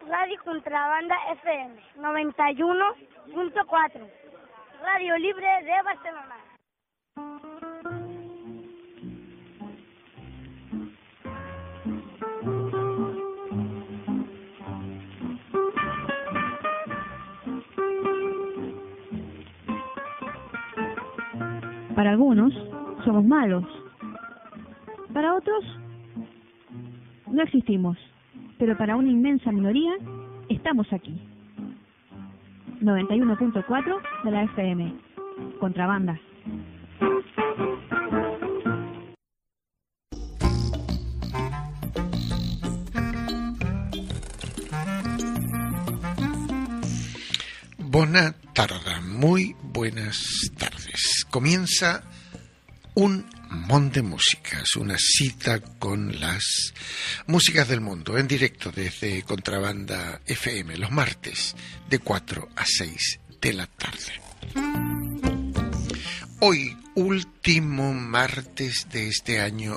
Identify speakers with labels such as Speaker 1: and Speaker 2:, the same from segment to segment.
Speaker 1: Radio Contrabanda FM 91.4, Radio Libre de Barcelona.
Speaker 2: Para algunos somos malos, para otros no existimos, pero para una inmensa minoría estamos aquí. 91.4 de la FM, Contrabanda.
Speaker 3: Bona tarda, muy buenas tardes. Comienza un Mont de Músicas, una cita con las músicas del mundo en directo desde Contrabanda FM los martes de 4 a 6 de la tarde. Hoy, último martes de este año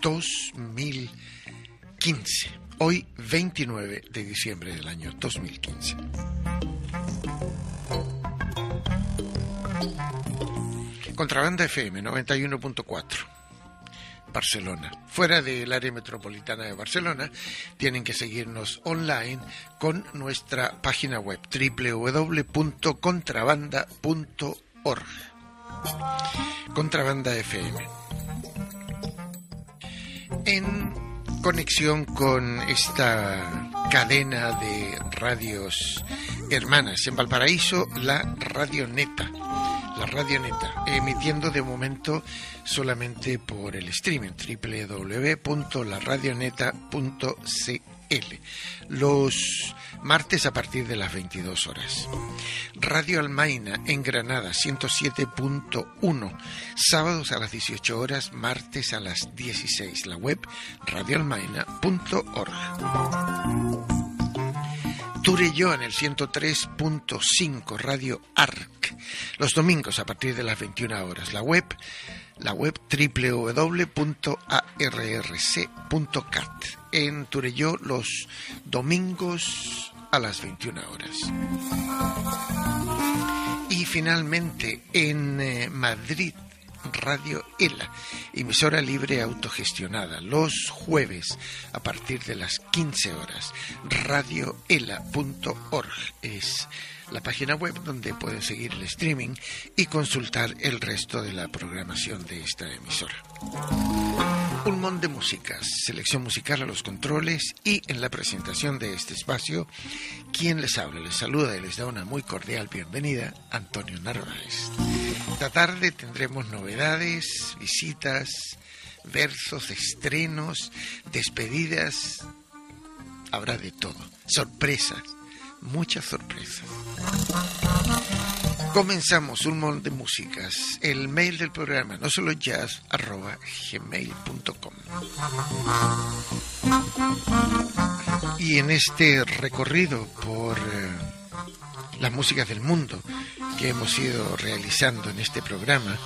Speaker 3: 2015. Hoy, 29 de diciembre del año 2015. Contrabanda FM 91.4, Barcelona. Fuera del área metropolitana de Barcelona, tienen que seguirnos online con nuestra página web www.contrabanda.org. Contrabanda FM. En conexión con esta cadena de radios hermanas en Valparaíso, la Radio Neta, emitiendo de momento solamente por el streaming www.laradioneta.cl, los martes a partir de las 22 horas. Radio Almaina en Granada 107.1, sábados a las 18 horas, martes a las 16, la web radioalmaina.org. Turelló en el 103.5, Radio ARC, los domingos a partir de las 21 horas, la web www.arrc.cat, en Turelló los domingos a las 21 horas. Y finalmente en Madrid, Radio ELA, emisora libre autogestionada, los jueves a partir de las 15 horas. radioela.org es la página web donde pueden seguir el streaming y consultar el resto de la programación de esta emisora. Un montón de músicas, selección musical a los controles y en la presentación de este espacio, quien les habla, les saluda y les da una muy cordial bienvenida, Antonio Narváez. Esta tarde tendremos novedades, visitas, versos, estrenos, despedidas, habrá de todo, sorpresas, muchas sorpresas. Comenzamos un montón de músicas. El mail del programa, no solo jazz, @gmail.com. Y en este recorrido por las músicas del mundo que hemos ido realizando en este programa,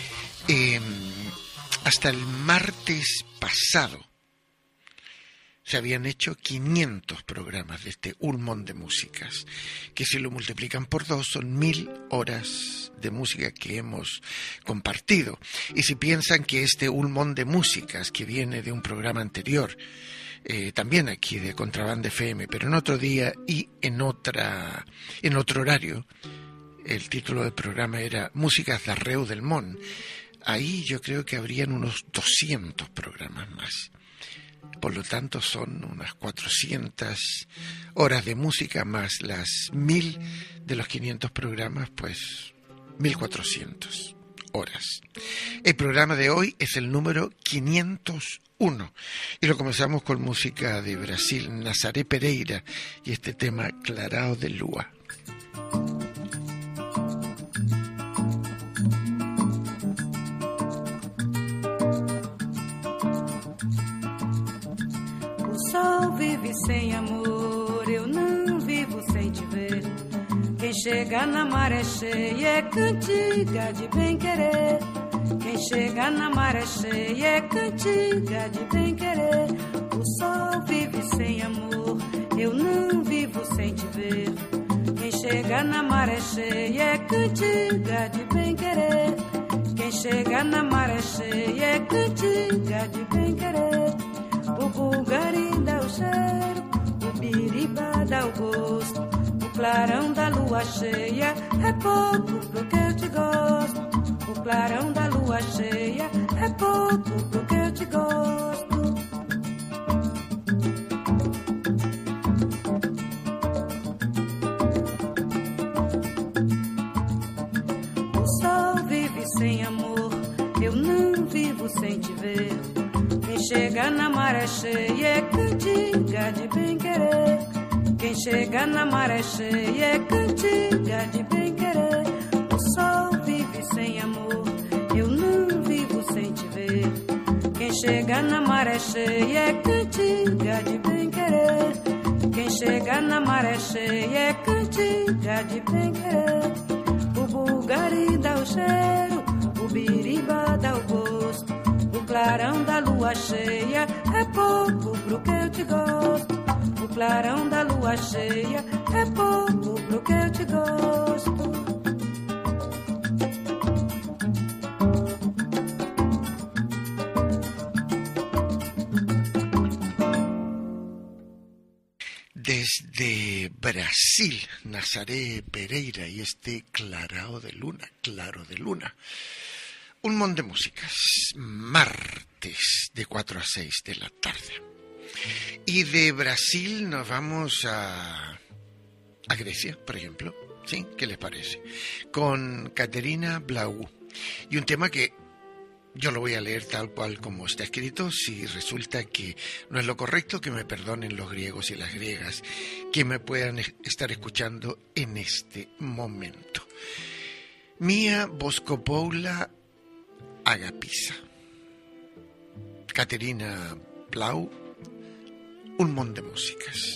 Speaker 3: hasta el martes pasado se habían hecho 500 programas de este Ulmón de Músicas, que si lo multiplican por 2 son 1000 horas de música que hemos compartido. Y si piensan que este Ulmón de Músicas, que viene de un programa anterior, también aquí de Contrabanda FM, pero en otro día y en otro horario, el título del programa era Músicas d'Arreu del Món, ahí yo creo que habrían unos 200 programas más. Por lo tanto son unas 400 horas de música más las 1000 de los 500 programas, pues 1400 horas. El programa de hoy es el número 501 y lo comenzamos con música de Brasil, Nazaré Pereira y este tema Clarao de Lua.
Speaker 4: Vive sem amor, eu não vivo sem te ver. Quem chega na maré cheia é cantiga de bem-querer. Quem chega na maré cheia é cantiga de bem-querer. O sol vive sem amor, eu não vivo sem te ver. Quem chega na maré cheia é cantiga de bem-querer. Quem chega na maré cheia é cantiga de bem-querer. O bulgari dá o cheiro, o biriba dá o gosto. O clarão da lua cheia é pouco pro que eu te gosto. O clarão da lua cheia é pouco pro que eu te gosto. O sol vive sem amor, eu não vivo sem te ver. Quem chega na maré cheia é cantiga de bem-querer. Quem chega na maré cheia é cantiga de bem-querer. O sol vive sem amor, eu não vivo sem te ver. Quem chega na maré cheia é cantiga de bem-querer. Quem chega na maré cheia é cantiga de bem-querer. O bulgari dá o cheiro, o biriba dá o gosto. O clarão da lua cheia é pouco pro que eu te gosto. O clarão da lua cheia é pouco pro que eu te gosto.
Speaker 3: Desde Brasil, Nazaré Pereira y este Clarao de Luna, Claro de Luna. Un montón de músicas, martes de 4 a 6 de la tarde. Y de Brasil nos vamos a Grecia, por ejemplo. ¿Sí? ¿Qué les parece? Con Caterina Blau. Y un tema que yo lo voy a leer tal cual como está escrito. Si resulta que no es lo correcto, que me perdonen los griegos y las griegas que me puedan estar escuchando en este momento. Mia Voskopoula Agapisa. Caterina Blau, un montón de músicas.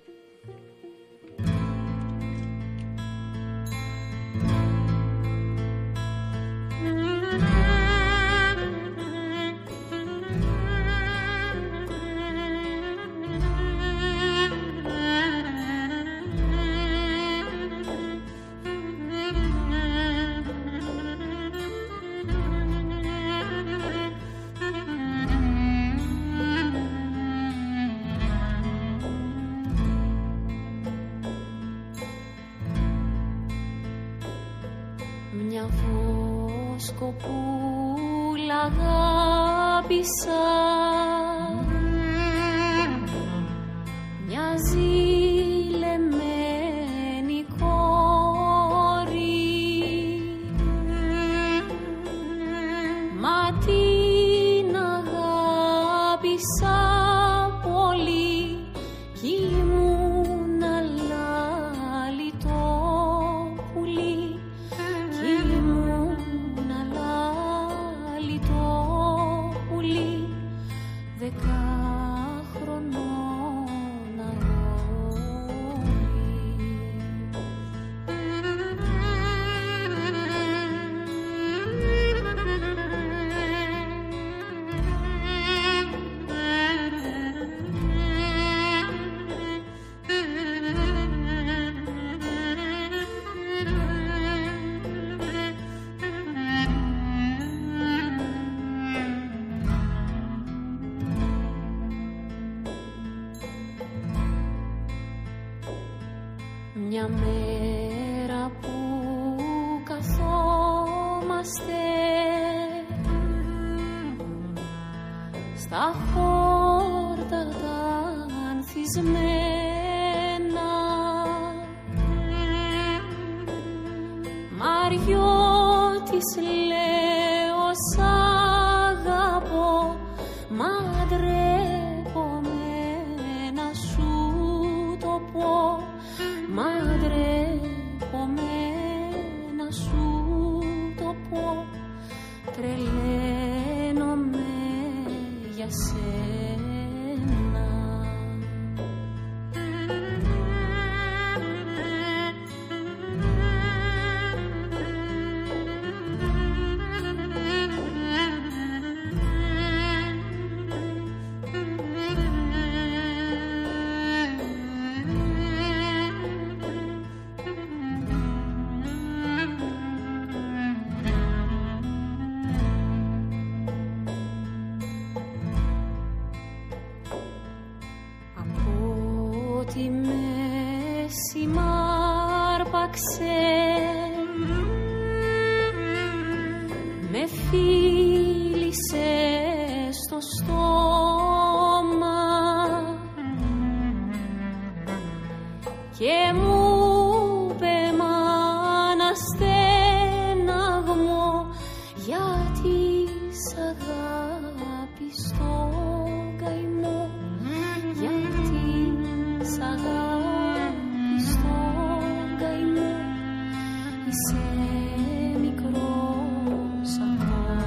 Speaker 5: Βοσκοπούλα αγάπησα, μια ζηλεμένη κόρη, μα την αγάπησα πολύ κι ήμουν αλάλητο πουλί. Μια μέρα που καθόμαστε στα χόρτα τα ανθισμένα, Μαριώτης λέω σ' αγαπώ, μα ντρέπομαι να σου το πω. Μαντρέπομαι να σου το πω, τρελαίνομαι για σένα. τη μέση μ' άρπαξε, με φίλησε στο στόμα και μου είπε μ' αναστέναγμο, γιατί σ' αγάπη στον καημό, γιατί σ' αγάπη στον καημό, είσαι μικρός ακόμα.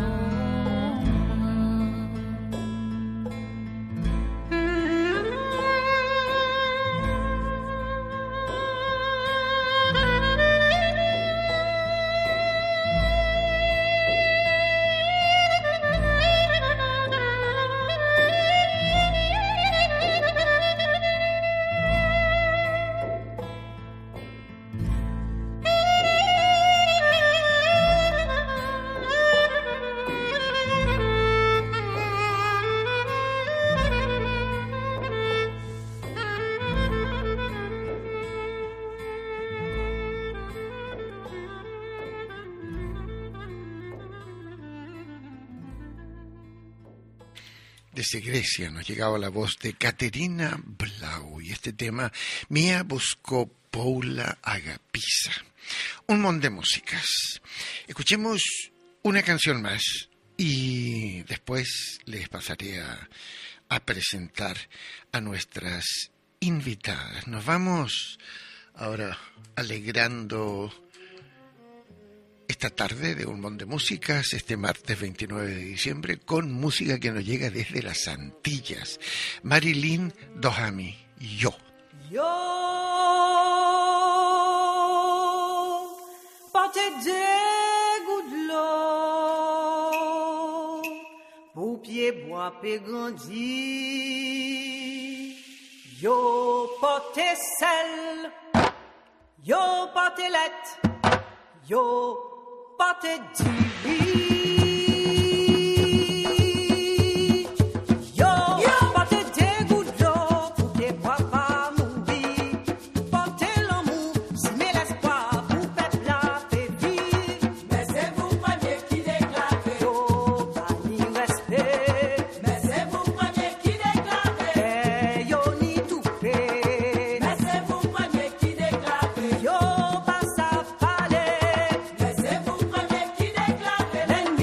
Speaker 3: Desde Grecia nos llegaba la voz de Katerina Blau y este tema Mia buscó Paula Agapisa. Un montón de músicas. Escuchemos una canción más y después les pasaré a presentar a nuestras invitadas. Nos vamos ahora alegrando esta tarde de un montón de músicas, este martes 29 de diciembre, con música que nos llega desde las Antillas. Marilyn Dohami, Yo.
Speaker 4: Yo, pate dégoût pour pied bois pe grandi. Yo, pate sel, yo, pate lait, yo, pate diri.
Speaker 6: Then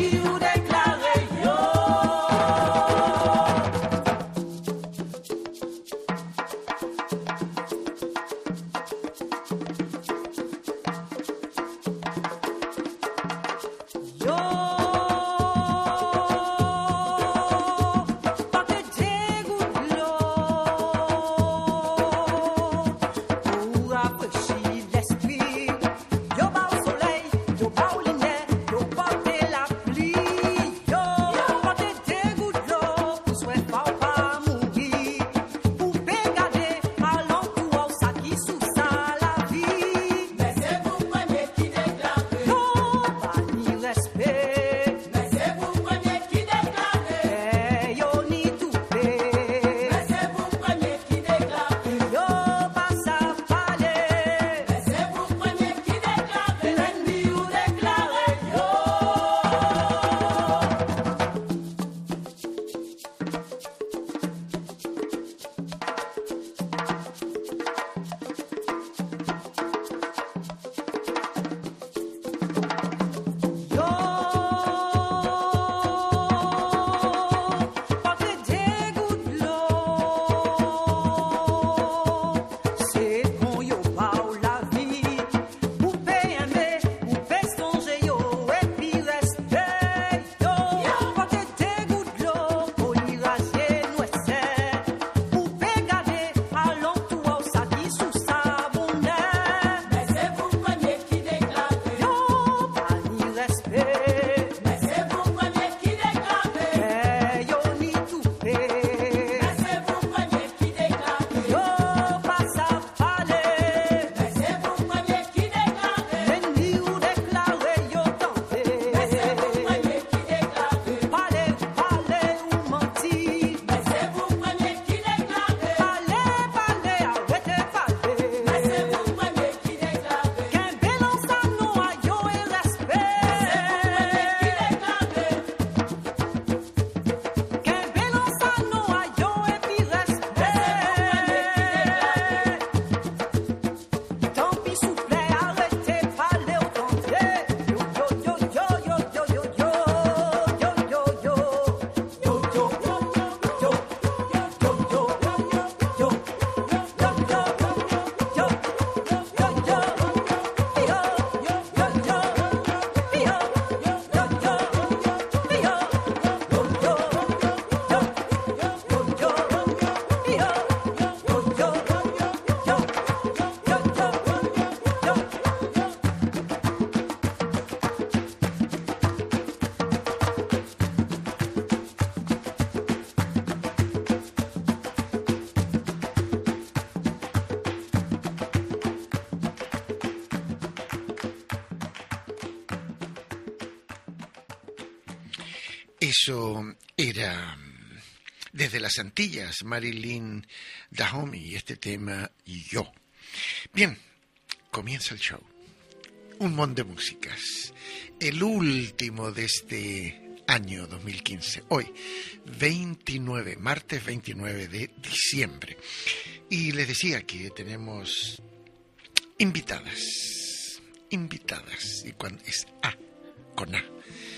Speaker 3: Eso era desde las Antillas, Marilyn Dahomey y este tema Yo. Bien, comienza el show. Un montón de músicas. El último de este año 2015. Hoy, martes 29 de diciembre. Y les decía que tenemos invitadas. Y cuando es A, con A.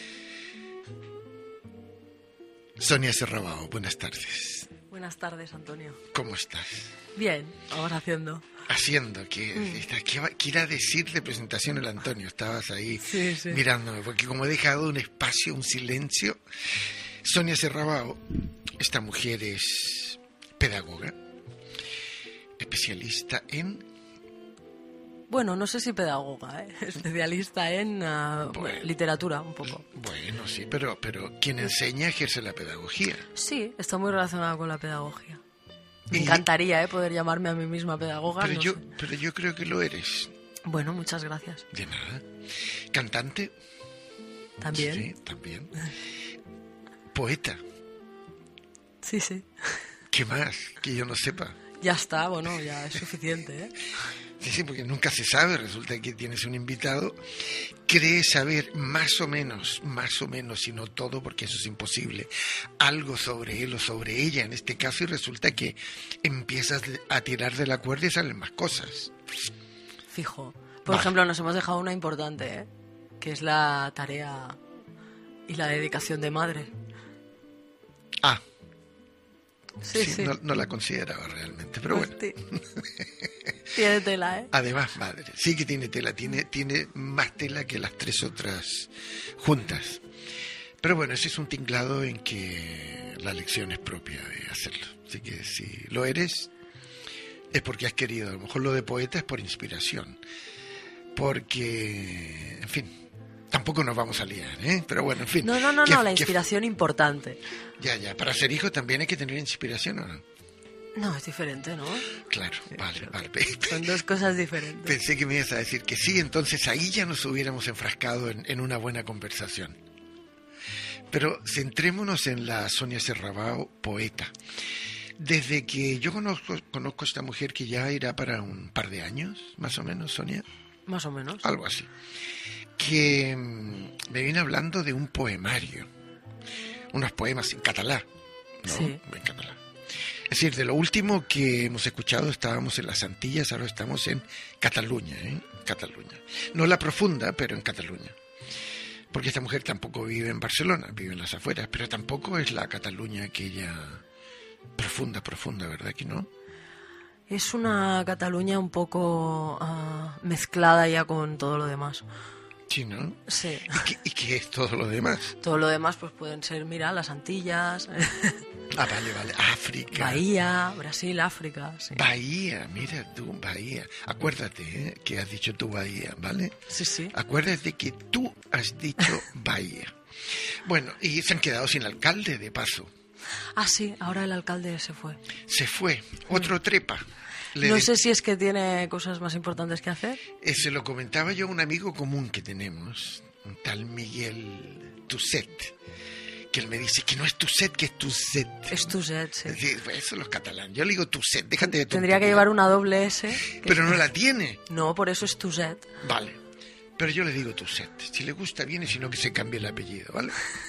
Speaker 3: Sonia Serrabao, buenas tardes.
Speaker 6: Buenas tardes, Antonio.
Speaker 3: ¿Cómo estás?
Speaker 6: Bien, vamos haciendo.
Speaker 3: ¿Qué irá a decir de presentación el Antonio? Estabas ahí
Speaker 6: Sí.
Speaker 3: mirándome, porque como he dejado un espacio, un silencio. Sonia Serrabao, esta mujer es pedagoga, especialista en...
Speaker 6: Bueno, no sé si pedagoga, especialista en literatura, un poco.
Speaker 3: Bueno, sí, pero quien enseña ejerce la pedagogía.
Speaker 6: Sí, está muy relacionada con la pedagogía. Me encantaría poder llamarme a mí misma pedagoga.
Speaker 3: Pero yo creo que lo eres.
Speaker 6: Bueno, muchas gracias.
Speaker 3: De nada. ¿Cantante?
Speaker 6: También.
Speaker 3: Sí, también. ¿Poeta?
Speaker 6: Sí.
Speaker 3: ¿Qué más? Que yo no sepa.
Speaker 6: Ya está, bueno, ya es suficiente,
Speaker 3: Sí, porque nunca se sabe. Resulta que tienes un invitado, cree saber más o menos, y no todo, porque eso es imposible, algo sobre él o sobre ella en este caso, y resulta que empiezas a tirar de la cuerda y salen más cosas.
Speaker 6: Fijo. Por ejemplo, nos hemos dejado una importante, que es la tarea y la dedicación de madre.
Speaker 3: Ah.
Speaker 6: Sí.
Speaker 3: No la consideraba realmente, pero bueno.
Speaker 6: Tiene tela,
Speaker 3: Además, madre, sí que tiene tela, tiene más tela que las tres otras juntas. Pero bueno, ese es un tinglado en que la lección es propia de hacerlo. Así que si lo eres, es porque has querido. A lo mejor lo de poeta es por inspiración. Porque, en fin, tampoco nos vamos a liar, Pero bueno, en fin.
Speaker 6: No, la inspiración importante.
Speaker 3: Ya, para ser hijo también hay que tener inspiración, ¿o no?
Speaker 6: No, es diferente, ¿no?
Speaker 3: Claro,
Speaker 6: Sí,
Speaker 3: vale.
Speaker 6: Son dos cosas diferentes.
Speaker 3: Pensé que me ibas a decir que sí, entonces ahí ya nos hubiéramos enfrascado en una buena conversación. Pero centrémonos en la Sonia Serrabao, poeta. Desde que yo conozco a esta mujer, que ya irá para un par de años, más o menos, Sonia.
Speaker 6: Más o menos.
Speaker 3: Algo así. Que me viene hablando de un poemario. Unos poemas en catalán, ¿no?
Speaker 6: Sí.
Speaker 3: En catalán. Es decir, de lo último que hemos escuchado estábamos en las Antillas, ahora estamos en Cataluña, Cataluña. No la profunda, pero en Cataluña. Porque esta mujer tampoco vive en Barcelona, vive en las afueras, pero tampoco es la Cataluña aquella profunda, ¿verdad que no?
Speaker 6: Es una Cataluña un poco mezclada ya con todo lo demás.
Speaker 3: Sí, ¿no?
Speaker 6: Sí.
Speaker 3: ¿Y qué es todo lo demás?
Speaker 6: Todo lo demás pues pueden ser, mira, las Antillas...
Speaker 3: Ah, vale, África.
Speaker 6: Bahía, Brasil, África, sí.
Speaker 3: Bahía, mira tú, Bahía. Acuérdate que has dicho tú Bahía, ¿vale?
Speaker 6: Sí.
Speaker 3: Acuérdate que tú has dicho Bahía. Bueno, y se han quedado sin alcalde, de paso.
Speaker 6: Sí, ahora el alcalde se fue.
Speaker 3: Se fue, otro trepa.
Speaker 6: No sé si es que tiene cosas más importantes que hacer.
Speaker 3: Se lo comentaba yo a un amigo común que tenemos, un tal Miguel Tuset, que él me dice que no es Tuset, que es Tuset.
Speaker 6: Es Tuset, sí.
Speaker 3: Sí, pues eso los catalanes. Yo le digo Tuset, déjate de
Speaker 6: Tendría que llevar una doble S.
Speaker 3: Pero no la tiene.
Speaker 6: No, por eso es Tuset.
Speaker 3: Vale. Pero yo le digo Tuset. Si le gusta bien y si no que se cambie el apellido, ¿vale?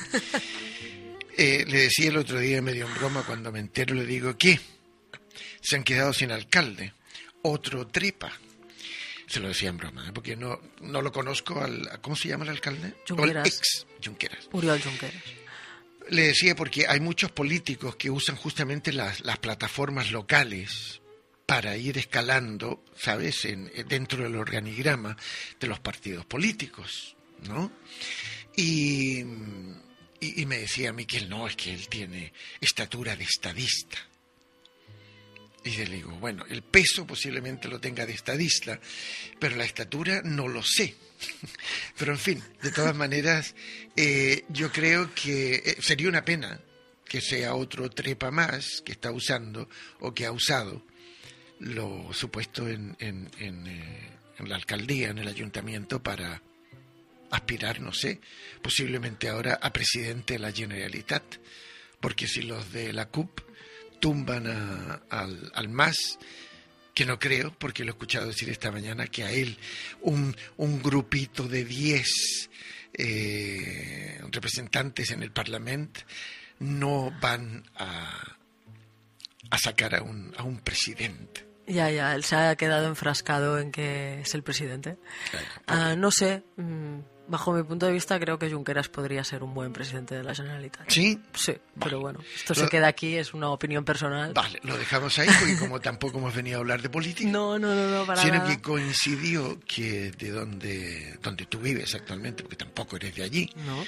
Speaker 3: Le decía el otro día medio en broma cuando me entero, le digo, ¿qué? Se han quedado sin alcalde. Otro trepa. Se lo decía en broma, porque no lo conozco ¿cómo se llama el alcalde?
Speaker 6: Junqueras.
Speaker 3: O el ex Junqueras.
Speaker 6: Uriol Junqueras.
Speaker 3: Le decía porque hay muchos políticos que usan justamente las plataformas locales para ir escalando, ¿sabes?, dentro del organigrama de los partidos políticos, ¿no? Y me decía a mí que él no, es que él tiene estatura de estadista. Y le digo, bueno, el peso posiblemente lo tenga de estadista, pero la estatura no lo sé. Pero en fin, de todas maneras, yo creo que sería una pena que sea otro trepa más que está usando o que ha usado lo supuesto en la alcaldía, en el ayuntamiento, para aspirar, no sé, posiblemente ahora a presidente de la Generalitat, porque si los de la CUP tumban al MAS, que no creo, porque lo he escuchado decir esta mañana, que a él un grupito de 10 representantes en el Parlamento no van a sacar a un presidente.
Speaker 6: Ya, él se ha quedado enfrascado en que es el presidente.
Speaker 3: Claro,
Speaker 6: no sé, bajo mi punto de vista creo que Junqueras podría ser un buen presidente de la Generalitat.
Speaker 3: ¿Sí?
Speaker 6: Sí,
Speaker 3: vale.
Speaker 6: pero bueno, esto se queda aquí, es una opinión personal.
Speaker 3: Vale, lo dejamos ahí, porque como tampoco hemos venido a hablar de política.
Speaker 6: No, para
Speaker 3: sino
Speaker 6: nada.
Speaker 3: que coincidió que de donde tú vives actualmente, porque tampoco eres de allí,
Speaker 6: No.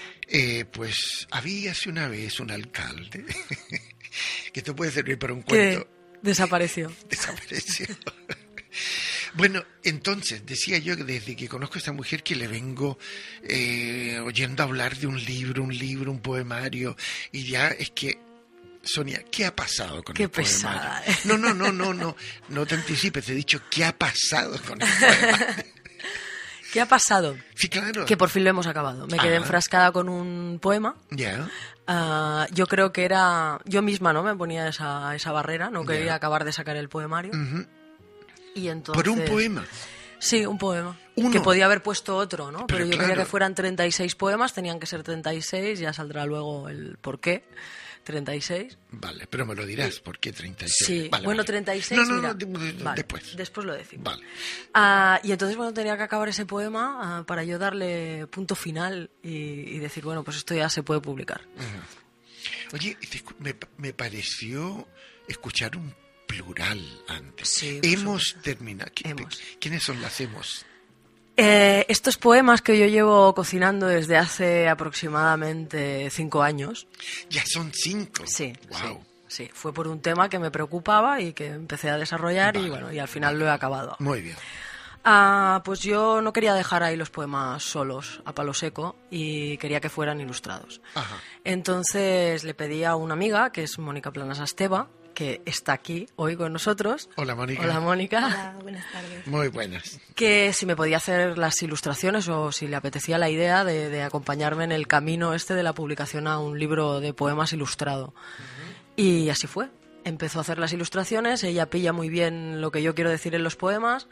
Speaker 3: pues había hace una vez un alcalde, que esto puede servir para un
Speaker 6: Que
Speaker 3: cuento.
Speaker 6: desapareció.
Speaker 3: Desapareció. Bueno, entonces, decía yo que desde que conozco a esta mujer que le vengo oyendo hablar de un libro, un poemario, y ya es que, Sonia, ¿qué ha pasado con
Speaker 6: Qué
Speaker 3: el
Speaker 6: pesada,
Speaker 3: poemario? No te anticipes, te he dicho, ¿qué ha pasado con el poemario?
Speaker 6: ¿Qué ha pasado?
Speaker 3: Sí, claro.
Speaker 6: Que por fin lo hemos acabado. Me quedé enfrascada con un poema.
Speaker 3: Ya.
Speaker 6: Yo creo que era... Yo misma, ¿no? Me ponía esa barrera. No quería
Speaker 3: Ya.
Speaker 6: acabar de sacar el poemario.
Speaker 3: Ujú.
Speaker 6: Y entonces...
Speaker 3: ¿Por un poema?
Speaker 6: Sí, un poema.
Speaker 3: Uno.
Speaker 6: Que podía haber puesto otro, ¿no?
Speaker 3: Pero
Speaker 6: Pero yo
Speaker 3: claro.
Speaker 6: quería que fueran 36 poemas. Tenían que ser 36. Ya saldrá luego el por qué. 36.
Speaker 3: Vale, pero me lo dirás, ¿por qué 36?
Speaker 6: Sí,
Speaker 3: Vale,
Speaker 6: bueno,
Speaker 3: vale.
Speaker 6: 36,
Speaker 3: No,
Speaker 6: mira. Vale,
Speaker 3: después.
Speaker 6: lo decimos.
Speaker 3: Vale.
Speaker 6: Y entonces, bueno, tenía que acabar ese poema para yo darle punto final y decir, bueno, pues esto ya se puede publicar.
Speaker 3: Oye, me pareció escuchar un plural antes.
Speaker 6: Sí, por
Speaker 3: hemos
Speaker 6: supuesto.
Speaker 3: terminado.
Speaker 6: Hemos.
Speaker 3: ¿Quiénes son las hemos?
Speaker 6: Estos poemas que yo llevo cocinando desde hace aproximadamente 5 años.
Speaker 3: Ya son 5.
Speaker 6: Sí,
Speaker 3: Wow.
Speaker 6: sí. Fue por un tema que me preocupaba y que empecé a desarrollar
Speaker 3: Vale,
Speaker 6: y bueno, y al final lo he acabado.
Speaker 3: Muy bien.
Speaker 6: Pues yo no quería dejar ahí los poemas solos, a palo seco, y quería que fueran ilustrados.
Speaker 3: Ajá.
Speaker 6: Entonces le pedí a una amiga, que es Mónica Planas Asteva, que está aquí hoy con nosotros.
Speaker 3: Hola, Mónica.
Speaker 6: Hola, Mónica.
Speaker 7: Hola, buenas tardes.
Speaker 3: Muy buenas.
Speaker 6: Que si me podía hacer las ilustraciones o si le apetecía la idea de acompañarme en el camino de la publicación a un libro de poemas ilustrado. Y así fue. Empezó a hacer las ilustraciones, ella pilla muy bien lo que yo quiero decir en los poemas.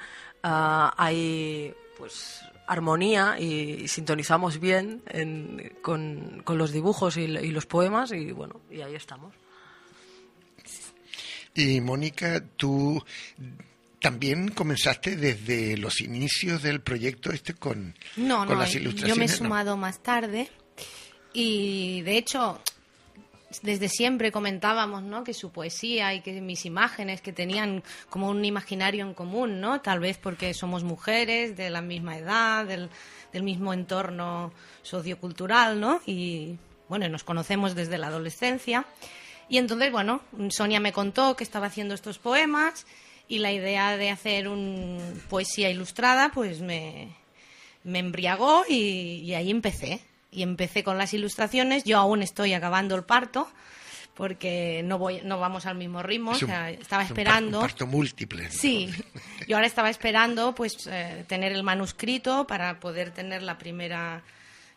Speaker 6: Hay pues armonía y sintonizamos bien con los dibujos y los poemas y bueno, y ahí estamos.
Speaker 3: Y Mónica, tú también comenzaste desde los inicios del proyecto con las ilustraciones.
Speaker 7: Yo me he
Speaker 3: ¿no?
Speaker 7: sumado más tarde y de hecho desde siempre comentábamos, ¿no?, que su poesía y que mis imágenes que tenían como un imaginario en común, ¿no? Tal vez porque somos mujeres de la misma edad, del mismo entorno sociocultural, ¿no? Y bueno, nos conocemos desde la adolescencia. Y entonces, bueno, Sonia me contó que estaba haciendo estos poemas y la idea de hacer una poesía ilustrada pues me embriagó y ahí empecé. Y empecé con las ilustraciones. Yo aún estoy acabando el parto porque no vamos al mismo ritmo. O sea, estaba esperando...
Speaker 3: Un parto múltiple.
Speaker 7: Sí, yo ahora estaba esperando pues tener el manuscrito para poder tener la primera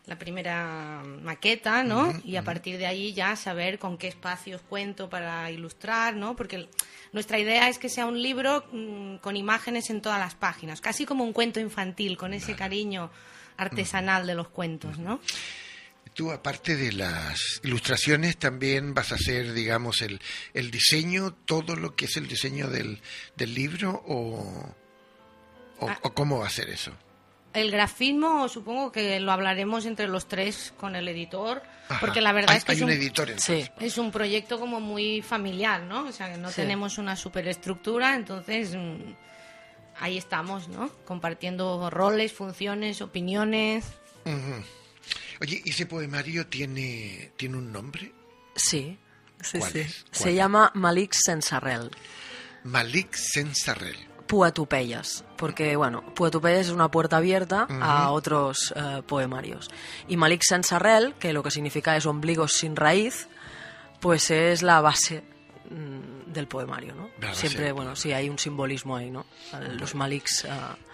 Speaker 7: maqueta, ¿no? Y a partir de ahí ya saber con qué espacios cuento para ilustrar, ¿no? Porque nuestra idea es que sea un libro con imágenes en todas las páginas, casi como un cuento infantil, con ese cariño artesanal de los cuentos, ¿no?
Speaker 3: Tú, aparte de las ilustraciones, también vas a hacer, digamos, el diseño, todo lo que es el diseño del libro, o cómo va a ser eso.
Speaker 7: El grafismo supongo que lo hablaremos entre los tres con el editor,
Speaker 3: Ajá.
Speaker 7: porque la verdad es que
Speaker 3: hay un editor, entonces.
Speaker 6: Sí.
Speaker 7: es un proyecto como muy familiar, ¿no? O sea, que no
Speaker 6: Sí.
Speaker 7: tenemos una superestructura, entonces ahí estamos, ¿no? Compartiendo roles, funciones, opiniones.
Speaker 3: Ujú. Oye, ¿ese poemario tiene un nombre?
Speaker 6: Sí.
Speaker 3: ¿Cuál
Speaker 6: Sí.
Speaker 3: es? ¿Cuál?
Speaker 6: Se llama Malik Sensarrel.
Speaker 3: Malik Sensarrel.
Speaker 6: Puatupeyas, porque bueno, Puatupeyas es una puerta abierta a otros poemarios. Y Malik Sensarrel, que lo que significa es ombligos sin raíz, pues es la base del poemario, ¿no?
Speaker 3: La base
Speaker 6: Siempre,
Speaker 3: del
Speaker 6: bueno, sí, hay un simbolismo ahí, ¿no? Los Maliks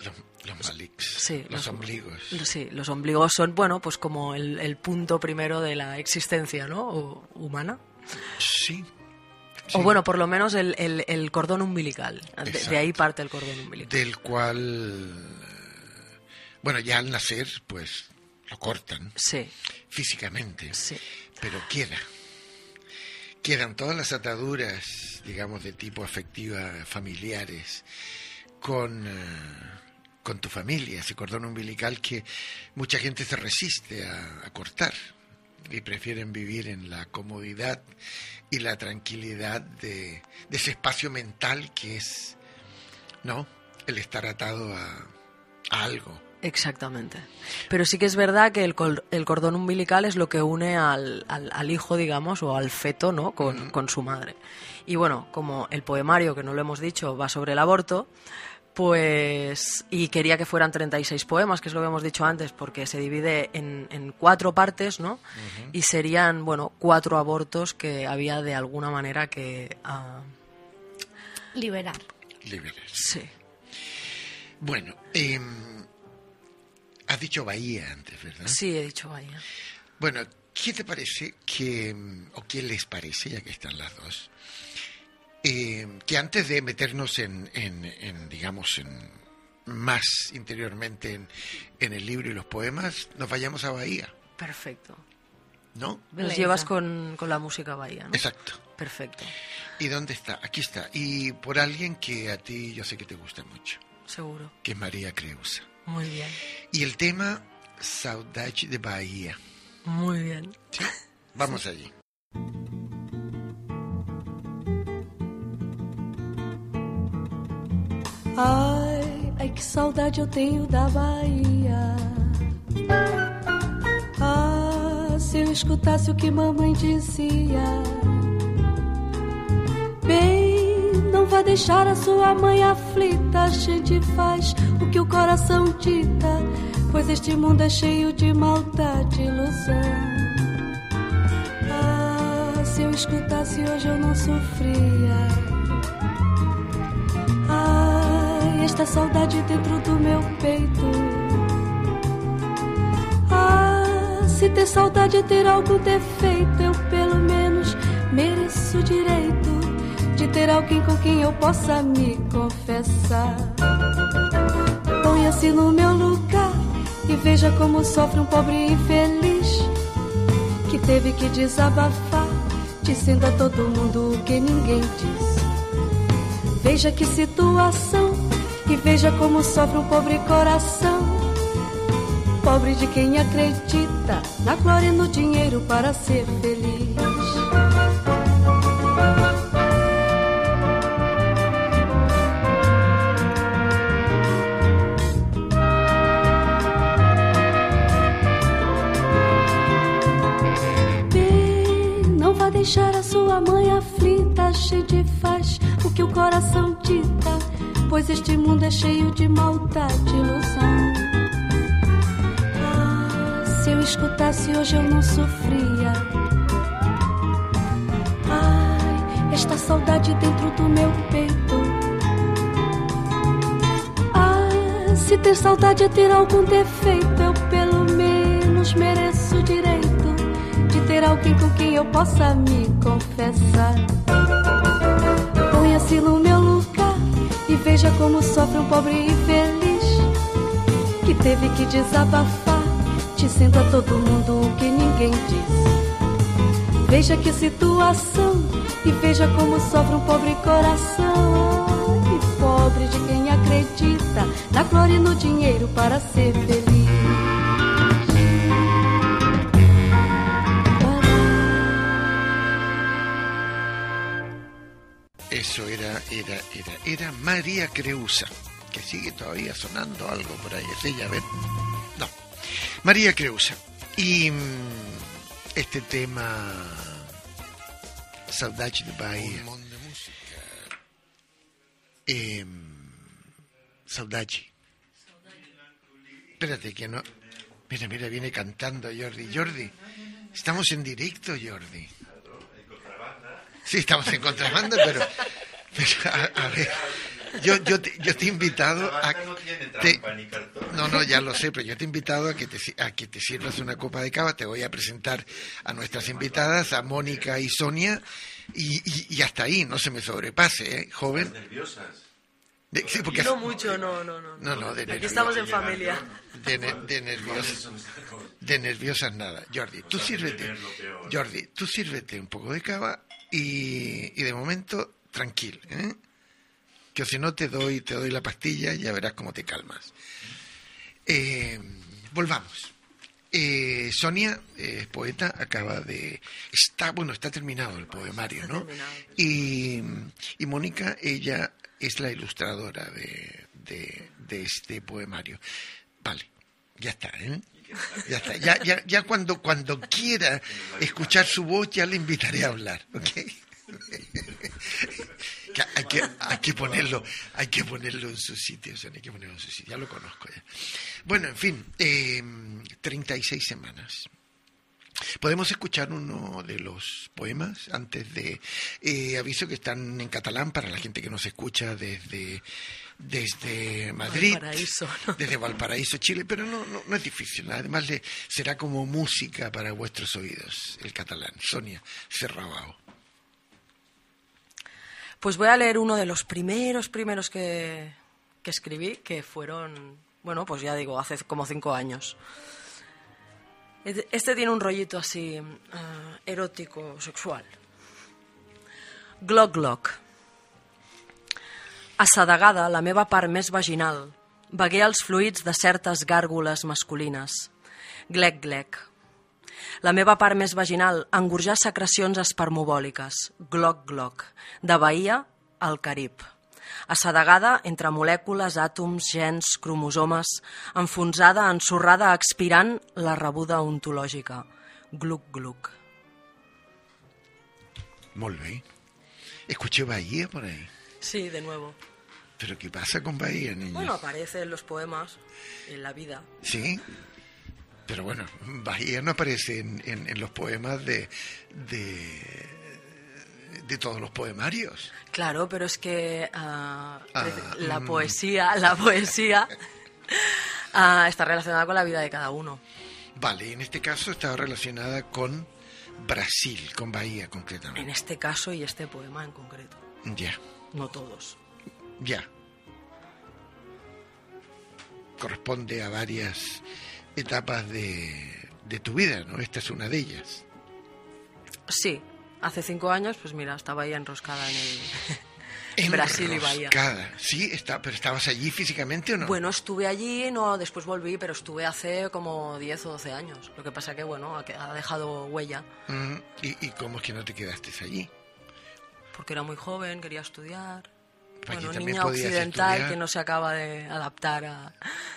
Speaker 3: Los maliks,
Speaker 6: Sí,
Speaker 3: los ombligos.
Speaker 6: Sí, los ombligos son, bueno, pues como el punto primero de la existencia, ¿no? Humana.
Speaker 3: Sí.
Speaker 6: O bueno, por lo menos el cordón umbilical. De ahí parte el cordón umbilical.
Speaker 3: Del cual, bueno, ya al nacer, pues lo cortan.
Speaker 6: Sí.
Speaker 3: Físicamente.
Speaker 6: Sí.
Speaker 3: Pero quedan todas las ataduras, digamos, de tipo afectiva, familiares, con tu familia, ese cordón umbilical que mucha gente se resiste a cortar y prefieren vivir en la comodidad y la tranquilidad de ese espacio mental que es, ¿no?, el estar atado a algo.
Speaker 6: Exactamente. Pero sí que es verdad que el cordón umbilical es lo que une al hijo, digamos, o al feto, ¿no?, con su madre. Y bueno, como el poemario, que no lo hemos dicho, va sobre el aborto, pues, y quería que fueran 36 poemas, que es lo que hemos dicho antes, porque se divide en 4 partes, ¿no? Uh-huh. Y serían, bueno, 4 abortos que había de alguna manera que
Speaker 7: liberar.
Speaker 6: Sí.
Speaker 3: Bueno, has dicho Bahía antes, ¿verdad?
Speaker 6: Sí, he dicho Bahía.
Speaker 3: Bueno, ¿qué te parece o qué les parece, ya que están las dos, que antes de meternos en más interiormente en el libro y los poemas, nos vayamos a Bahía?
Speaker 6: Perfecto.
Speaker 3: ¿No?
Speaker 6: Nos llevas con la música Bahía, ¿no?
Speaker 3: Exacto.
Speaker 6: Perfecto.
Speaker 3: ¿Y dónde está? Aquí está. Y por alguien que a ti yo sé que te gusta mucho.
Speaker 6: Seguro.
Speaker 3: Que es María Creusa.
Speaker 6: Muy bien.
Speaker 3: Y el tema Saudade de Bahía.
Speaker 6: Muy bien.
Speaker 3: ¿Sí? Vamos allí.
Speaker 5: Ai, que saudade eu tenho da Bahia. Ah, se eu escutasse o que mamãe dizia. Bem, não vá deixar a sua mãe aflita. A gente faz o que o coração dita, pois este mundo é cheio de maldade e ilusão. Ah, se eu escutasse hoje eu não sofria. Esta saudade dentro do meu peito. Ah, se ter saudade é ter algum defeito, eu pelo menos mereço o direito de ter alguém com quem eu possa me confessar. Ponha-se no meu lugar e veja como sofre um pobre infeliz que teve que desabafar, dizendo a todo mundo o que ninguém diz. Veja que situação. E veja como sofre um pobre coração, pobre de quem acredita na glória e no dinheiro para ser feliz. Bem, não vá deixar a sua mãe aflita, a gente faz o que o coração dita, pois este mundo é cheio de maldade e ilusão. Ah, se eu escutasse hoje eu não sofria. Ai, esta saudade dentro do meu peito. Ah, se ter saudade é ter algum defeito, eu pelo menos mereço o direito de ter alguém com quem eu possa me confessar. Ponha-se no meu lugar e veja como sofre um pobre infeliz que teve que desabafar, dizendo a todo mundo o que ninguém diz. Veja que situação e veja como sofre um pobre coração, e pobre de quem acredita na glória e no dinheiro para ser feliz.
Speaker 3: Eso era María Creusa, que sigue todavía sonando algo por ahí. ¿Es ella? A ver. No. María Creusa. Y este tema, Saudade de Bahía. Un montón de música. Saudade. Espérate que no. Mira, viene cantando Jordi. Jordi, estamos en directo, Jordi. Sí, estamos en contrabanda, pero a ver, yo te he invitado a...
Speaker 8: No tiene trampa ni cartón.
Speaker 3: No, ya lo sé, pero yo te he invitado a que te sirvas una copa de cava. Te voy a presentar a nuestras invitadas, a Mónica y Sonia, y hasta ahí, no se me sobrepase, joven.
Speaker 8: ¿Estás nerviosas?
Speaker 3: Sí, porque...
Speaker 6: No mucho, no.
Speaker 3: de
Speaker 6: Aquí estamos en familia.
Speaker 3: De nerviosas nada. Jordi, tú sírvete un poco de cava y de momento tranquilo, ¿eh? Que si no te doy la pastilla, ya verás cómo te calmas. Volvamos. Sonia es poeta, está terminado el poemario, ¿no? Y Mónica, ella es la ilustradora de este poemario. Vale, ya está, ¿eh? Ya está. Ya cuando quiera escuchar su voz, ya le invitaré a hablar, ¿ok? Hay que ponerlo en su sitio, Sonia, hay que ponerlo en su sitio, ya lo conozco ya. Bueno, en fin, 36 semanas. ¿Podemos escuchar uno de los poemas antes de... aviso que están en catalán para la gente que nos escucha desde Madrid,
Speaker 6: Valparaíso, ¿no?
Speaker 3: desde Valparaíso, Chile, pero no es difícil. Además, será como música para vuestros oídos, el catalán. Sonia Serrabao.
Speaker 6: Pues voy a leer uno de los primeros que escribí, que fueron, bueno, pues ya digo, hace como 5 años. Este tiene un rollito así erótico, sexual. Gloc, gloc. Assedegada, la meva part més vaginal, begué els fluids de certes gàrgoles masculines. Glec, glec. La meva part més vaginal, engorjar secrecions espermobòliques. Gloc, gloc. De Bahia al Carib. Assedegada entre molècules, àtoms, gens, cromosomes, enfonsada, ensorrada, expirant la rebuda ontològica. Gluc, gluc.
Speaker 3: Molt bé. ¿Escuché Bahía por ahí?
Speaker 6: Sí, de nuevo.
Speaker 3: ¿Pero qué pasa con Bahía, niña?
Speaker 6: Bueno, aparece en los poemas, en la vida.
Speaker 3: Sí, pero bueno, Bahía no aparece en los poemas de todos los poemarios.
Speaker 6: Claro, pero es que la poesía está relacionada con la vida de cada uno.
Speaker 3: Vale, en este caso estaba relacionada con Brasil, con Bahía concretamente.
Speaker 6: En este caso y este poema en concreto.
Speaker 3: Ya.
Speaker 6: No todos.
Speaker 3: Ya. Corresponde a varias etapas de tu vida, ¿no? Esta es una de ellas.
Speaker 6: Sí. Hace 5 años, pues mira, estaba ahí enroscada en Brasil y Bahía.
Speaker 3: Sí, pero ¿estabas allí físicamente o no?
Speaker 6: Bueno, estuve allí, no, después volví, pero estuve hace como 10 o 12 años. Lo que pasa que, bueno, ha dejado huella.
Speaker 3: ¿Y cómo es que no te quedaste allí?
Speaker 6: Porque era muy joven, quería estudiar.
Speaker 3: Allí
Speaker 6: bueno,
Speaker 3: también
Speaker 6: niña occidental
Speaker 3: estudiar.
Speaker 6: que no se acaba de adaptar a...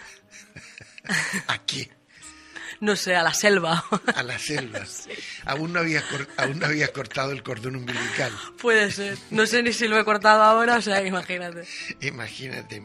Speaker 3: ¿A qué?
Speaker 6: No sé, a la selva.
Speaker 3: A la selva.
Speaker 6: Sí.
Speaker 3: Aún no habías cortado el cordón umbilical.
Speaker 6: Puede ser. No sé ni si lo he cortado ahora, o sea, imagínate.
Speaker 3: Imagínate.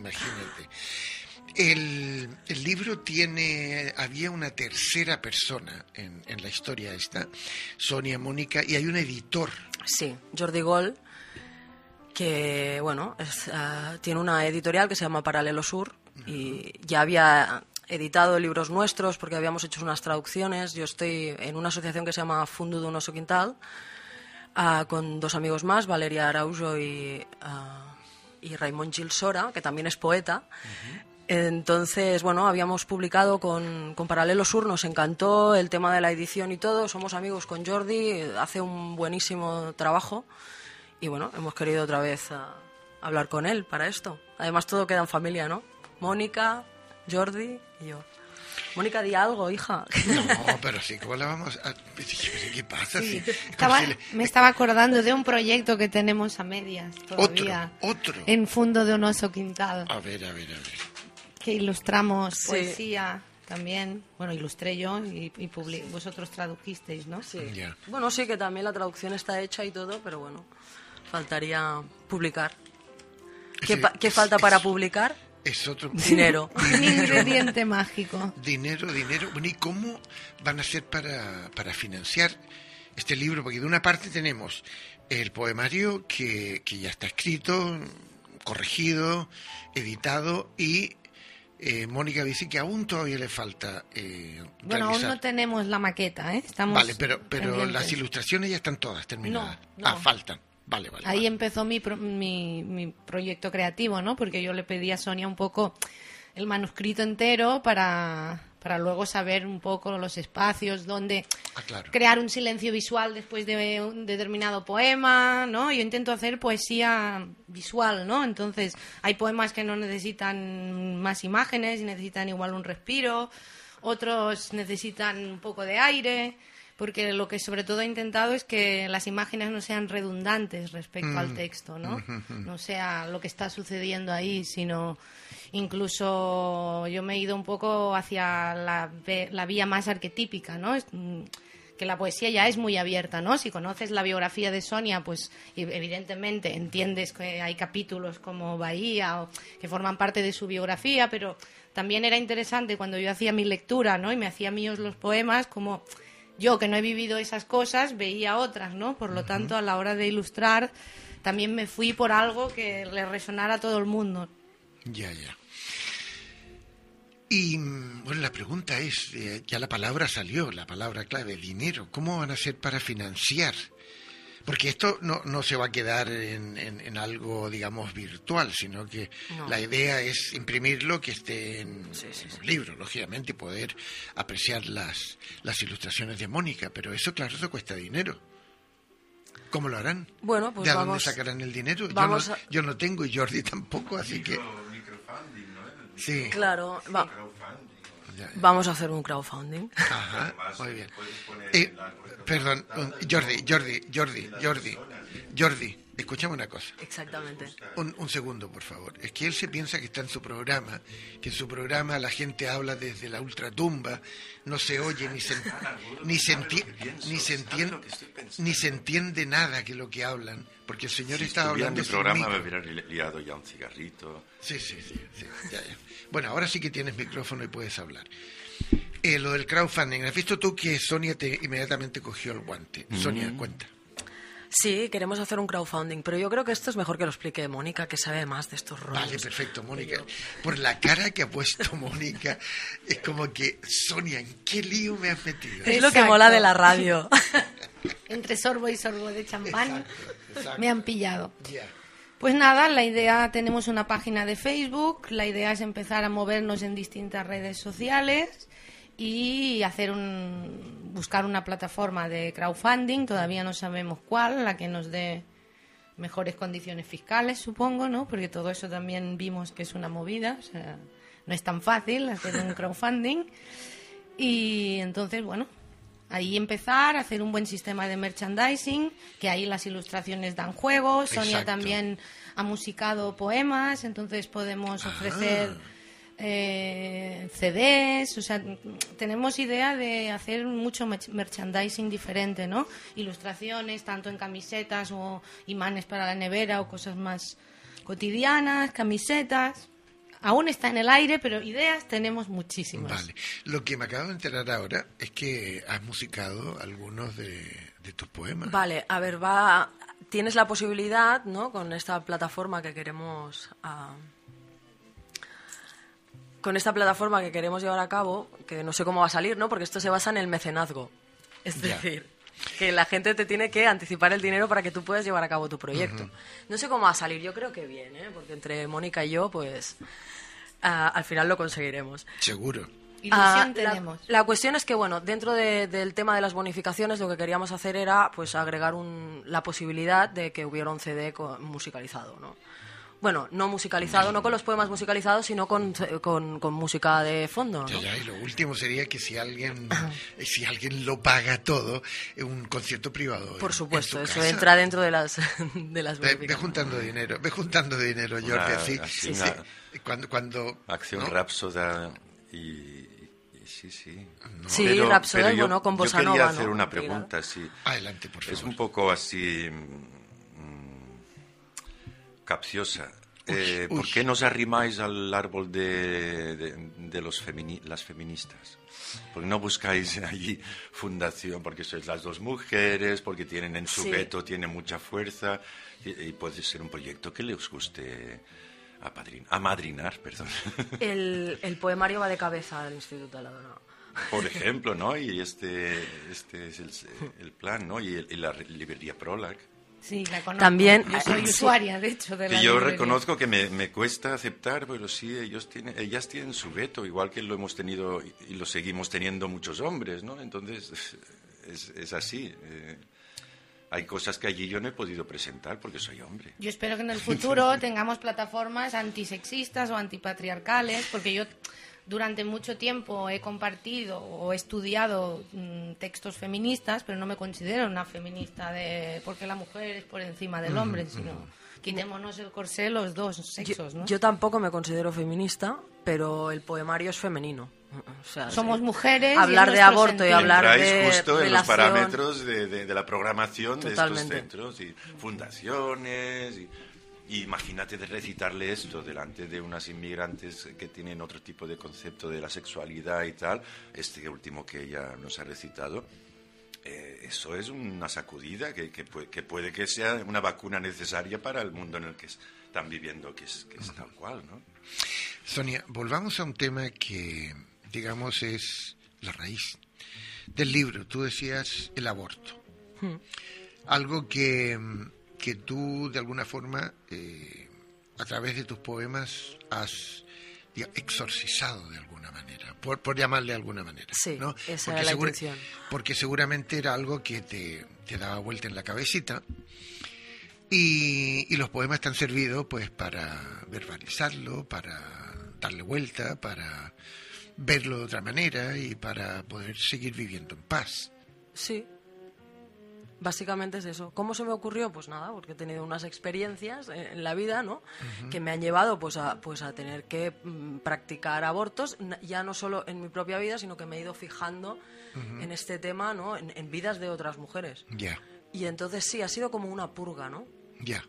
Speaker 3: El libro había una tercera persona en la historia esta, Sonia, Mónica, y hay un editor.
Speaker 6: Sí, Jordi Gol, que, bueno, tiene una editorial que se llama Paralelo Sur, y ya había editado libros nuestros porque habíamos hecho unas traducciones. Yo estoy en una asociación que se llama Fundo d'un Oso Quintal, con 2 amigos más, Valeria Araujo y Raimon Gil Sora, que también es poeta. Entonces, bueno, habíamos publicado con Paralelo Sur, nos encantó el tema de la edición y todo, somos amigos con Jordi, hace un buenísimo trabajo y bueno, hemos querido otra vez hablar con él para esto. Además todo queda en familia, ¿no? Mónica, Jordi y yo. Mónica, di algo, hija.
Speaker 3: No, pero sí, ¿cómo la vamos a...? ¿Qué pasa?
Speaker 7: Sí,
Speaker 3: Sí,
Speaker 7: me estaba acordando de un proyecto que tenemos a medias todavía.
Speaker 3: Otro.
Speaker 7: En Fundo de un Oso Quintal.
Speaker 3: A ver.
Speaker 7: Que ilustramos
Speaker 6: Sí.
Speaker 7: poesía también. Bueno, ilustré yo y vosotros tradujisteis, ¿no?
Speaker 6: Sí.
Speaker 3: Ya.
Speaker 6: Bueno, sí, que también la traducción está hecha y todo, pero bueno, faltaría publicar. ¿Qué falta para publicar?
Speaker 3: Es otro...
Speaker 6: Dinero.
Speaker 7: Un ingrediente mágico.
Speaker 3: Dinero. Bueno, ¿y cómo van a hacer para financiar este libro? Porque de una parte tenemos el poemario que ya está escrito, corregido, editado y Mónica dice que aún todavía le falta
Speaker 7: Bueno, aún
Speaker 3: realizar.
Speaker 7: no tenemos la maqueta, ¿eh? Estamos
Speaker 3: Vale, pero
Speaker 7: pendientes.
Speaker 3: las ilustraciones ya están todas terminadas.
Speaker 7: No.
Speaker 3: Faltan. Vale.
Speaker 7: Ahí empezó mi proyecto creativo, ¿no? Porque yo le pedí a Sonia un poco el manuscrito entero para luego saber un poco los espacios donde
Speaker 3: claro.
Speaker 7: crear un silencio visual después de un determinado poema, ¿no? Yo intento hacer poesía visual, ¿no? Entonces hay poemas que no necesitan más imágenes y necesitan igual un respiro, otros necesitan un poco de aire, porque lo que sobre todo he intentado es que las imágenes no sean redundantes respecto al texto, ¿no? No sea lo que está sucediendo ahí, sino incluso yo me he ido un poco hacia la vía más arquetípica, ¿no? Que la poesía ya es muy abierta, ¿no? Si conoces la biografía de Sonia, pues evidentemente entiendes que hay capítulos como Bahía que forman parte de su biografía, pero también era interesante cuando yo hacía mi lectura, ¿no? Y me hacía míos los poemas, como yo, que no he vivido esas cosas, veía otras, ¿no? Por lo tanto, a la hora de ilustrar, también me fui por algo que le resonara a todo el mundo.
Speaker 3: Ya. Y, bueno, la pregunta es, ya la palabra salió, la palabra clave, dinero. ¿Cómo van a hacer para financiar? Porque esto no se va a quedar en algo, digamos, virtual, sino que la idea es imprimirlo, que esté en un libro, lógicamente, y poder apreciar las ilustraciones de Mónica. Pero eso, claro, eso cuesta dinero. ¿Cómo lo harán?
Speaker 6: Bueno, pues
Speaker 3: ¿De dónde sacarán el dinero? Yo no tengo y Jordi tampoco, así que...
Speaker 8: Microfunding, ¿no?
Speaker 3: Sí.
Speaker 6: Claro,
Speaker 3: Ya.
Speaker 6: vamos a hacer un crowdfunding.
Speaker 3: Ajá, muy bien. Perdón, Jordi, escúchame una cosa.
Speaker 6: Exactamente.
Speaker 3: Un segundo, por favor. Es que él se piensa que está en su programa, que en su programa la gente habla desde la ultratumba, no se oye ni se entiende nada que lo que hablan, porque el señor está hablando.
Speaker 8: Si estuviera en mi programa me hubiera liado ya un cigarrito.
Speaker 3: Sí, ya. Bueno, ahora sí que tienes micrófono y puedes hablar. Lo del crowdfunding, ¿has visto tú que Sonia inmediatamente cogió el guante? Sonia, cuenta.
Speaker 6: Sí, queremos hacer un crowdfunding, pero yo creo que esto es mejor que lo explique Mónica, que sabe más de estos roles.
Speaker 3: Vale, perfecto, Mónica. Por la cara que ha puesto Mónica, es como que, Sonia, ¿en qué lío me has metido?
Speaker 6: Es lo que mola de la radio.
Speaker 7: Entre sorbo y sorbo de champán
Speaker 3: Exacto.
Speaker 7: me han pillado.
Speaker 3: Ya.
Speaker 7: Pues nada, la idea, tenemos una página de Facebook, la idea es empezar a movernos en distintas redes sociales y buscar una plataforma de crowdfunding, todavía no sabemos cuál, la que nos dé mejores condiciones fiscales, supongo, ¿no? Porque todo eso también vimos que es una movida, o sea, no es tan fácil hacer un crowdfunding. Y entonces, bueno, ahí empezar a hacer un buen sistema de merchandising, que ahí las ilustraciones dan juego. Sonia
Speaker 3: Exacto.
Speaker 7: también ha musicado poemas, entonces podemos ofrecer CDs, o sea, tenemos idea de hacer mucho merchandising diferente, ¿no? Ilustraciones, tanto en camisetas o imanes para la nevera o cosas más cotidianas, camisetas. Aún está en el aire, pero ideas tenemos muchísimas.
Speaker 3: Vale. Lo que me acabo de enterar ahora es que has musicado algunos de tus poemas.
Speaker 6: Vale, a ver, tienes la posibilidad, ¿no? Con esta plataforma que queremos llevar a cabo, que no sé cómo va a salir, ¿no? Porque esto se basa en el mecenazgo. Es decir, que la gente te tiene que anticipar el dinero para que tú puedas llevar a cabo tu proyecto. No sé cómo va a salir, yo creo que bien, ¿eh? Porque entre Mónica y yo, pues al final lo conseguiremos.
Speaker 3: Seguro.
Speaker 7: Ilusión tenemos.
Speaker 6: La cuestión es que, bueno, dentro del tema de las bonificaciones, lo que queríamos hacer era, pues, agregar la posibilidad de que hubiera un CD musicalizado, ¿no? Bueno, no musicalizado, no con los poemas musicalizados, sino con música de fondo, ¿no?
Speaker 3: Ya, y lo último sería que si alguien lo paga todo, un concierto privado.
Speaker 6: Por supuesto,
Speaker 3: en su
Speaker 6: eso
Speaker 3: casa.
Speaker 6: entra dentro de las
Speaker 3: Ve juntando dinero, Jordi, así.
Speaker 8: Así
Speaker 3: Sí. Cuando
Speaker 8: Acción
Speaker 3: ¿no?
Speaker 8: Rápsoda y sí.
Speaker 6: Sí,
Speaker 8: Pero
Speaker 6: Rapsoda,
Speaker 8: yo-
Speaker 6: bueno, con bossa
Speaker 8: Yo quería
Speaker 6: nova,
Speaker 8: hacer
Speaker 6: ¿no?
Speaker 8: una pregunta, sí.
Speaker 3: Adelante, por favor.
Speaker 8: Es un poco así capciosa. ¿Por qué nos arrimáis al árbol de las feministas? ¿Por qué no buscáis allí fundación? Porque sois las dos mujeres, porque tienen en su veto, tienen mucha fuerza, y puede ser un proyecto que les guste amadrinar, perdón.
Speaker 6: El poemario va de cabeza al Instituto de la Dona.
Speaker 8: Por ejemplo, ¿no? Y este es el plan, ¿no? Y la librería Prolac.
Speaker 7: Sí, la conozco.
Speaker 6: También,
Speaker 7: yo soy usuaria, de hecho, de la
Speaker 8: Que yo
Speaker 7: librería.
Speaker 8: reconozco que me cuesta aceptar, pero sí, ellas tienen su veto, igual que lo hemos tenido y lo seguimos teniendo muchos hombres, ¿no? Entonces, es así. Hay cosas que allí yo no he podido presentar porque soy hombre.
Speaker 7: Yo espero que en el futuro tengamos plataformas antisexistas o antipatriarcales, porque yo durante mucho tiempo he compartido o he estudiado textos feministas, pero no me considero una feminista porque la mujer es por encima del hombre, sino quitémonos el corsé los dos sexos, ¿no?
Speaker 6: Yo tampoco me considero feminista, pero el poemario es femenino. O sea,
Speaker 7: somos mujeres.
Speaker 6: Hablar de aborto y hablar
Speaker 8: entráis
Speaker 6: de
Speaker 8: justo en los
Speaker 6: relación...
Speaker 8: parámetros de la programación
Speaker 6: Totalmente.
Speaker 8: de estos centros y fundaciones y imagínate de recitarle esto delante de unas inmigrantes que tienen otro tipo de concepto de la sexualidad y tal, este último que ella nos ha recitado, eso es una sacudida que puede que sea una vacuna necesaria para el mundo en el que están viviendo, que es tal cual, ¿no?
Speaker 3: Sonia, volvamos a un tema que, digamos, es la raíz del libro. Tú decías el aborto. Algo que tú, de alguna forma, a través de tus poemas has exorcizado de alguna manera, por llamarle de alguna manera.
Speaker 6: Sí,
Speaker 3: ¿no?
Speaker 6: esa era la intención.
Speaker 3: Porque seguramente era algo que te daba vuelta en la cabecita. Y los poemas te han servido pues para verbalizarlo, para darle vuelta, para verlo de otra manera y para poder seguir viviendo en paz.
Speaker 6: Sí, básicamente es eso. ¿Cómo se me ocurrió? Pues nada, porque he tenido unas experiencias en la vida, ¿no? Que me han llevado pues a tener que practicar abortos, ya no solo en mi propia vida, sino que me he ido fijando en este tema, ¿no? En vidas de otras mujeres.
Speaker 3: Ya.
Speaker 6: Y entonces sí, ha sido como una purga, ¿no?
Speaker 3: Ya.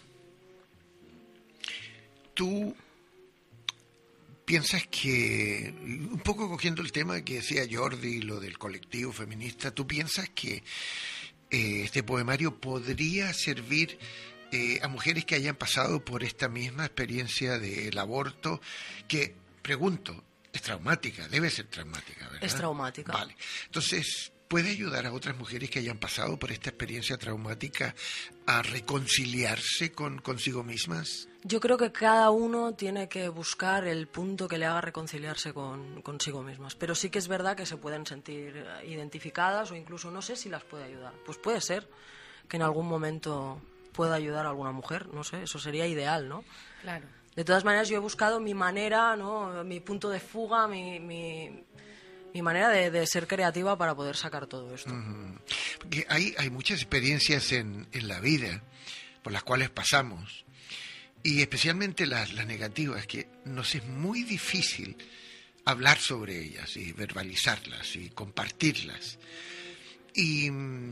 Speaker 3: Tú piensas que, un poco cogiendo el tema que decía Jordi, lo del colectivo feminista, ¿tú piensas que este poemario podría servir a mujeres que hayan pasado por esta misma experiencia del aborto, que, pregunto, es traumática, debe ser traumática, ¿verdad?
Speaker 6: Es traumática.
Speaker 3: Vale. Entonces, ¿puede ayudar a otras mujeres que hayan pasado por esta experiencia traumática a reconciliarse consigo mismas?
Speaker 6: Yo creo que cada uno tiene que buscar el punto que le haga reconciliarse consigo mismas. Pero sí que es verdad que se pueden sentir identificadas o incluso no sé si las puede ayudar. Pues puede ser que en algún momento pueda ayudar a alguna mujer, no sé, eso sería ideal, ¿no?
Speaker 7: Claro.
Speaker 6: De todas maneras, yo he buscado mi manera, ¿no? Mi punto de fuga, mi manera de ser creativa para poder sacar todo esto.
Speaker 3: Porque hay muchas experiencias en la vida por las cuales pasamos, y especialmente las negativas, que nos es muy difícil hablar sobre ellas y verbalizarlas y compartirlas. Y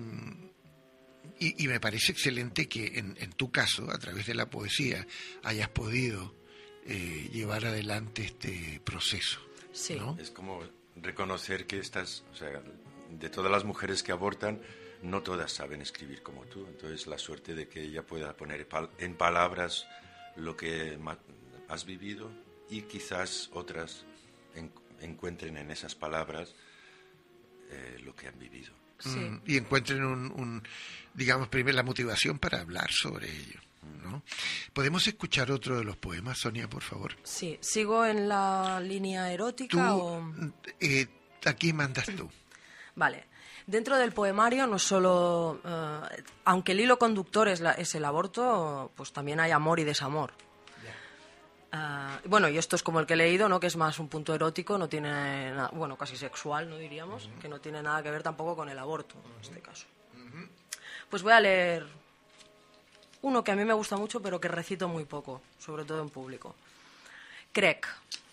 Speaker 3: me parece excelente que en tu caso, a través de la poesía, hayas podido llevar adelante este proceso.
Speaker 6: Sí.
Speaker 3: ¿no?
Speaker 8: Es como reconocer que o sea, de todas las mujeres que abortan, no todas saben escribir como tú. Entonces, la suerte de que ella pueda poner en palabras lo que has vivido y quizás otras encuentren en esas palabras lo que han vivido.
Speaker 6: Sí.
Speaker 3: Y encuentren digamos, primero la motivación para hablar sobre ello, ¿no? ¿Podemos escuchar otro de los poemas, Sonia, por favor?
Speaker 6: Sí, ¿sigo en la línea erótica o...?
Speaker 3: Aquí mandas tú.
Speaker 6: Vale. Dentro del poemario no solo... aunque el hilo conductor es el aborto, pues también hay amor y desamor. Bueno, y esto es como el que he leído, ¿no? Que es más un punto erótico, no tiene nada, bueno, casi sexual, ¿no? Diríamos, que no tiene nada que ver tampoco con el aborto, en este caso. Pues voy a leer uno que a mí me gusta mucho, pero que recito muy poco, sobre todo en público. Crec.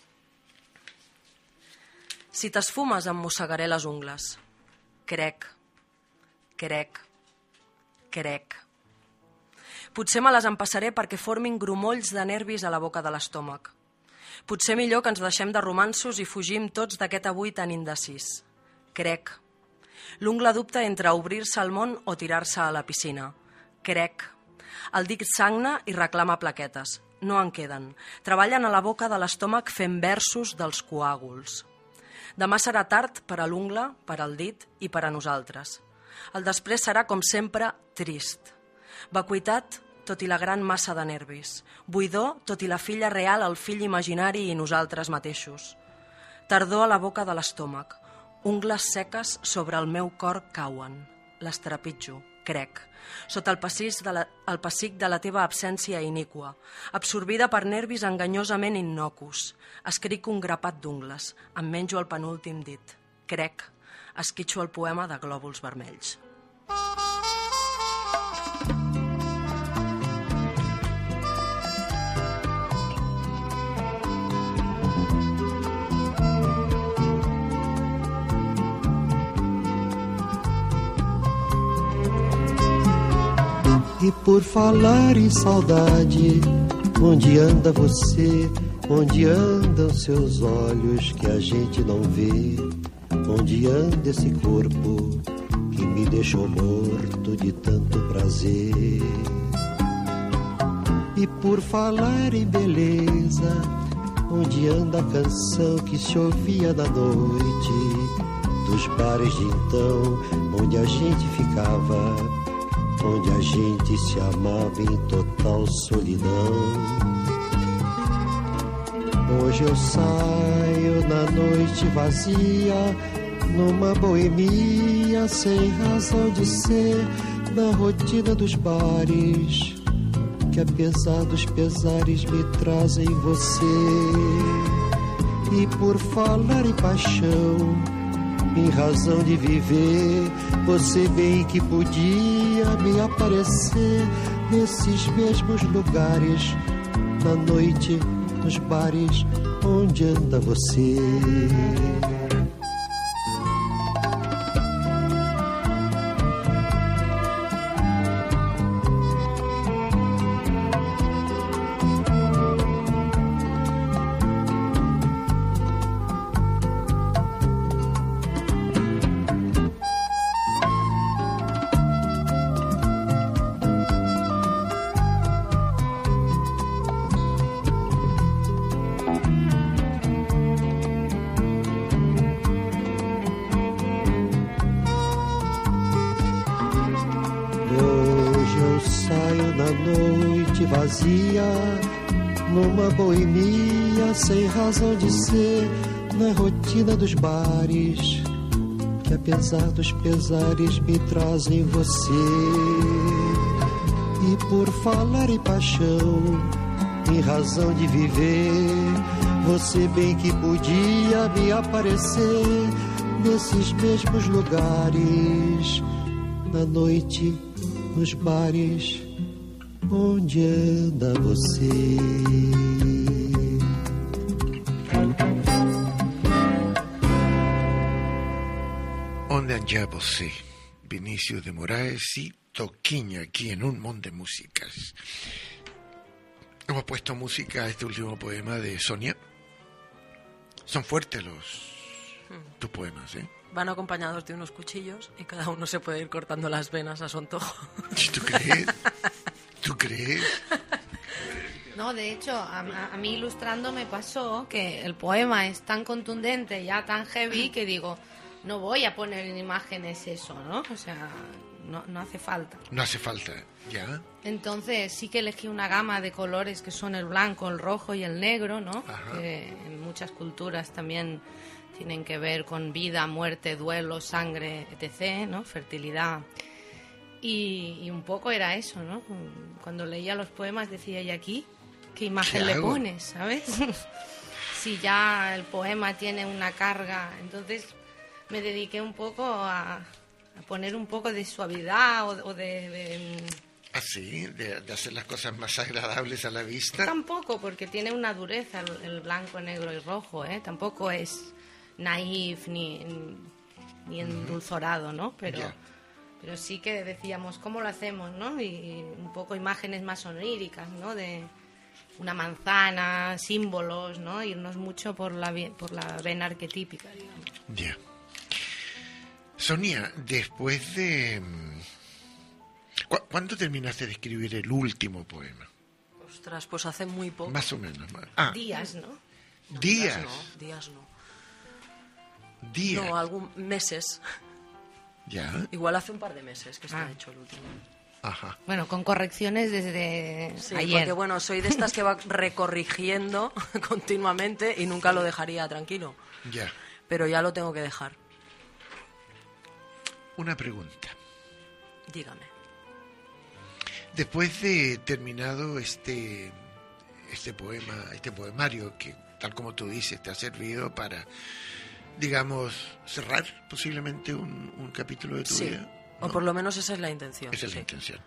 Speaker 6: Si t'esfumes em mossegaré les ungles. Crec, crec, crec. Potser me les empassaré perquè formin grumolls de nervis a la boca de l'estómac. Potser millor que ens deixem de romanços i fugim tots d'aquest avui tan indecís. Crec. L'ungla dubta entre obrir-se al món o tirar-se a la piscina. Crec. El dit sagna i reclama plaquetes. No en queden. Treballen a la boca de l'estómac fent versos dels coàguls. Demà serà tard per a l'ungla, per al dit i per a nosaltres. El després serà, com sempre, trist. Vacuïtat, tot i la gran massa de nervis. Buidor, tot i la filla real, el fill imaginari i nosaltres mateixos. Tardor a la boca de l'estómac. Ungles seques sobre el meu cor cauen. Les trepitjo, crec. Sota el pessic de la teva absència iníqua. Absorbida per nervis enganyosament innocus. Escric un grapat d'ungles. Em menjo el penúltim dit. Crec. Esquitxo el poema de glòbuls vermells.
Speaker 9: E por falar em saudade, onde anda você? Onde andam seus olhos que a gente não vê? Onde anda esse corpo que me deixou morto de tanto prazer? E por falar em beleza, onde anda a canção que se ouvia na noite dos bares de então, onde a gente ficava, onde a gente se amava em total solidão? Hoje eu saio na noite vazia, numa boemia sem razão de ser, na rotina dos bares, que apesar dos pesares me trazem você. E por falar em paixão, em razão de viver, você bem que podia me aparecer nesses mesmos lugares, na noite, nos bares, onde anda você? Numa boemia sem razão de ser, na rotina dos bares, que apesar dos pesares me trazem você. E por falar em paixão, em razão de viver, você bem que podia me aparecer nesses mesmos lugares, na noite, nos bares, onde anda você?
Speaker 3: Onde anda você? Vinícius de Moraes y Toquinho aquí en Un Mundo de Músicas. Hemos puesto música a este último poema de Sonia. Son fuertes tus poemas, ¿eh?
Speaker 6: Van acompañados de unos cuchillos y cada uno se puede ir cortando las venas a su antojo.
Speaker 3: ¿Tú crees? ¿Tú crees?
Speaker 7: No, de hecho, a mí ilustrando me pasó que el poema es tan contundente, ya tan heavy, que digo, no voy a poner en imágenes eso, ¿no? O sea, no hace falta.
Speaker 3: No hace falta, ya.
Speaker 7: Entonces sí que elegí una gama de colores que son el blanco, el rojo y el negro, ¿no? Que en muchas culturas también tienen que ver con vida, muerte, duelo, sangre, etc., ¿no? Fertilidad. Y un poco era eso, ¿no? Cuando leía los poemas decía, ¿y aquí qué imagen le pones, sabes? Si ya el poema tiene una carga, entonces me dediqué un poco a poner un poco de suavidad o de
Speaker 3: ¿Ah, sí? ¿De hacer las cosas más agradables a la vista?
Speaker 7: Tampoco, porque tiene una dureza el blanco, negro y rojo, ¿eh? Tampoco es naif ni endulzorado, ¿no? Pero Pero sí que decíamos, ¿cómo lo hacemos, no? Y un poco imágenes más oníricas, ¿no? De una manzana, símbolos, ¿no? Irnos mucho por la vena arquetípica, digamos.
Speaker 3: Ya. Sonia, después de... ¿Cuándo terminaste de escribir el último poema?
Speaker 6: Ostras, pues hace muy poco.
Speaker 3: Más o menos.
Speaker 7: Días, ¿no?
Speaker 3: Días.
Speaker 6: Días no.
Speaker 3: Días.
Speaker 6: No, meses.
Speaker 3: Ya.
Speaker 6: Igual hace un par de meses que está hecho el último.
Speaker 3: Ajá.
Speaker 7: Bueno, con correcciones desde ayer.
Speaker 6: Porque bueno, soy de estas que va recorrigiendo continuamente y nunca lo dejaría tranquilo.
Speaker 3: Ya.
Speaker 6: Pero ya lo tengo que dejar.
Speaker 3: Una pregunta.
Speaker 6: Dígame.
Speaker 3: Después de terminado este poema, este poemario que, tal como tú dices, te ha servido para, digamos, cerrar posiblemente un capítulo de tu vida, ¿no?
Speaker 6: O por lo menos esa es la intención.
Speaker 3: Esa es la intención.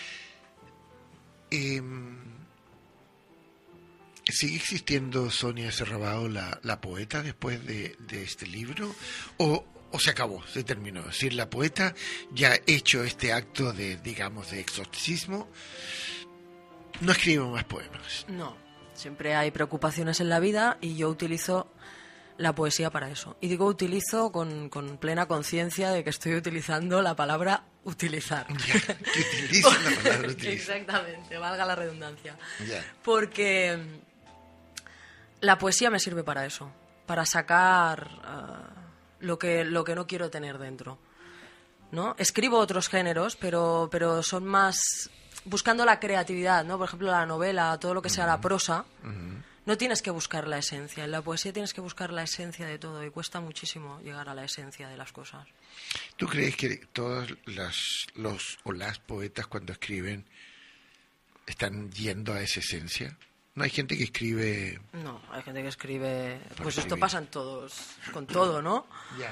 Speaker 3: ¿Sigue existiendo Sonia Serrabao, la poeta, después de este libro? ¿O se acabó, se terminó? Es decir, la poeta ya ha hecho este acto de, digamos, de exorcismo, no escribe más poemas.
Speaker 6: No, siempre hay preocupaciones en la vida y yo utilizo la poesía para eso. Y digo utilizo con plena conciencia de que estoy utilizando la palabra utilizar.
Speaker 3: Ya, que utiliza la palabra utilizar.
Speaker 6: Exactamente, valga la redundancia.
Speaker 3: Ya.
Speaker 6: Porque la poesía me sirve para eso, para sacar lo que no quiero tener dentro, ¿no? Escribo otros géneros, pero son más buscando la creatividad, ¿no? Por ejemplo, la novela, todo lo que sea la prosa. No tienes que buscar la esencia. En la poesía tienes que buscar la esencia de todo y cuesta muchísimo llegar a la esencia de las cosas.
Speaker 3: ¿Tú crees que todos las poetas cuando escriben están yendo a esa esencia? ¿No hay gente que escribe...?
Speaker 6: No, hay gente que escribe... Pues
Speaker 3: escribir.
Speaker 6: esto pasa en todos, con todo, ¿no?
Speaker 3: Ya.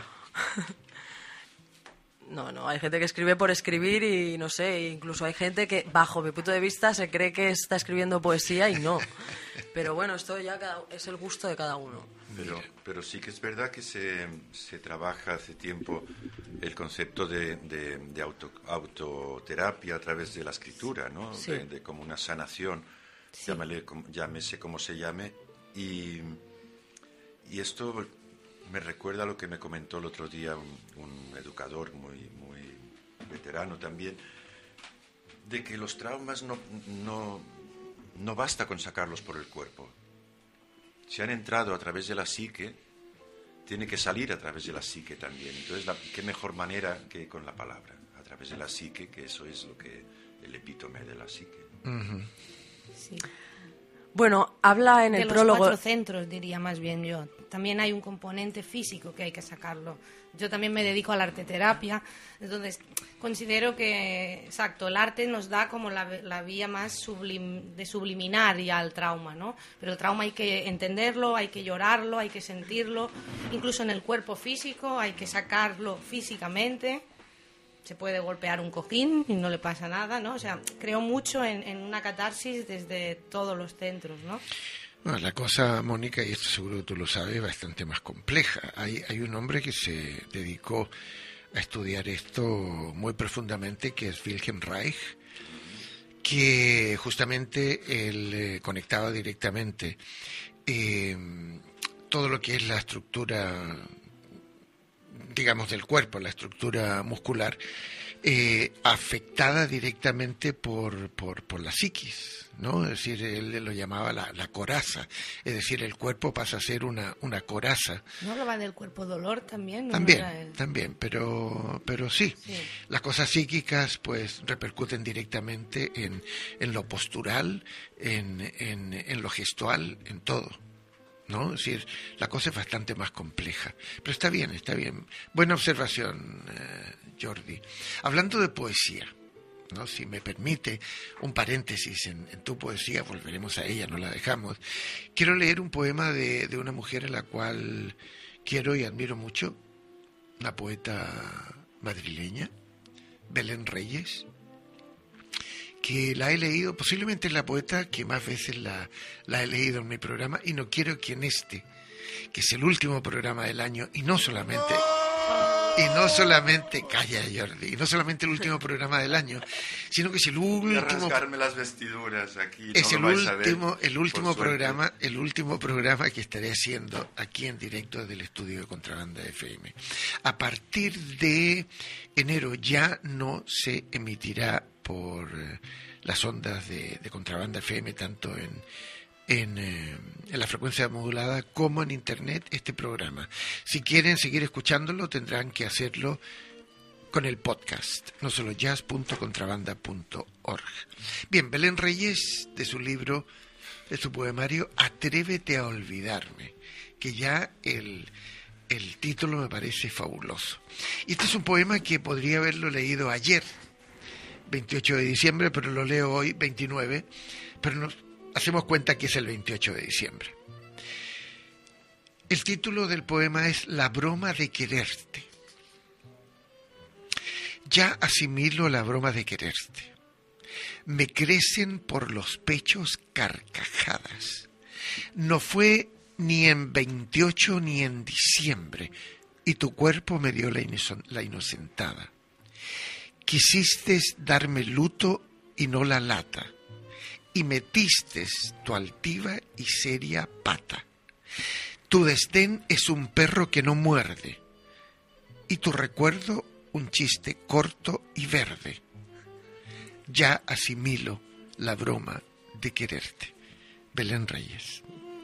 Speaker 6: No, hay gente que escribe por escribir y no sé, incluso hay gente que, bajo mi punto de vista, se cree que está escribiendo poesía y no. Pero bueno, esto ya es el gusto de cada uno.
Speaker 8: Pero sí que es verdad que se trabaja hace tiempo el concepto de autoterapia a través de la escritura, ¿no?
Speaker 6: Sí.
Speaker 8: De como una sanación,
Speaker 7: Sí.
Speaker 8: llámese como se llame. Y esto me recuerda a lo que me comentó el otro día un educador muy veterano también, de que los traumas no basta con sacarlos por el cuerpo. Si han entrado a través de la psique, tiene que salir a través de la psique también. Entonces, qué mejor manera que con la palabra, a través de la psique, que eso es lo que el epítome de la psique.
Speaker 3: Uh-huh.
Speaker 7: Sí.
Speaker 6: Bueno, habla en
Speaker 7: De
Speaker 6: el
Speaker 7: los
Speaker 6: prólogo...
Speaker 7: 4 centros, diría más bien yo. También hay un componente físico que hay que sacarlo. Yo también me dedico a la arteterapia, entonces considero que, exacto, el arte nos da como la vía más de subliminar ya al trauma, ¿no? Pero el trauma hay que entenderlo, hay que llorarlo, hay que sentirlo, incluso en el cuerpo físico hay que sacarlo físicamente. Se puede golpear un cojín y no le pasa nada, ¿no? O sea, creo mucho en una catarsis desde todos los centros, ¿no?
Speaker 3: Bueno, la cosa, Mónica, y esto seguro que tú lo sabes, es bastante más compleja. Hay un hombre que se dedicó a estudiar esto muy profundamente, que es Wilhelm Reich, que justamente él conectaba directamente todo lo que es la estructura, digamos, del cuerpo, la estructura muscular, afectada directamente por la psiquis, ¿no? Es decir, él lo llamaba la coraza, es decir, el cuerpo pasa a ser una coraza.
Speaker 7: ¿No hablaba del cuerpo dolor también? ¿No?
Speaker 3: También, pero sí. Las cosas psíquicas pues repercuten directamente en lo postural, en lo gestual, en todo, ¿no? Es decir, la cosa es bastante más compleja. Pero está bien. Buena observación, Jordi. Hablando de poesía, ¿no? Si me permite un paréntesis en tu poesía, volveremos a ella, no la dejamos. Quiero leer un poema de una mujer a la cual quiero y admiro mucho, una poeta madrileña, Belén Reyes, que la he leído, posiblemente es la poeta que más veces la he leído en mi programa, y no quiero que en este, que es el último programa del año, y no solamente... Y no solamente, calla Jordi, y no solamente el último programa del año, sino que es el
Speaker 8: Voy a
Speaker 3: último,
Speaker 8: rasgarme las vestiduras aquí.
Speaker 3: es
Speaker 8: no lo vais a ver,
Speaker 3: el último
Speaker 8: por suerte.
Speaker 3: programa, el último programa que estaré haciendo aquí en directo del estudio de Contrabanda FM. A partir de enero ya no se emitirá por las ondas de Contrabanda FM, tanto en la frecuencia modulada como en internet, este programa. Si quieren seguir escuchándolo, tendrán que hacerlo con el podcast, no solo jazz.contrabanda.org. Bien, Belén Reyes, de su libro, de su poemario Atrévete a olvidarme, que ya el título me parece fabuloso. Y este es un poema que podría haberlo leído ayer, 28 de diciembre, pero lo leo hoy, 29, pero nos hacemos cuenta que es el 28 de diciembre. El título del poema es La broma de quererte. Ya asimilo la broma de quererte. Me crecen por los pechos carcajadas. No fue ni en 28 ni en diciembre, y tu cuerpo me dio la inocentada. Quisiste darme luto y no la lata, y metiste tu altiva y seria pata. Tu desdén es un perro que no muerde, y tu recuerdo un chiste corto y verde. Ya asimilo la broma de quererte. Belén Reyes.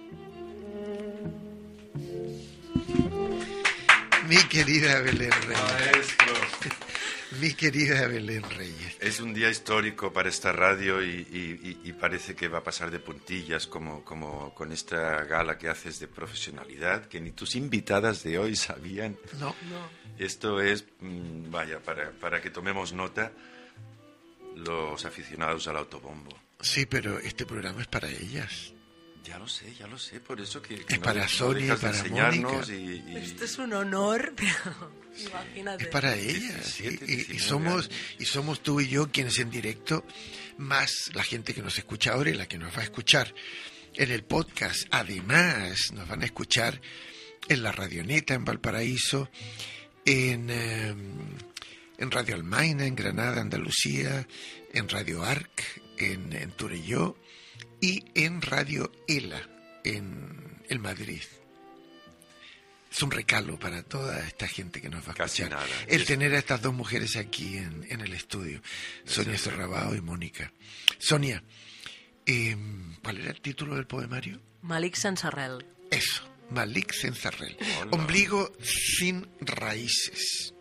Speaker 3: Mi querida Belén Reyes.
Speaker 8: Maestro.
Speaker 3: Mi querida Belén Reyes.
Speaker 8: Es un día histórico para esta radio y parece que va a pasar de puntillas como con esta gala que haces de profesionalidad que ni tus invitadas de hoy sabían.
Speaker 3: No.
Speaker 8: Esto es, vaya, para que tomemos nota los aficionados al autobombo.
Speaker 3: Sí, pero este programa es para ellas.
Speaker 8: Ya lo sé, por eso que
Speaker 3: es
Speaker 8: no,
Speaker 3: para
Speaker 8: no
Speaker 3: Sonia,
Speaker 8: dejas de
Speaker 3: para
Speaker 8: enseñarnos
Speaker 3: Mónica.
Speaker 6: Esto es un honor, pero imagínate.
Speaker 3: Es para ellas.
Speaker 8: 17,
Speaker 3: y somos tú y yo quienes en directo, más la gente que nos escucha ahora y la que nos va a escuchar en el podcast. Además, nos van a escuchar en la Radioneta, en Valparaíso, en Radio Almaina, en Granada, Andalucía, en Radio Arc, en Turelló, y en Radio ELA, en Madrid. Es un regalo para toda esta gente que nos va a
Speaker 8: Casi
Speaker 3: escuchar.
Speaker 8: nada.
Speaker 3: El tener a estas dos mujeres aquí en el estudio, Sonia Serrabao y Mónica. Sonia, ¿cuál era el título del poemario?
Speaker 6: Malik Sensarrel.
Speaker 3: Eso, Malik Sensarrel.
Speaker 8: Hola.
Speaker 3: Ombligo sin raíces.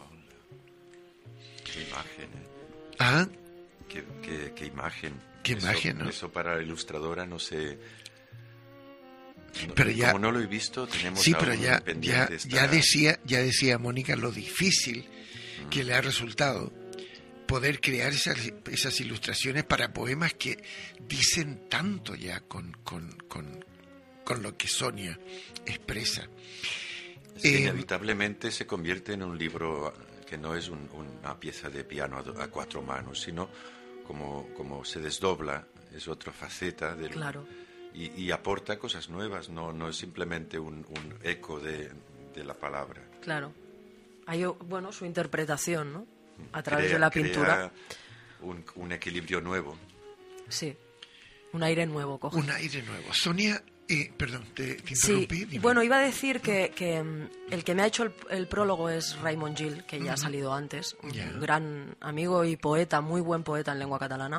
Speaker 8: Qué imagen,
Speaker 3: ¿Ah?
Speaker 8: Qué imagen.
Speaker 3: Qué imagen, ¿no?
Speaker 8: Eso para la ilustradora, no sé.
Speaker 3: Pero ya,
Speaker 8: como no lo he visto, tenemos
Speaker 3: sí,
Speaker 8: aún
Speaker 3: pero ya
Speaker 8: pendiente
Speaker 3: decía Mónica lo difícil que le ha resultado poder crear esas ilustraciones para poemas que dicen tanto ya con lo que Sonia expresa.
Speaker 8: Es que inevitablemente se convierte en un libro que no es una pieza de piano a cuatro manos, sino como se desdobla, es otra faceta del...
Speaker 6: Claro.
Speaker 8: Y aporta cosas nuevas, no es simplemente un eco de la palabra.
Speaker 6: Claro. Hay, bueno, su interpretación, ¿no? A través de la pintura.
Speaker 8: Crea un equilibrio nuevo.
Speaker 6: Sí. Un aire nuevo coge.
Speaker 3: Un aire nuevo. Sonia, perdón, te interrumpí.
Speaker 6: Sí,
Speaker 3: Dime.
Speaker 6: bueno, iba a decir que el que me ha hecho el prólogo es Raymond Gil, que ya ha salido antes, un gran amigo y poeta, muy buen poeta en lengua catalana.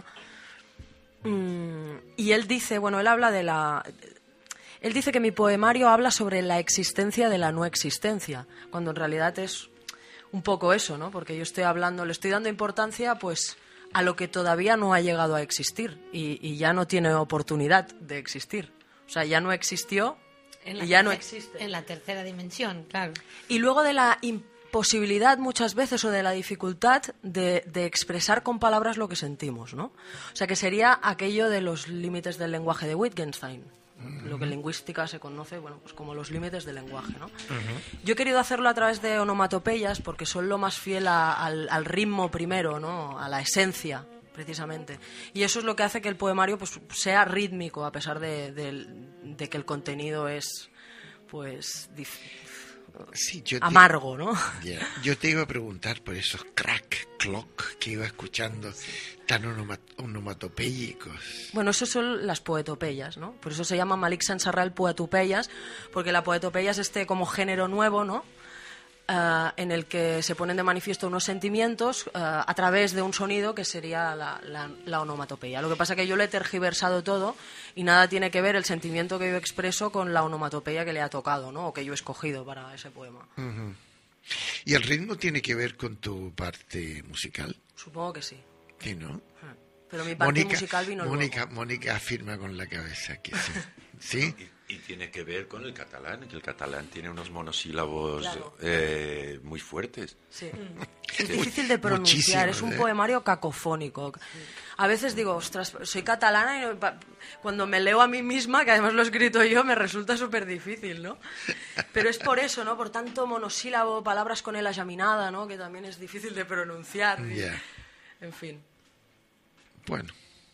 Speaker 6: Y él dice, bueno, él dice que mi poemario habla sobre la existencia de la no existencia, cuando en realidad es un poco eso, ¿no? Porque yo le estoy dando importancia, pues, a lo que todavía no ha llegado a existir y ya no tiene oportunidad de existir. O sea, ya no existió y ya no existe.
Speaker 7: En la tercera dimensión, claro.
Speaker 6: Y luego de la imposibilidad muchas veces o de la dificultad de expresar con palabras lo que sentimos, ¿no? O sea, que sería aquello de los límites del lenguaje de Wittgenstein. Lo que en lingüística se conoce, bueno, pues como los límites del lenguaje, ¿no? Yo he querido hacerlo a través de onomatopeyas porque son lo más fiel al ritmo primero, ¿no? A la esencia, precisamente. Y eso es lo que hace que el poemario, pues, sea rítmico, a pesar de que el contenido es, pues,
Speaker 3: Sí,
Speaker 6: amargo, ¿no?
Speaker 3: Yeah. Yo te iba a preguntar por esos crack clock que iba escuchando tan onomatopéyicos.
Speaker 6: Bueno, eso son las poetopeyas, ¿no? Por eso se llama Malik Sansarral poetopeyas, porque la poetopeya es como género nuevo, ¿no? En el que se ponen de manifiesto unos sentimientos a través de un sonido que sería la onomatopeya. Lo que pasa es que yo le he tergiversado todo y nada tiene que ver el sentimiento que yo expreso con la onomatopeya que le ha tocado, ¿no? O que yo he escogido para ese poema.
Speaker 3: Uh-huh. ¿Y el ritmo tiene que ver con tu parte musical?
Speaker 6: Supongo que sí.
Speaker 3: Sí, ¿no?
Speaker 6: Pero mi parte musical vino luego.
Speaker 3: Mónica afirma con la cabeza que sí. ¿Sí?
Speaker 8: Y tiene que ver con el catalán, que el catalán tiene unos monosílabos
Speaker 6: claro.
Speaker 8: Muy fuertes.
Speaker 6: Sí. Es difícil de pronunciar, es un poemario cacofónico. A veces digo, ostras, soy catalana y cuando me leo a mí misma, que además lo he escrito yo, me resulta súper difícil, ¿no? Pero es por eso, ¿no? Por tanto monosílabo, palabras con el geminada, ¿no? Que también es difícil de pronunciar.
Speaker 3: Yeah.
Speaker 6: En fin.
Speaker 3: Bueno,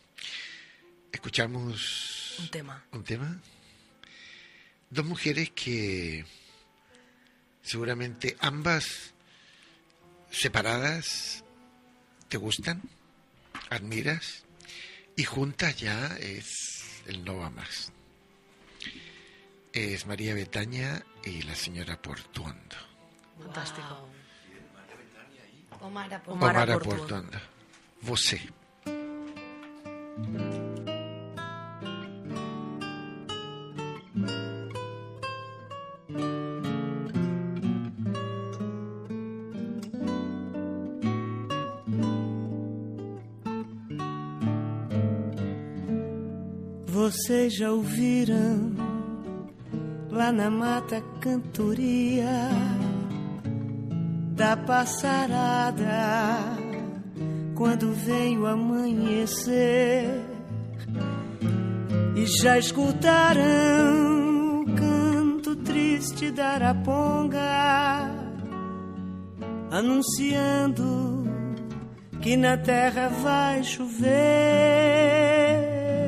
Speaker 3: escuchamos
Speaker 6: un tema.
Speaker 3: Dos mujeres que seguramente ambas separadas te gustan, admiras, y juntas ya es el no va más. Es María Betaña y la señora Portuondo.
Speaker 6: Fantástico.
Speaker 7: Wow.
Speaker 3: Omara Portuondo. Você.
Speaker 10: Vocês já ouviram lá na mata cantoria da passarada quando vem o amanhecer, e já escutaram o canto triste da araponga anunciando que na terra vai chover.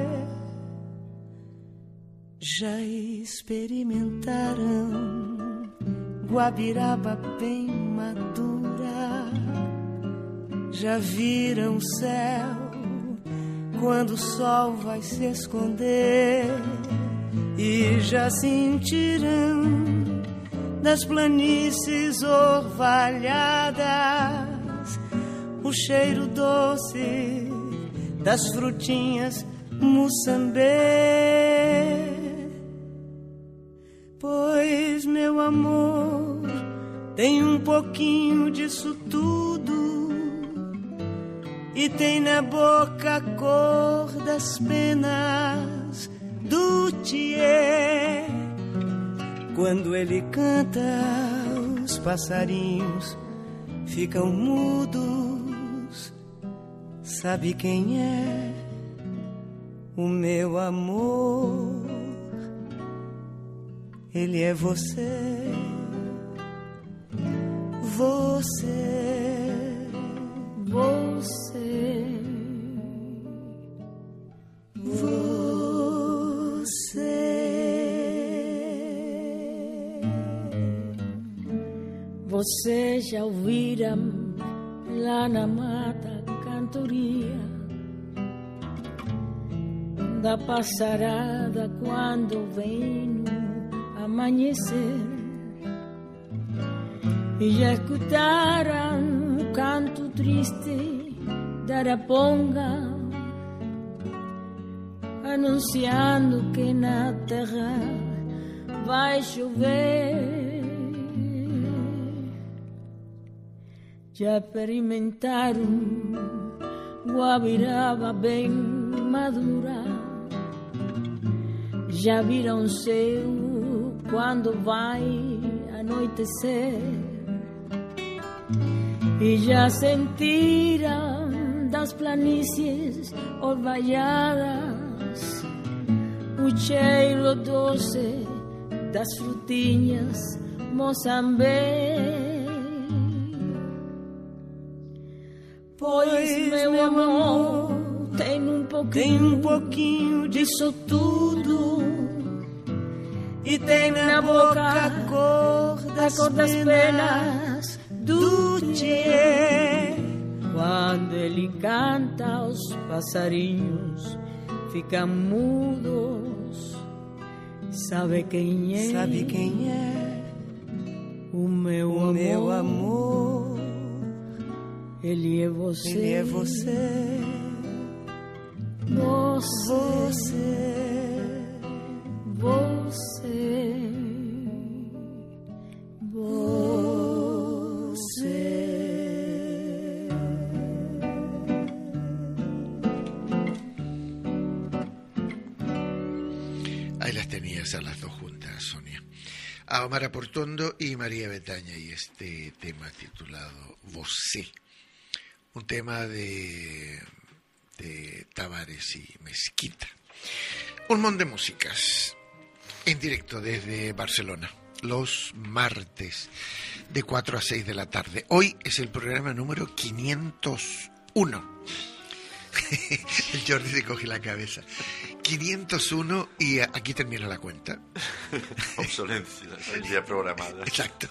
Speaker 10: Já experimentaram guabiraba bem madura, já viram o céu quando o sol vai se esconder, e já sentiram das planícies orvalhadas o cheiro doce das frutinhas Moçambê. Pois, meu amor, tem um pouquinho disso tudo, e tem na boca a cor das penas do tiê. Quando ele canta, os passarinhos ficam mudos. Sabe quem é o meu amor? Ele é você, você, você, você.
Speaker 11: Vocês já ouviram lá na mata cantoria da passarada quando vem no amanhecer, e já escutaram o canto triste da araponga anunciando que na terra vai chover. Já experimentaram guabiraba bem madura, já viram o céu quando vai anoitecer, e já sentiram das planícies orvalhadas o cheiro doce das frutinhas Moçambê. Pois, meu amor, tem um pouquinho disso tudo,
Speaker 10: e tem na boca a cor
Speaker 11: cor das penas do Tchê. Quando ele canta, os passarinhos ficam mudos. Sabe quem é?
Speaker 10: Sabe quem é?
Speaker 11: O meu
Speaker 10: amor.
Speaker 11: Ele é você.
Speaker 10: Ele é você.
Speaker 3: Ahí las tenías a las dos juntas, Sonia. A Omar Portondo y María Betaña, y este tema titulado Você, un tema de Tavares y Mezquita. Un montón de músicas en directo desde Barcelona, los martes de 4 a 6 de la tarde. Hoy es el programa número 501. El Jordi se coge la cabeza. 501 y aquí termina la cuenta.
Speaker 8: Obsolencia, ya programada.
Speaker 3: Exacto.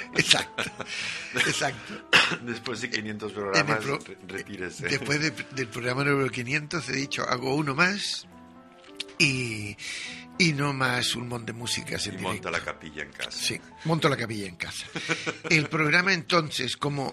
Speaker 8: Después de 500 programas, retírese.
Speaker 3: Después del programa número 500 he dicho, hago uno más y no más un montón de músicas en directo.
Speaker 8: Monta la capilla en casa.
Speaker 3: Sí, monto la capilla en casa. El programa entonces, como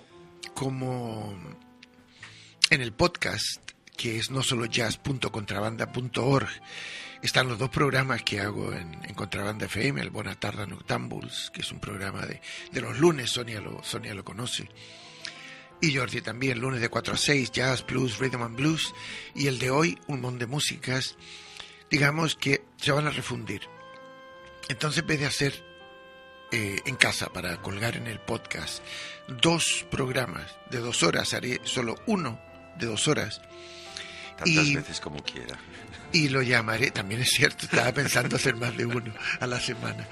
Speaker 3: en el podcast, que es no solo jazz.contrabanda.org, están los dos programas que hago en Contrabanda FM, el Bona Tarda Noctambuls, que es un programa de los lunes, Sonia lo conoce, y Jordi también, lunes de 4 a 6, Jazz, Blues, Rhythm and Blues, y el de hoy, un montón de músicas, digamos que se van a refundir. Entonces, en vez de hacer en casa para colgar en el podcast 2 programas de 2 horas, haré solo uno de 2 horas.
Speaker 8: Tantas veces como quiera.
Speaker 3: Y lo llamaré, también es cierto, estaba pensando hacer más de uno a la semana.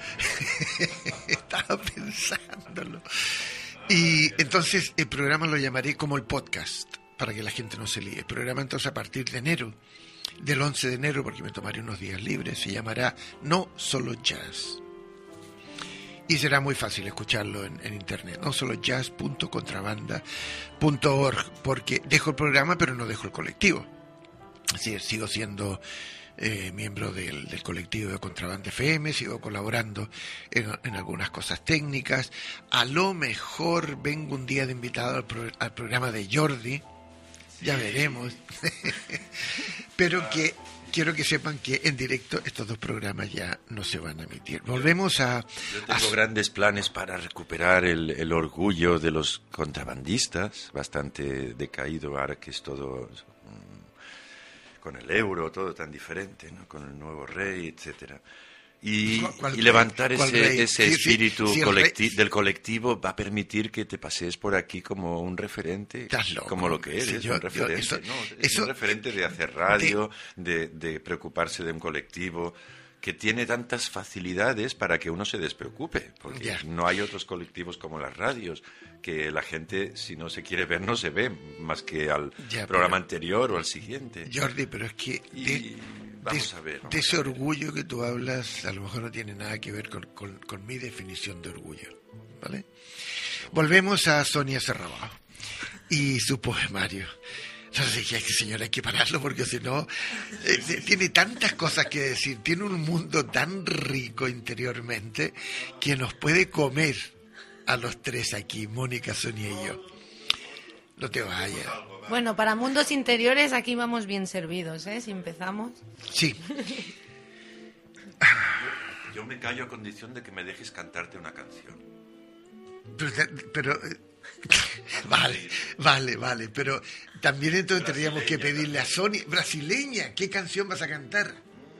Speaker 3: Estaba pensándolo. Y entonces el programa lo llamaré como el podcast, para que la gente no se líe. El programa entonces a partir de enero, del 11 de enero, porque me tomaré unos días libres, se llamará No Solo Jazz. Y será muy fácil escucharlo en internet, no solo jazz.contrabanda.org, porque dejo el programa pero no dejo el colectivo. Así es, sigo siendo miembro del colectivo de Contrabanda FM, sigo colaborando en algunas cosas técnicas. A lo mejor vengo un día de invitado al programa de Jordi, ya veremos. Pero que quiero que sepan que en directo estos 2 programas ya no se van a emitir. Volvemos a...
Speaker 8: Yo tengo grandes planes para recuperar el orgullo de los contrabandistas, bastante decaído ahora que es todo con el euro, todo tan diferente, ¿no? Con el nuevo rey, etcétera. Y levantar ese espíritu del colectivo va a permitir que te pasees por aquí como un referente, como lo que eres, un referente. Es un referente de hacer radio, de preocuparse de un colectivo que tiene tantas facilidades para que uno se despreocupe, porque no hay otros colectivos como las radios, que la gente, si no se quiere ver, no se ve, más que al programa anterior o al siguiente.
Speaker 3: Jordi, pero es que...
Speaker 8: Vamos a ver.
Speaker 3: Ese orgullo que tú hablas a lo mejor no tiene nada que ver con mi definición de orgullo, ¿vale? Volvemos a Sonia Serrabao y su poemario. Entonces dije, señora, hay que pararlo porque si no, tiene tantas cosas que decir, tiene un mundo tan rico interiormente que nos puede comer a los 3 aquí, Mónica, Sonia y yo. No te vayas.
Speaker 7: Bueno, para mundos interiores aquí vamos bien servidos, ¿eh? Si empezamos.
Speaker 3: Sí.
Speaker 8: Yo me callo a condición de que me dejes cantarte una canción.
Speaker 3: Pero vale, pero también entonces tendríamos que pedirle a Sonia, brasileña, ¿qué canción vas a cantar?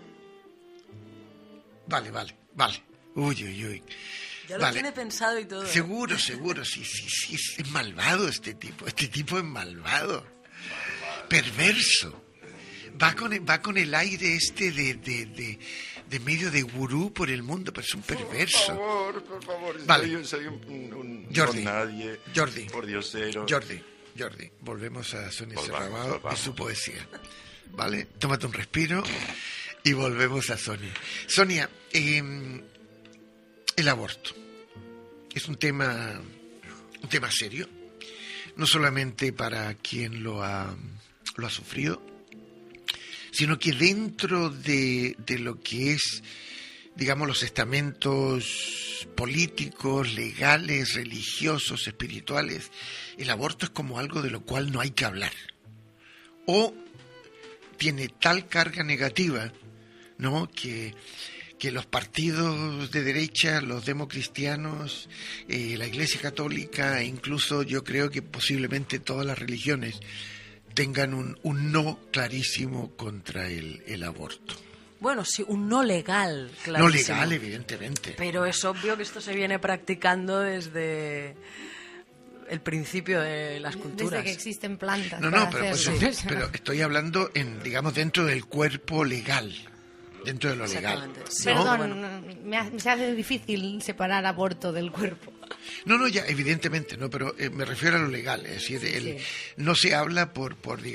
Speaker 3: Vale. Uy.
Speaker 6: Ya lo tiene pensado y todo.
Speaker 3: Seguro, sí, es malvado este tipo es malvado, perverso. Va con el aire este de medio de gurú por el mundo, pero es un perverso.
Speaker 8: Por favor,
Speaker 3: vale.
Speaker 8: soy un
Speaker 3: Jordi,
Speaker 8: nadie,
Speaker 3: Jordi,
Speaker 8: por diosero.
Speaker 3: Jordi, volvemos a Sonia Serrabao y su poesía. Vale, tómate un respiro y volvemos a Sonia. Sonia, el aborto. es un tema serio, no solamente para quien lo ha sufrido, sino que dentro de lo que es, digamos, los estamentos políticos, legales, religiosos, espirituales, el aborto es como algo de lo cual no hay que hablar. O tiene tal carga negativa, ¿no?, que los partidos de derecha, los democristianos, la Iglesia Católica e incluso yo creo que posiblemente todas las religiones tengan un no clarísimo contra el aborto.
Speaker 6: Bueno, sí, un no legal, claro.
Speaker 3: No legal, evidentemente.
Speaker 6: Pero es obvio que esto se viene practicando desde el principio de las culturas.
Speaker 7: Desde que existen plantas.
Speaker 3: No, pero estoy hablando digamos, dentro del cuerpo legal. Dentro de lo legal.
Speaker 6: Sí,
Speaker 7: perdón, me hace difícil separar aborto del cuerpo.
Speaker 3: No, ya, evidentemente, no, pero me refiero a lo legal, es decir, no se habla por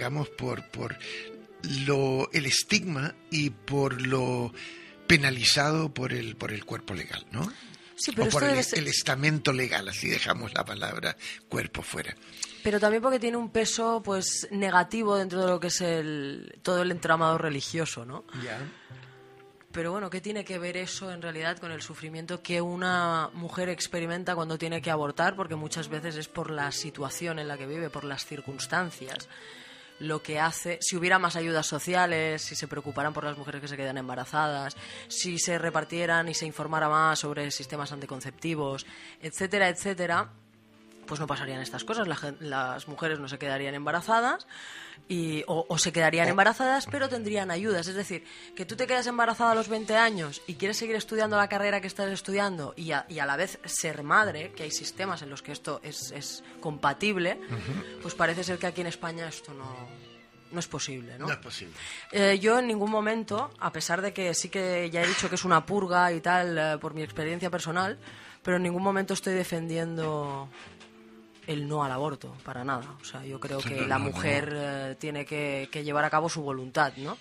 Speaker 3: el estigma y por lo penalizado por el cuerpo legal, ¿no?
Speaker 6: Sí, pero
Speaker 3: o por
Speaker 6: esto
Speaker 3: el estamento legal, así dejamos la palabra cuerpo fuera.
Speaker 6: Pero también porque tiene un peso, pues, negativo dentro de lo que es todo el entramado religioso, ¿no?
Speaker 3: Ya.
Speaker 6: Pero bueno, ¿qué tiene que ver eso en realidad con el sufrimiento que una mujer experimenta cuando tiene que abortar? Porque muchas veces es por la situación en la que vive, por las circunstancias. Lo que hace, si hubiera más ayudas sociales, si se preocuparan por las mujeres que se quedan embarazadas, si se repartieran y se informara más sobre sistemas anticonceptivos, etcétera, etcétera, pues no pasarían estas cosas. Las mujeres no se quedarían embarazadas o se quedarían embarazadas, pero tendrían ayudas. Es decir, que tú te quedas embarazada a los 20 años y quieres seguir estudiando la carrera que estás estudiando y a la vez ser madre, que hay sistemas en los que esto es compatible, pues parece ser que aquí en España esto no es posible, ¿no?
Speaker 3: No es posible.
Speaker 6: Yo en ningún momento, a pesar de que sí que ya he dicho que es una purga y tal, por mi experiencia personal, pero en ningún momento estoy defendiendo el no al aborto, para nada. O sea, yo creo que la mujer tiene que llevar a cabo su voluntad, ¿no?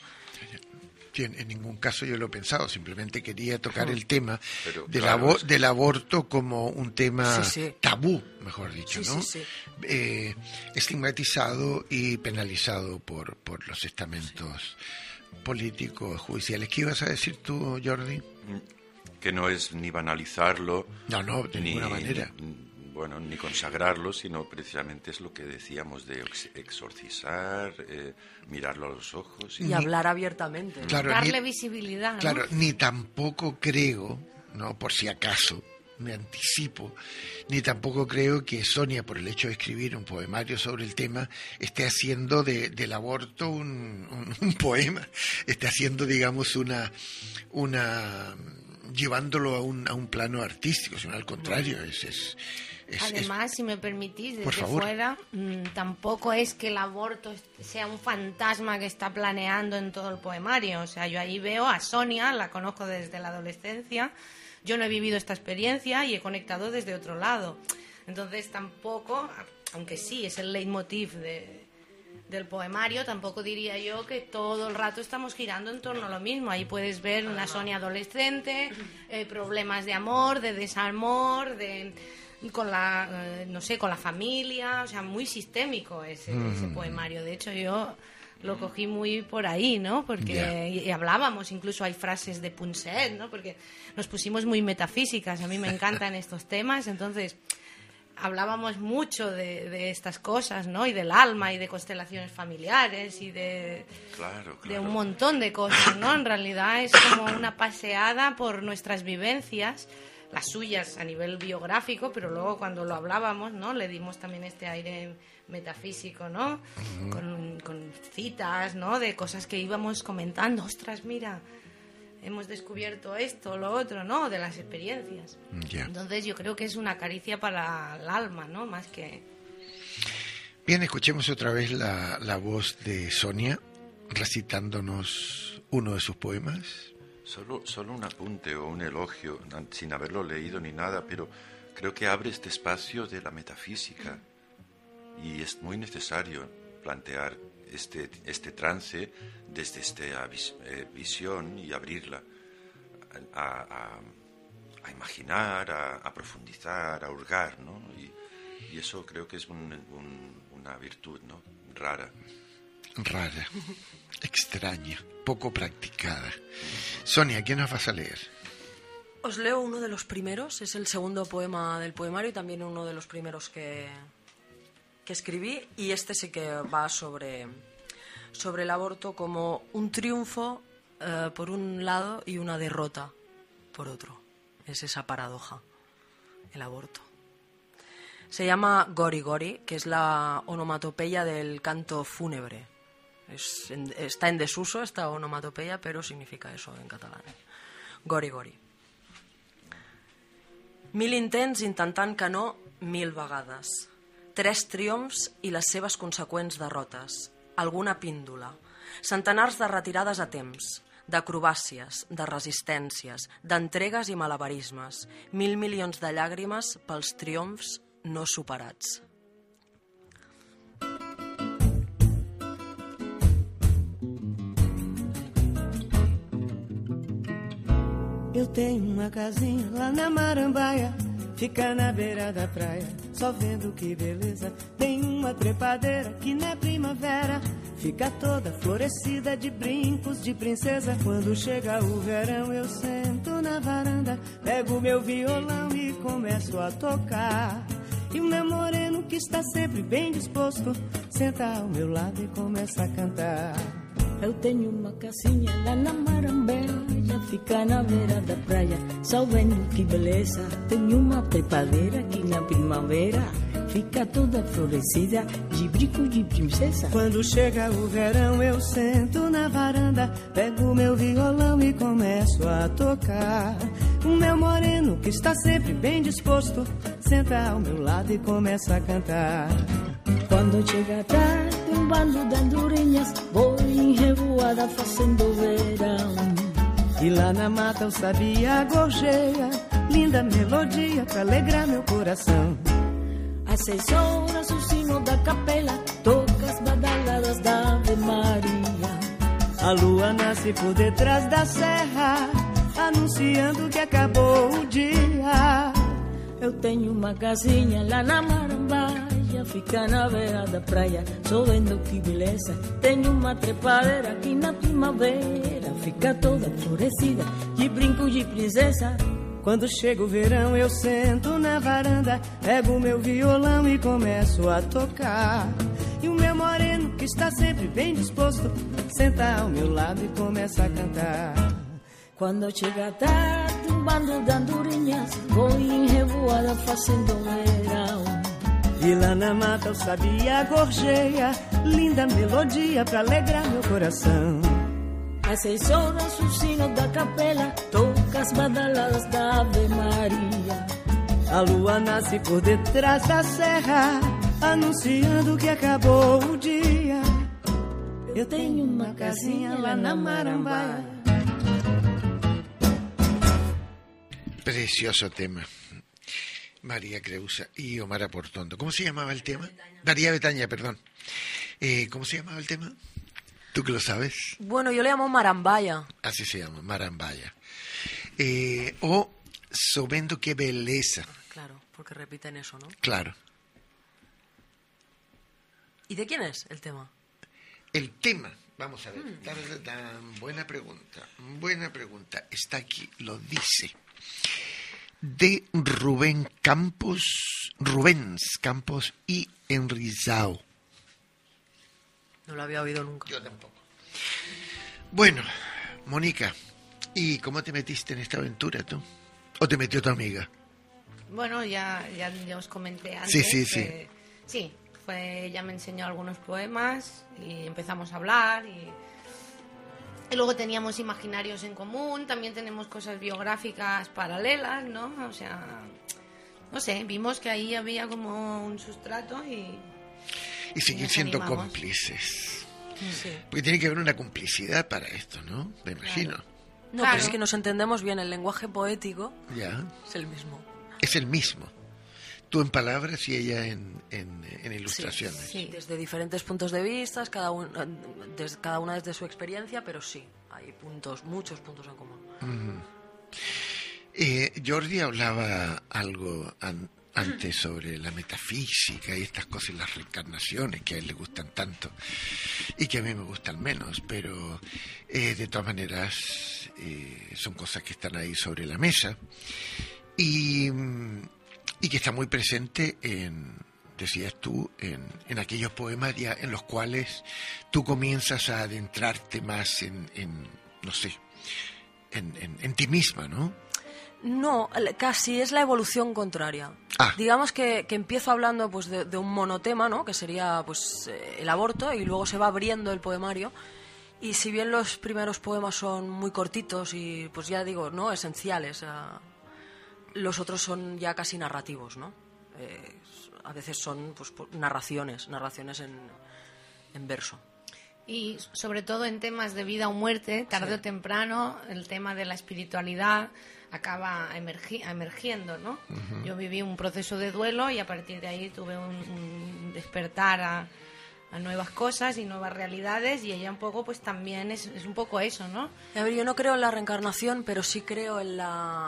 Speaker 3: En ningún caso yo lo he pensado, simplemente quería tocar el tema
Speaker 8: Pero,
Speaker 3: del aborto como un tema tabú, mejor dicho, ¿no?
Speaker 6: Sí.
Speaker 3: Estigmatizado y penalizado por los estamentos políticos, judiciales. ¿Qué ibas a decir tú, Jordi?
Speaker 8: Que no es ni banalizarlo,
Speaker 3: no, de ninguna manera.
Speaker 8: Bueno, ni consagrarlo, sino precisamente es lo que decíamos de exorcizar, mirarlo a los ojos.
Speaker 6: Y hablar abiertamente, ¿no?
Speaker 3: Claro,
Speaker 7: darle visibilidad, ¿no?
Speaker 3: Claro, ni tampoco creo, no, por si acaso, me anticipo, ni tampoco creo que Sonia, por el hecho de escribir un poemario sobre el tema, esté haciendo del aborto un poema, esté haciendo, digamos, llevándolo a un plano artístico, sino al contrario,
Speaker 7: Además, si me permitís, desde
Speaker 3: favor.
Speaker 7: fuera, tampoco es que el aborto sea un fantasma que está planeando en todo el poemario. O sea, yo ahí veo a Sonia, la conozco desde la adolescencia, yo no he vivido esta experiencia y he conectado desde otro lado. Entonces tampoco, aunque sí es el leitmotiv del poemario, tampoco diría yo que todo el rato estamos girando en torno a lo mismo. Ahí puedes ver una Sonia adolescente, problemas de amor, de desamor, con la familia, o sea, muy sistémico ese poemario. De hecho, yo lo cogí muy por ahí, ¿no? Porque y hablábamos, incluso hay frases de Punset, ¿no? Porque nos pusimos muy metafísicas, a mí me encantan estos temas, entonces hablábamos mucho de estas cosas, ¿no? Y del alma y de constelaciones familiares y de un montón de cosas, ¿no? En realidad es como una paseada por nuestras vivencias, las suyas a nivel biográfico, pero luego cuando lo hablábamos, ¿no? Le dimos también este aire metafísico, ¿no? Con citas, ¿no? De cosas que íbamos comentando. Ostras, mira, hemos descubierto esto, lo otro, ¿no? De las experiencias. Entonces yo creo que es una caricia para el alma, ¿no? Más que...
Speaker 3: Bien, escuchemos otra vez la voz de Sonia recitándonos uno de sus poemas.
Speaker 8: Solo un apunte o un elogio, sin haberlo leído ni nada, pero creo que abre este espacio de la metafísica y es muy necesario plantear este trance desde esta visión y abrirla a imaginar, a profundizar, a hurgar, ¿no? Y eso creo que es una virtud, ¿no? Rara,
Speaker 3: extraña, poco practicada. Sonia, ¿qué nos vas a leer?
Speaker 6: Os leo uno de los primeros, es el segundo poema del poemario y también uno de los primeros que escribí, y este sí que va sobre el aborto como un triunfo por un lado y una derrota por otro. Es esa paradoja, el aborto. Se llama Gori Gori, que es la onomatopeya del canto fúnebre. Está en desuso esta onomatopeya, pero significa eso en catalán. Gori Gori. 1000 intents intentant que no 1000 vegades. 3 triomfs i les seves conseqüents derrotes. Alguna píndola. Centenars de retirades a temps, d'acrobàcies, de resistències, d'entregues i malabarismes. 1000 milions de llàgrimes pels triomfs no superats.
Speaker 10: Eu tenho uma casinha lá na Marambaia, fica na beira da praia, só vendo que beleza. Tem uma trepadeira que na primavera fica toda florescida de brincos de princesa. Quando chega o verão eu sento na varanda, pego meu violão e começo a tocar. E o meu moreno que está sempre bem disposto senta ao meu lado e começa a cantar.
Speaker 11: Eu tenho uma casinha lá na Marambeira, fica na beira da praia, só vendo que beleza. Tenho uma trepadeira que na primavera fica toda florescida de brinco de princesa.
Speaker 10: Quando chega o verão eu sento na varanda, pego meu violão e começo a tocar. O meu moreno que está sempre bem disposto senta ao meu lado e começa a cantar.
Speaker 11: Quando chega tarde um bando de andorinhas vou em revoada fazendo verão.
Speaker 10: E lá na mata o sabiá gorjeia, linda melodia pra alegrar meu coração.
Speaker 11: Às 6 horas o sino da capela toca as badaladas da Ave Maria.
Speaker 10: A lua nasce por detrás da serra, anunciando que acabou o dia.
Speaker 11: Eu tenho uma casinha lá na Marambaia, fica na beira da praia, só vendo que beleza. Tenho uma trepadeira aqui na primavera, fica toda florescida de brinco de princesa.
Speaker 10: Quando chega o verão eu sento na varanda, pego meu violão e começo a tocar. E o meu moreno que está sempre bem disposto senta ao meu lado e começa a cantar.
Speaker 11: Quando chega tarde um bando de andorinhas vou em revoada fazendo verão.
Speaker 10: E lá na mata o sabiá gorjeia, linda melodia pra alegrar meu coração.
Speaker 11: Às 6 horas o sino da capela toca as badaladas da Ave Maria.
Speaker 10: A lua nasce por detrás da serra, anunciando que acabou o dia. Eu tenho uma casinha lá na Marambaia.
Speaker 3: Precioso tema. María Creusa y Omar Aportondo. ¿Cómo se llamaba el tema? María Betaña, perdón. ¿Cómo se llamaba el tema? ¿Tú que lo sabes?
Speaker 6: Bueno, yo le llamo Marambaya.
Speaker 3: Así se llama, Marambaya. O Sobendo qué belleza.
Speaker 6: Claro, porque repiten eso, ¿no?
Speaker 3: Claro.
Speaker 6: ¿Y de quién es el tema?
Speaker 3: El tema, vamos a ver. Buena pregunta. Está aquí, lo dice. De Rubens Campos y Enrizao.
Speaker 6: No lo había oído nunca.
Speaker 3: Yo tampoco. Bueno, Mónica, ¿y cómo te metiste en esta aventura tú? ¿O te metió tu amiga?
Speaker 7: Bueno, ya os comenté antes.
Speaker 3: Sí.
Speaker 7: Sí, ella me enseñó algunos poemas y empezamos a hablar y luego teníamos imaginarios en común, también tenemos cosas biográficas paralelas, ¿no? O sea, no sé, vimos que ahí había como un sustrato y
Speaker 3: seguir siendo cómplices.
Speaker 6: Sí.
Speaker 3: Porque tiene que haber una complicidad para esto, ¿no? Me imagino.
Speaker 6: Claro. No, pero es que nos entendemos bien, el lenguaje poético
Speaker 3: ya
Speaker 6: es el mismo.
Speaker 3: Es el mismo. Tú en palabras y ella en ilustraciones.
Speaker 6: Sí, desde diferentes puntos de vista, cada una desde su experiencia, pero sí, hay muchos puntos en común.
Speaker 3: Jordi hablaba algo antes sobre la metafísica y estas cosas, las reencarnaciones que a él le gustan tanto y que a mí me gustan menos, pero de todas maneras son cosas que están ahí sobre la mesa y que está muy presente decías tú, en aquellos poemas ya en los cuales tú comienzas a adentrarte más en no sé, en ti misma, ¿no?
Speaker 6: No, casi es la evolución contraria. Digamos que empiezo hablando pues de un monotema, ¿no? Que sería pues el aborto, y luego se va abriendo el poemario. Y si bien los primeros poemas son muy cortitos y pues ya digo, no esenciales, los otros son ya casi narrativos, ¿no? A veces son pues narraciones en verso.
Speaker 7: Y sobre todo en temas de vida o muerte, tarde o temprano, el tema de la espiritualidad acaba emergiendo, ¿no?
Speaker 3: Uh-huh.
Speaker 7: Yo viví un proceso de duelo y a partir de ahí tuve un despertar a nuevas cosas y nuevas realidades, y ella un poco pues también es un poco eso, ¿no?
Speaker 6: A ver, yo no creo en la reencarnación, pero sí creo en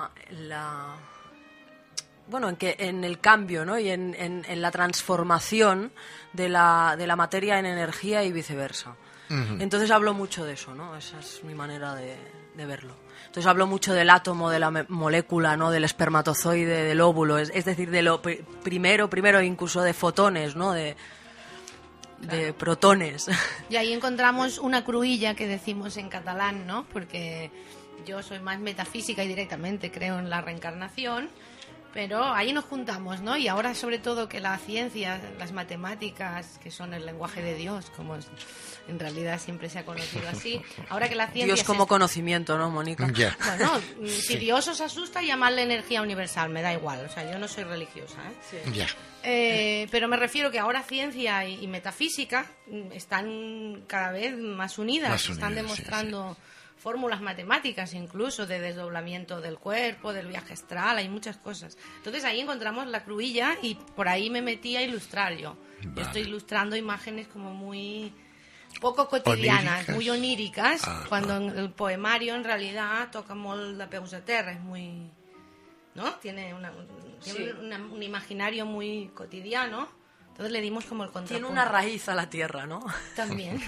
Speaker 6: bueno, en el cambio, ¿no? Y en la transformación de la materia en energía y viceversa. Uh-huh. Entonces hablo mucho de eso, ¿no? Esa es mi manera de verlo. Entonces hablo mucho del átomo, de la molécula, ¿no? Del espermatozoide, del óvulo, es decir, de lo primero incluso de fotones, ¿no? De protones.
Speaker 7: Y ahí encontramos una cruïlla que decimos en catalán, ¿no? Porque yo soy más metafísica y directamente creo en la reencarnación, pero ahí nos juntamos, ¿no? Y ahora sobre todo que la ciencia, las matemáticas, que son el lenguaje de Dios, como en realidad siempre se ha conocido así, ahora que la ciencia...
Speaker 6: Dios como conocimiento, ¿no, Mónica?
Speaker 3: Yeah.
Speaker 7: Bueno, si Dios os asusta, llamadle energía universal, me da igual, o sea, yo no soy religiosa, ¿eh?
Speaker 3: Sí. Yeah.
Speaker 7: Pero me refiero que ahora ciencia y metafísica están cada vez más unidas, están demostrando fórmulas matemáticas incluso de desdoblamiento del cuerpo, del viaje astral, hay muchas cosas. Entonces ahí encontramos la cruïlla y por ahí me metí a ilustrar yo. Vale. Yo estoy ilustrando imágenes como muy poco cotidianas, muy oníricas, cuando en el poemario en realidad toca molt de peus a terra, es muy... ¿no? Tiene un imaginario muy cotidiano, entonces le dimos como el contrapunto.
Speaker 6: Tiene una raíz a la tierra, ¿no?
Speaker 7: También.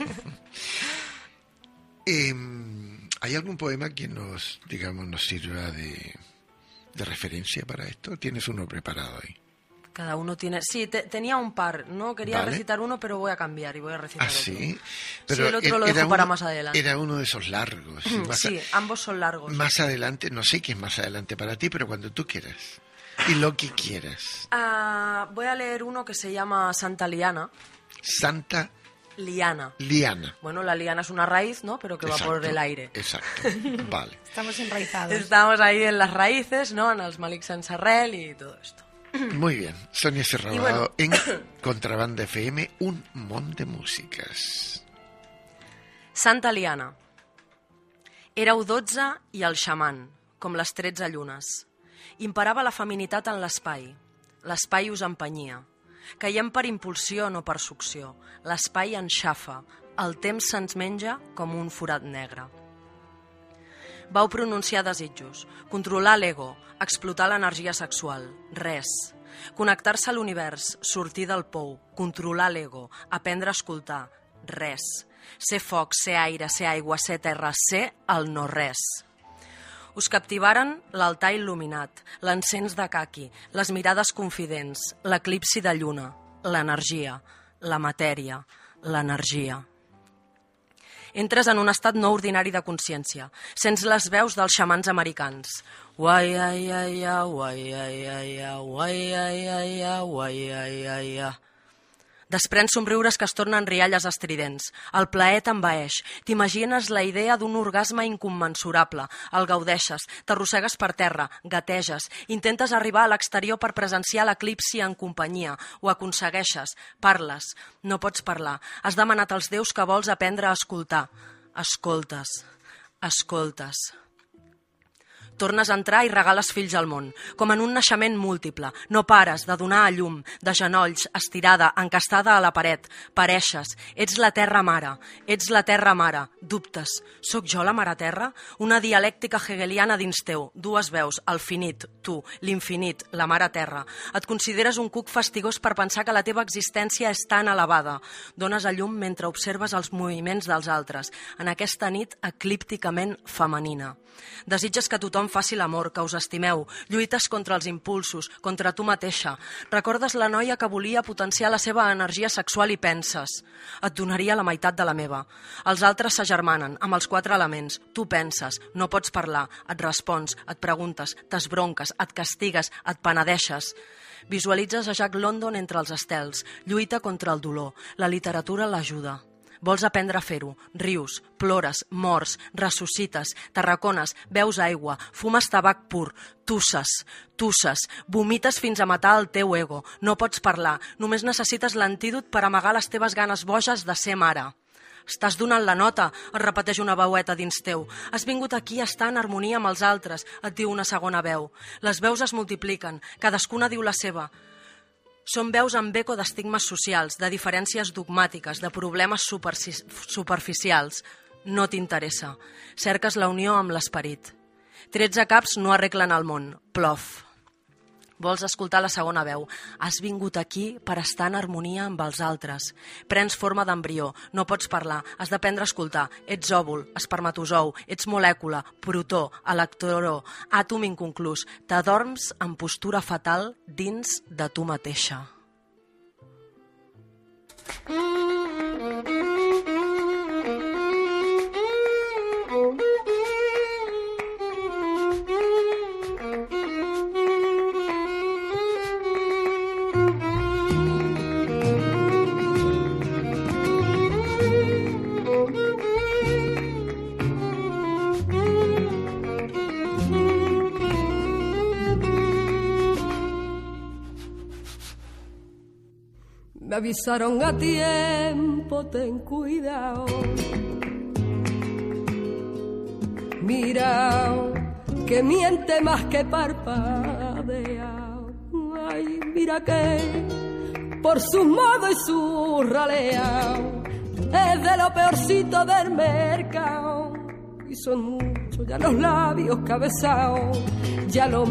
Speaker 3: ¿Hay algún poema que nos sirva de referencia para esto? ¿Tienes uno preparado ahí?
Speaker 6: Cada uno tiene... Sí, tenía un par, ¿no? Quería recitar uno, pero voy a cambiar y voy a recitar otro.
Speaker 3: ¿Sí? Pero
Speaker 6: el otro lo dejo para más adelante.
Speaker 3: Era uno de esos largos.
Speaker 6: Sí, ambos son largos.
Speaker 3: Más adelante, no sé qué es más adelante para ti, pero cuando tú quieras. Y lo que quieras.
Speaker 6: Voy a leer uno que se llama Santa Liana.
Speaker 3: Santa
Speaker 6: Liana. Bueno, la liana es una raíz, ¿no? Pero que va por el aire.
Speaker 3: Exacto. Vale.
Speaker 7: Estamos enraizados.
Speaker 6: Estamos ahí en las raíces, ¿no? En els Malic sense arrel y todo esto.
Speaker 3: Muy bien. Sonia Serrabado en Contrabanda FM, un món de músiques.
Speaker 6: Santa Liana. Éreu 12 i el xaman, com les 13 llunes. Imperava la feminitat en l'espai. L'espai us empenyia. Caiem per impulsió, no per succió. L'espai enxafa. El temps se'ns menja com un forat negre. Vau pronunciar desitjos, controlar l'ego, explotar l'energia sexual, res. Connectar-se a l'univers, sortir del pou, controlar l'ego, aprendre a escoltar, res. Ser foc, ser aire, ser aigua, ser terra, ser el no-res. Us captivaren l'altar il·luminat, l'encens de caqui, les mirades confidents, l'eclipsi de lluna, l'energia, la matèria, l'energia. Entres en un estat no ordinari de consciència. Sents les veus dels xamans americans. Uai, ai, ai, ai, uai, ai, ai, ai, uai, ai, ai, ai, uai, ai, ai, ai. Desprens somriures que es tornen rialles estridents. El plaer t'envaeix. T'imagines la idea d'un orgasme incommensurable. El gaudeixes, t'arrossegues per terra, gateges, intentes arribar a l'exterior per presenciar l'eclipsi en companyia. Ho aconsegueixes, parles. No pots parlar. Has demanat als déus que vols aprendre a escoltar. Escoltes. Escoltes. Tornes a entrar i regales fills al món, com en un naixement múltiple. No pares de donar a llum, de genolls, estirada, encastada a la paret. Pareixes. Ets la terra mare. Ets la terra mare. Dubtes. Soc jo la mare terra? Una dialèctica hegeliana dins teu. Dues veus. El finit, tu. L'infinit, la mare terra. Et consideres un cuc fastigós per pensar que la teva existència és tan elevada. Dones a llum mentre observes els moviments dels altres. En aquesta nit eclípticament femenina. Desitges que tothom faci l'amor, que us estimeu. Lluites contra els impulsos, contra tu mateixa. Recordes la noia que volia potenciar la seva energia sexual i penses: et donaria la meitat de la meva. Els altres s'agermanen, amb els 4 elements. Tu penses, no pots parlar, et respons, et preguntes, t'esbronques, et castigues, et penedeixes. Visualitzes a Jack London entre els estels. Lluita contra el dolor. La literatura l'ajuda. Vols aprendre a fer-ho. Rius, plores, mors, ressuscites, t'arracones, beus aigua, fumes tabac pur, tusses, vomites fins a matar el teu ego. No pots parlar, només necessites l'antídot per amagar les teves ganes boges de ser mare. Estàs donant la nota, et repeteix una veueta dins teu. Has vingut aquí a estar en harmonia amb els altres, et diu una segona veu. Les veus es multipliquen, cadascuna diu la seva. Són veus amb eco d'estigmes socials, de diferències dogmàtiques, de problemes superficials. No t'interessa. Cerques la unió amb l'esperit. 13 caps no arreglen el món. Plof. Vols escoltar la segona veu. Has vingut aquí per estar en harmonia amb els altres. Prens forma d'embrió. No pots parlar. Has d'aprendre a escoltar. Ets òvul, espermatozou, ets molècula, protó, electró, àtom inconclús. T'adorms en postura fatal dins de tu mateixa.
Speaker 5: Me avisaron a tiempo, ten cuidado. Mira, que miente más que parpadea. Ay, mira que por su modo y su ralea es de lo peorcito del mercado. Y son muchos ya los labios cabezados, ya lo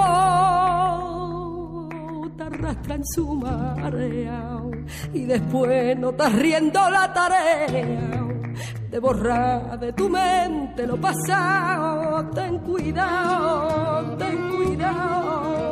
Speaker 5: mejor te arrastran su marea. Y después no estás riendo la tarea de borrar de tu mente lo pasado. Ten cuidado, ten cuidado.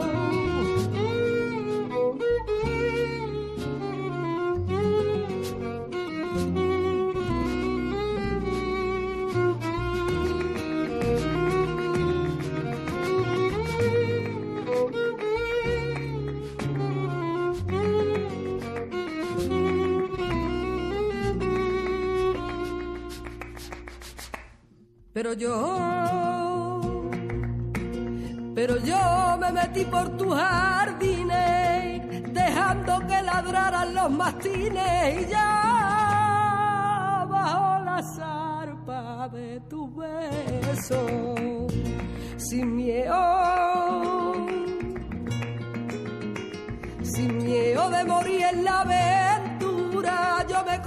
Speaker 5: Pero yo me metí por tus jardines, dejando que ladraran los mastines, y ya bajo la zarpa de tu beso, sin miedo de morir en la aventura, yo me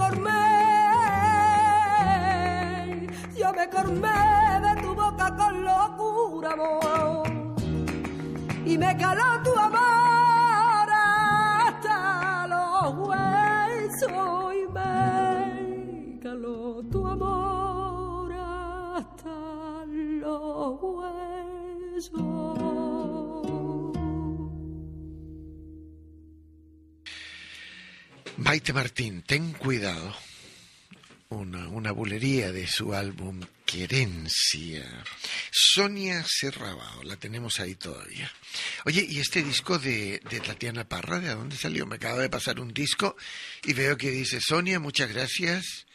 Speaker 5: cormé de tu boca con locura, amor, y me caló tu amor hasta los huesos, y me caló tu amor hasta los huesos.
Speaker 3: Maite Martín, ten cuidado. Una bulería de su álbum Querencia. Sonia Serrabao, la tenemos ahí todavía. Oye, ¿y este disco de Tatiana Parra, de dónde salió? Me acaba de pasar un disco y veo que dice: Sonia, muchas gracias.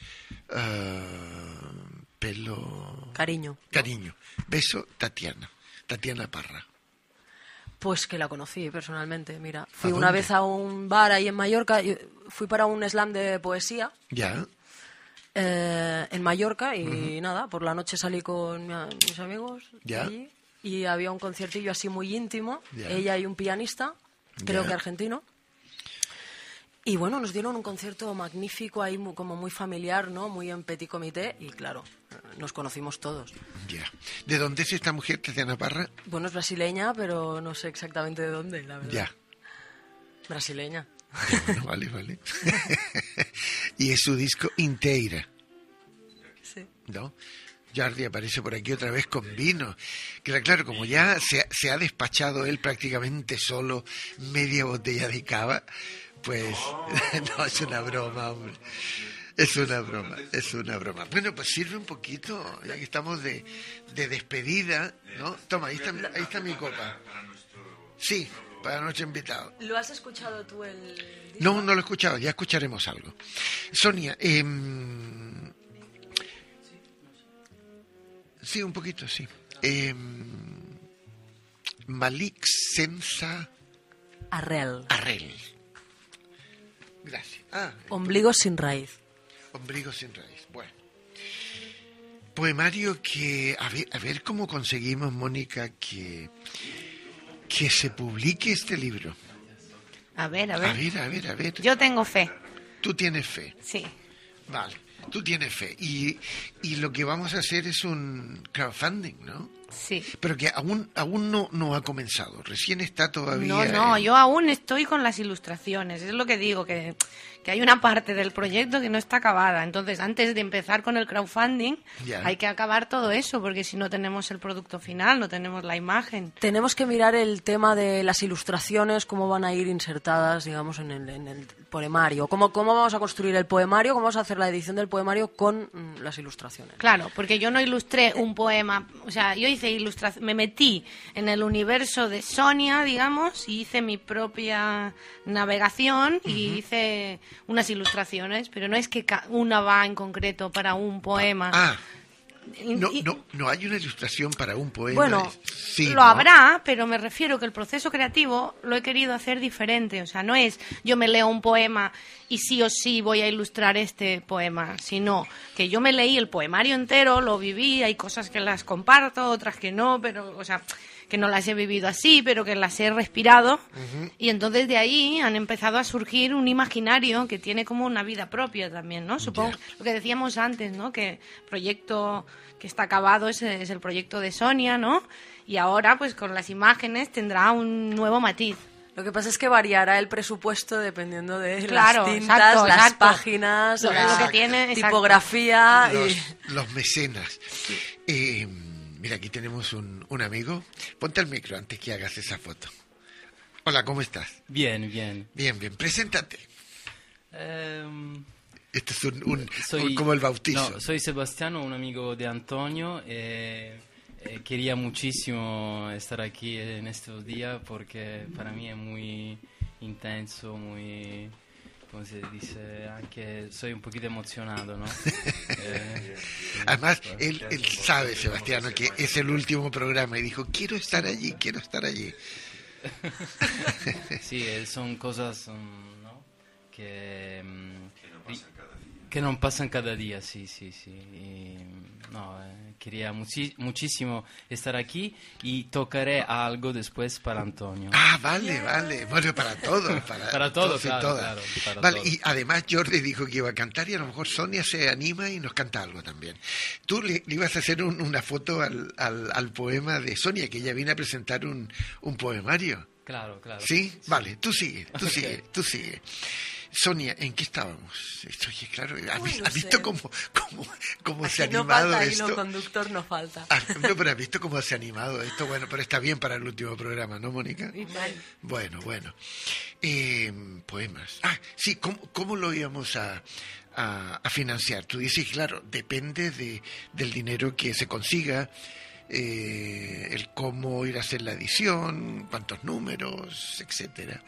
Speaker 3: Cariño. Beso, Tatiana Parra.
Speaker 6: Pues que la conocí personalmente, mira. Fui una vez a un bar ahí en Mallorca, fui para un slam de poesía.
Speaker 3: Ya.
Speaker 6: En Mallorca y nada, por la noche salí con mis amigos.
Speaker 3: ¿Ya?
Speaker 6: Allí, y había un conciertillo así muy íntimo,
Speaker 3: Ya.
Speaker 6: ella y un pianista, creo
Speaker 3: Ya.
Speaker 6: que argentino. Y bueno, nos dieron un concierto magnífico ahí, como muy familiar, ¿no? Muy en petit comité, y claro, nos conocimos todos.
Speaker 3: Ya. ¿De dónde es esta mujer, Tatiana Parra?
Speaker 6: Bueno, es brasileña, pero no sé exactamente de dónde, la verdad.
Speaker 3: Ya.
Speaker 6: Brasileña.
Speaker 3: Ya, bueno, vale. Y es su disco Inteira,
Speaker 6: Sí.
Speaker 3: ¿no? Jordi aparece por aquí otra vez con vino. Claro, como ya se ha despachado él prácticamente solo media botella de cava, pues no, es una broma, hombre. Es una broma. Bueno, pues sirve un poquito, ya que estamos de despedida, ¿no? Toma, ahí está mi copa. Sí, para nuestro invitado.
Speaker 6: ¿Lo has escuchado tú el disco?
Speaker 3: No lo he escuchado, ya escucharemos algo. Sonia, sí, un poquito, sí. Malik Sensa
Speaker 6: Arrel.
Speaker 3: Gracias.
Speaker 6: Ombligo sin raíz.
Speaker 3: Ombligo sin raíz. Bueno. Poemario que... A ver cómo conseguimos, Mónica, que se publique este libro.
Speaker 7: A ver.
Speaker 3: A ver.
Speaker 7: Yo tengo fe.
Speaker 3: Tú tienes fe.
Speaker 7: Sí.
Speaker 3: Vale. Tú tienes fe. Y lo que vamos a hacer es un crowdfunding, ¿no?
Speaker 7: Sí.
Speaker 3: Pero que aún no ha comenzado. Recién está todavía...
Speaker 7: No, yo aún estoy con las ilustraciones. Es lo que digo, que hay una parte del proyecto que no está acabada. Entonces, antes de empezar con el crowdfunding,
Speaker 3: Ya.
Speaker 7: hay que acabar todo eso, porque si no tenemos el producto final, no tenemos la imagen.
Speaker 6: Tenemos que mirar el tema de las ilustraciones, cómo van a ir insertadas, digamos, en el poemario. Cómo vamos a construir el poemario, cómo vamos a hacer la edición del poemario con las ilustraciones.
Speaker 7: Claro, porque yo no ilustré un poema, o sea, yo hice ilustración, me metí en el universo de Sonia, digamos, y hice mi propia navegación y hice unas ilustraciones, pero no es que una va en concreto para un poema.
Speaker 3: No hay una ilustración para un poema.
Speaker 7: Bueno,
Speaker 3: Sí,
Speaker 7: lo
Speaker 3: ¿no?
Speaker 7: habrá, pero me refiero que el proceso creativo lo he querido hacer diferente. O sea, no es yo me leo un poema y sí o sí voy a ilustrar este poema, sino que yo me leí el poemario entero, lo viví, hay cosas que las comparto, otras que no, pero, o sea, que no las he vivido así, pero que las he respirado. Y entonces de ahí han empezado a surgir un imaginario que tiene como una vida propia también, ¿no? Supongo lo que decíamos antes, ¿no? Que el proyecto que está acabado es el proyecto de Sonia, ¿no? Y ahora, pues con las imágenes tendrá un nuevo matiz.
Speaker 6: Lo que pasa es que variará el presupuesto dependiendo de
Speaker 7: Claro,
Speaker 6: las tintas,
Speaker 7: exacto,
Speaker 6: las
Speaker 7: exacto.
Speaker 6: páginas,
Speaker 7: Lo
Speaker 6: la
Speaker 7: que tiene, exacto.
Speaker 6: tipografía.
Speaker 3: Los mecenas. Mira, aquí tenemos un amigo. Ponte el micro antes que hagas esa foto. Hola, ¿cómo estás?
Speaker 12: Bien, bien.
Speaker 3: Bien. Preséntate. Esto es
Speaker 12: Soy,
Speaker 3: como el bautizo.
Speaker 12: No, soy Sebastiano, un amigo de Antonio. Quería muchísimo estar aquí en estos días porque para mí es muy intenso, muy... ¿Cómo se dice? Anche soy un poquito emocionado, ¿no?
Speaker 3: Además, él sabe, Sebastiano, que es el último programa y dijo, quiero estar allí.
Speaker 12: Sí, son cosas ¿no? que no pasan cada día, sí. Y, quería muchísimo estar aquí y tocaré algo después para Antonio.
Speaker 3: Vale. Bueno, para todos.
Speaker 12: Para todos,
Speaker 3: y
Speaker 12: claro,
Speaker 3: todas.
Speaker 12: claro, para
Speaker 3: vale,
Speaker 12: todos.
Speaker 3: y además Jordi dijo que iba a cantar y a lo mejor Sonia se anima y nos canta algo también. Tú le ibas a hacer una foto al poema de Sonia, que ella viene a presentar un poemario.
Speaker 12: Claro.
Speaker 3: ¿Sí? Vale, tú sigue. Sonia, ¿en qué estábamos? Oye, claro, ¿has visto cómo se ha
Speaker 6: no
Speaker 3: animado
Speaker 6: falta
Speaker 3: esto?
Speaker 6: hilo conductor, no falta.
Speaker 3: No, pero ¿has visto cómo se ha animado esto? Bueno, pero está bien para el último programa, ¿no, Mónica? Bueno. Poemas. Sí, ¿cómo lo íbamos a financiar? Tú dices, claro, depende del dinero que se consiga, el cómo ir a hacer la edición, cuántos números, etcétera.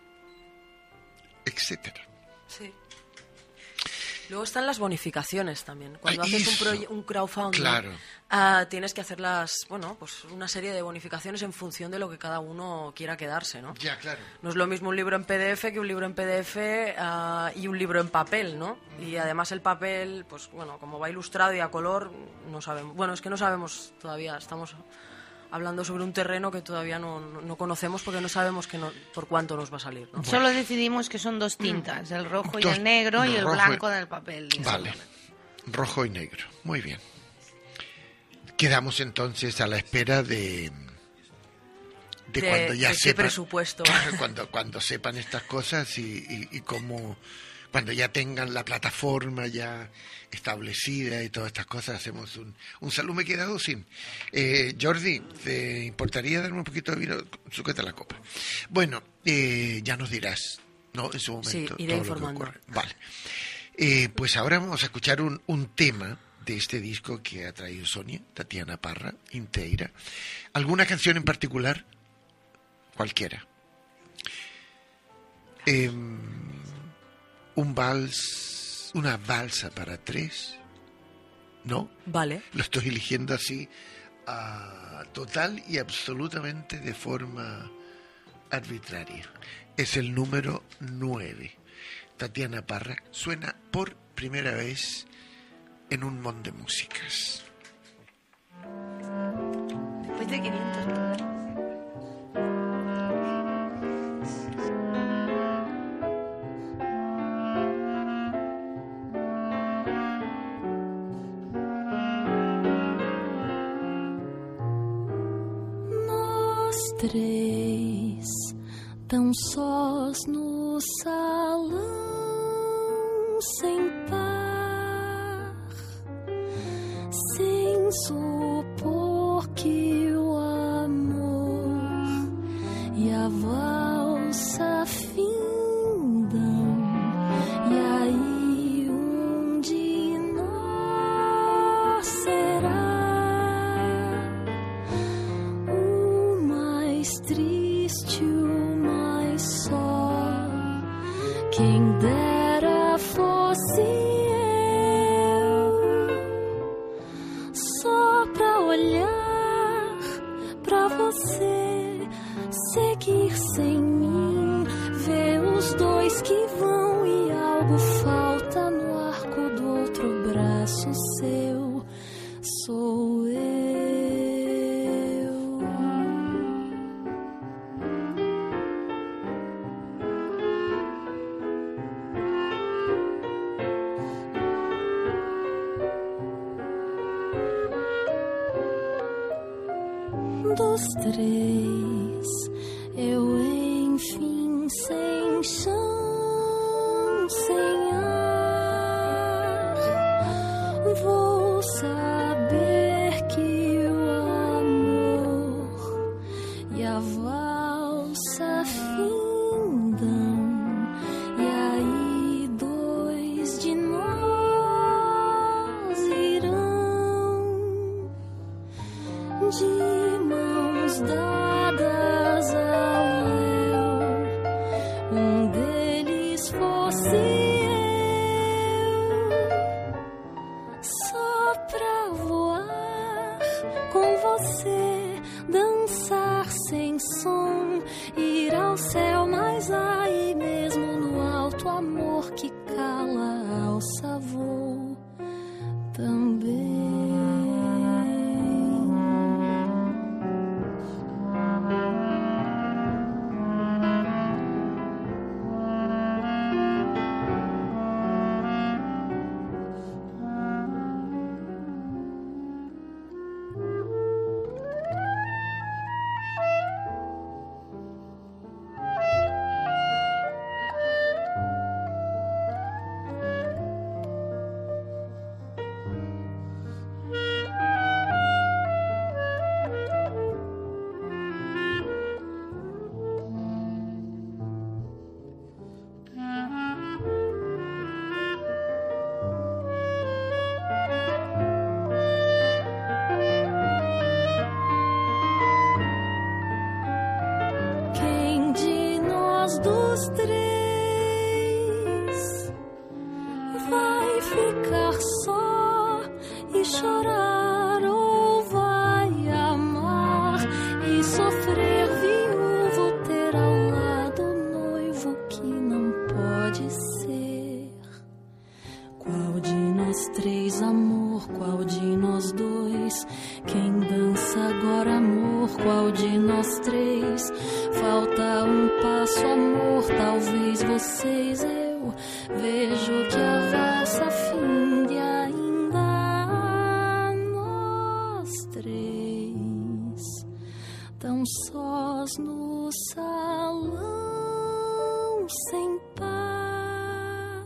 Speaker 6: Sí. Luego están las bonificaciones también. Cuando haces un crowdfunding,
Speaker 3: claro.
Speaker 6: Tienes que hacer pues una serie de bonificaciones en función de lo que cada uno quiera quedarse, ¿no?
Speaker 3: Ya, claro.
Speaker 6: No es lo mismo un libro en PDF que un libro en PDF y un libro en papel, ¿no? Y además el papel, pues bueno, como va ilustrado y a color, no sabemos. Bueno, es que no sabemos todavía, estamos hablando sobre un terreno que todavía no conocemos porque no sabemos por cuánto nos va a salir, ¿no?
Speaker 7: Solo decidimos que son dos tintas, el rojo y el negro y el blanco del papel.
Speaker 3: Vale, rojo y negro, muy bien. Quedamos entonces a la espera de cuando ya sepan
Speaker 6: presupuesto.
Speaker 3: cuando sepan estas cosas y cómo, cuando ya tengan la plataforma ya establecida y todas estas cosas, hacemos un saludo. Me he quedado sin Jordi, ¿te importaría darme un poquito de vino? Sujeta la copa. Bueno, ya nos dirás, ¿no? En su momento.
Speaker 6: Sí, iré
Speaker 3: todo
Speaker 6: informando.
Speaker 3: Lo que ocurre. Vale. Pues ahora vamos a escuchar un tema de este disco que ha traído Sonia, Tatiana Parra, Inteira. ¿Alguna canción en particular? Cualquiera. Un vals, una valsa para tres, ¿no?
Speaker 6: Vale.
Speaker 3: Lo estoy eligiendo así, total y absolutamente de forma arbitraria. Es el número 9. Tatiana Parra suena por primera vez en un montón de músicas.
Speaker 7: Después de 500 programas.
Speaker 5: Três tão sós no salão sem par, sem supor que o amor e a valsa findam, e aí um de nós será triste, o mais só. Quem dera fosse eu, só pra olhar pra você, seguir sem mim, ver os dois que vão e algo falta no arco do outro braço seu. Sou eu. Dos três, eu enfim sem chão, sem ar, vou saber que o amor e a valsa findam, e aí dois de nós irão de dadas ao léu, um deles fosse eu, só pra voar com você, dançar sem som, ir ao céu, mas aí mesmo no alto, amor que cala a alça voo também. Dos três vai ficar só e chorar, ou vai amar e sofrer viúvo, ter ao lado noivo que não pode ser. Qual de nós três, amor, qual de nós dois? Quem dança agora, amor? amor, qual de nós três? Falta passo, amor, talvez vocês. Eu vejo que a valsa finde ainda nós três, tão sós no salão, sem par,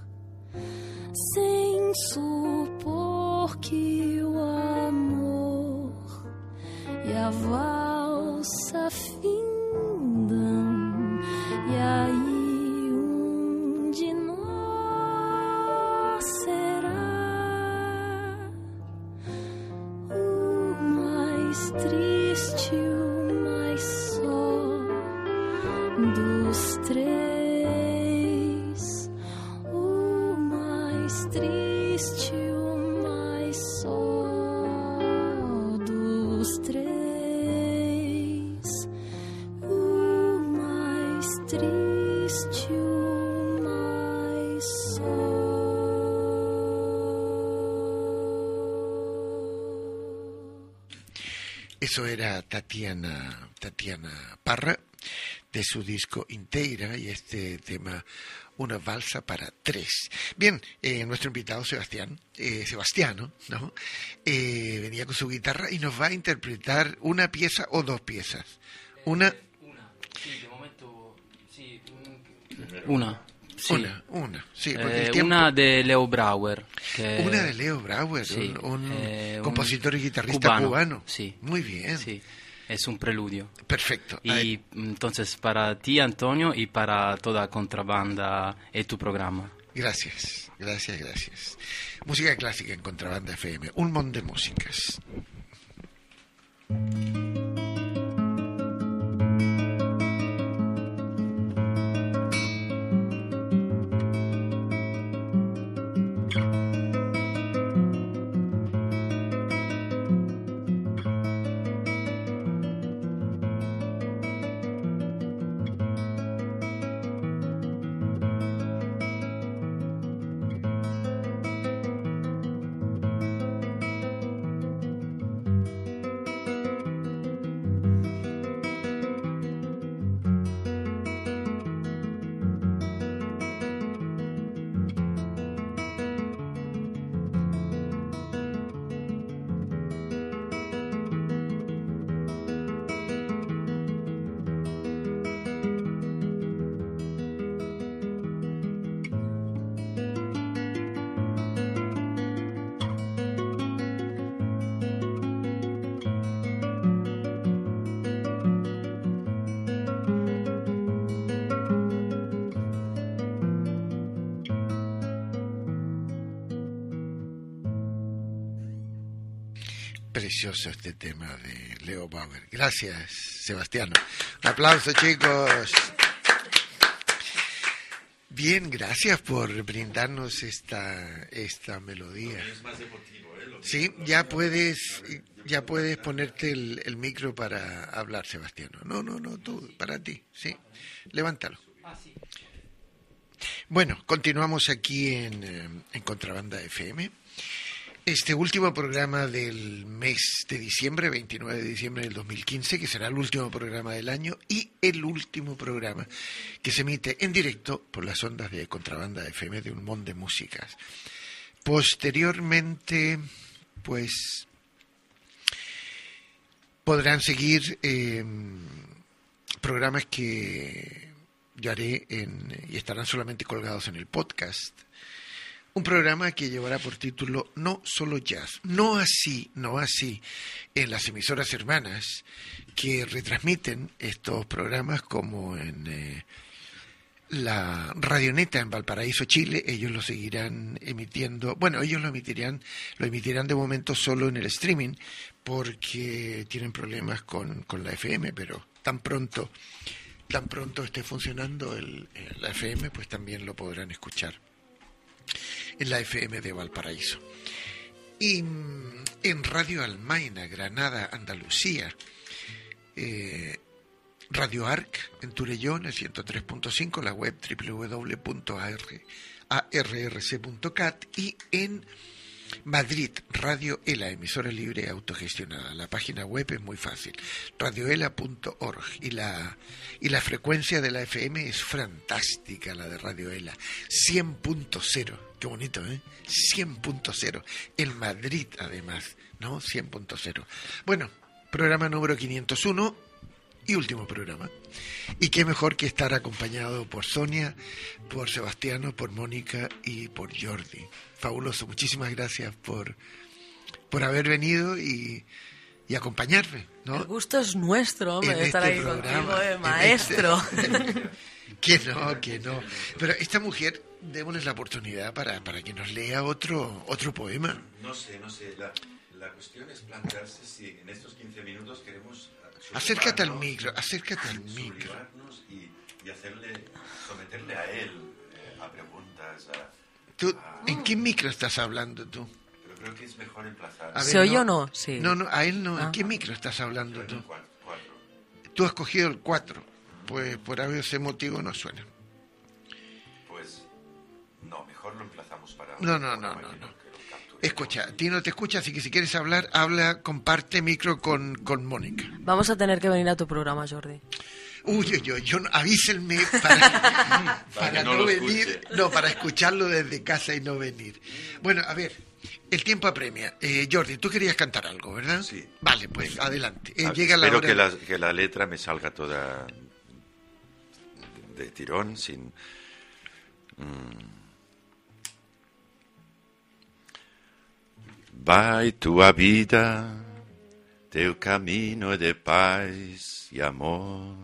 Speaker 5: sem supor que o amor e a valsa findam, e aí de nós será o mais triste, o mais só dos três, o mais triste, o mais só dos três, o mais triste, o mais só.
Speaker 3: Eso era Tatiana Parra, de su disco Inteira, y este tema, Una valsa para tres. Bien, nuestro invitado Sebastiano, ¿no? Venía con su guitarra y nos va a interpretar una pieza o dos piezas.
Speaker 12: Una. Sí, de momento, sí. Una. Sí.
Speaker 3: Una, sí, porque el tiempo...
Speaker 12: Una de Leo Brauer.
Speaker 3: Una de Leo Brauer, sí, un compositor y guitarrista cubano.
Speaker 12: Sí.
Speaker 3: Muy bien.
Speaker 12: Sí, es un preludio.
Speaker 3: Perfecto.
Speaker 12: Y entonces para ti, Antonio, y para toda Contrabanda y tu programa.
Speaker 3: Gracias. Música clásica en Contrabanda FM, un montón de músicas. Precioso este tema de Leo Bauer. Gracias, Sebastiano. Un aplauso, chicos. Bien, gracias por brindarnos esta melodía.
Speaker 8: Es más emotivo, ¿eh?
Speaker 3: Sí, ya puedes ponerte el micro para hablar, Sebastiano. No, tú, para ti, sí. Levántalo. Bueno, continuamos aquí en Contrabanda FM. Este último programa del mes de diciembre, 29 de diciembre del 2015, que será el último programa del año y el último programa que se emite en directo por las ondas de Contrabanda FM de un montón de músicas. Posteriormente, pues, podrán seguir programas que yo haré y estarán solamente colgados en el podcast. Un programa que llevará por título No Solo Jazz, no así en las emisoras hermanas que retransmiten estos programas, como en la Radioneta en Valparaíso, Chile. Ellos lo seguirán emitiendo, ellos lo emitirán de momento solo en el streaming porque tienen problemas con la FM, pero tan pronto esté funcionando la FM, pues también lo podrán escuchar en la FM de Valparaíso. Y en Radio Almaina, Granada, Andalucía, Radio Arc en Turellón, el 103.5, la web www.arrc.cat, y en Madrid, Radio ELA, emisora libre autogestionada. La página web es muy fácil, radioela.org. Y la frecuencia de la FM es fantástica, la de Radio ELA, 100.0. Qué bonito, ¿eh? 100.0. En Madrid, además, ¿no? 100.0. Bueno, programa número 501 y último programa. Y qué mejor que estar acompañado por Sonia, por Sebastiano, por Mónica y por Jordi. Fabuloso, muchísimas gracias por haber venido y acompañarme, ¿no?
Speaker 6: El gusto es nuestro, hombre, de estar aquí contigo, maestro.
Speaker 3: Que no. Pero esta mujer, démosles la oportunidad para que nos lea otro poema.
Speaker 8: No sé. La cuestión es plantearse si en estos 15 minutos queremos...
Speaker 3: Acércate al micro.
Speaker 8: Y someterle a él a preguntas.
Speaker 3: ¿En qué micro estás hablando tú?
Speaker 8: Pero creo que es mejor emplazar.
Speaker 6: ¿Se oye o no? Sí.
Speaker 3: No, a él no. ¿En qué micro estás hablando tú?
Speaker 8: 4.
Speaker 3: Tú has cogido el 4. Pues por ese motivo no suena.
Speaker 8: Pues no, mejor lo emplazamos para...
Speaker 3: No. Escucha, a ti no te escucha, así que si quieres hablar, habla, comparte micro con Mónica.
Speaker 6: Vamos a tener que venir a tu programa, Jordi.
Speaker 3: Avísenme para
Speaker 8: no
Speaker 3: no venir,
Speaker 8: escuche.
Speaker 3: no, para escucharlo desde casa y no venir. Bueno, a ver, el tiempo apremia. Jordi, tú querías cantar algo, ¿verdad?
Speaker 8: Sí.
Speaker 3: Vale, pues venga, adelante.
Speaker 8: Llega la hora... que la letra me salga toda de tirón, sin... Vai tua vida, teu cammino de paz e amor.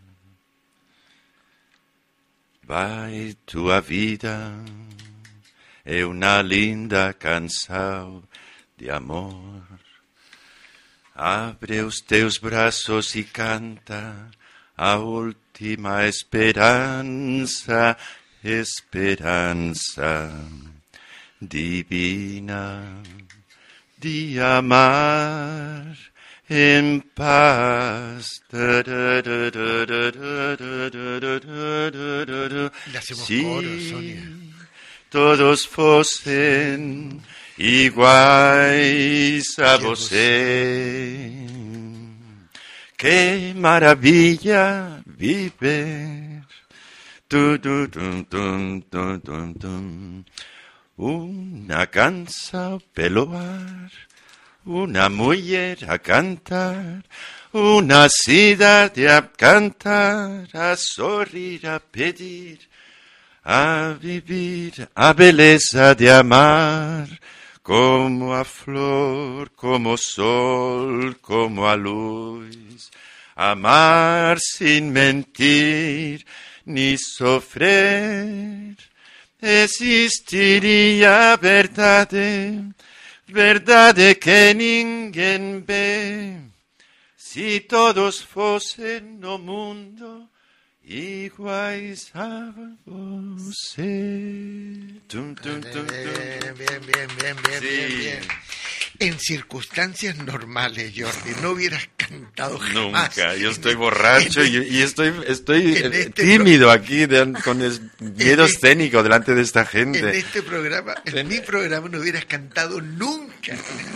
Speaker 8: Vai tua vida, é uma linda canção de amor. Abre os teus braços e canta a última esperança, esperança divina de amar em paz.
Speaker 3: Si
Speaker 8: todos fossem iguais a você, que maravilha viver. Una canção pelo ar, una mulher a cantar, una cidade a cantar, a sorrir, a pedir, a vivir a beleza de amar, como a flor, como o sol, como a luz, amar sem mentir ni sofrer. Existiria verdade, verdade que ninguém vê, se todos fossem no mundo iguais a você.
Speaker 3: Bien. En circunstancias normales, Jordi, no hubieras cantado jamás.
Speaker 8: Nunca, yo estoy borracho y estoy tímido aquí con miedo escénico delante de esta gente.
Speaker 3: En este programa, en mi programa no hubieras cantado nunca.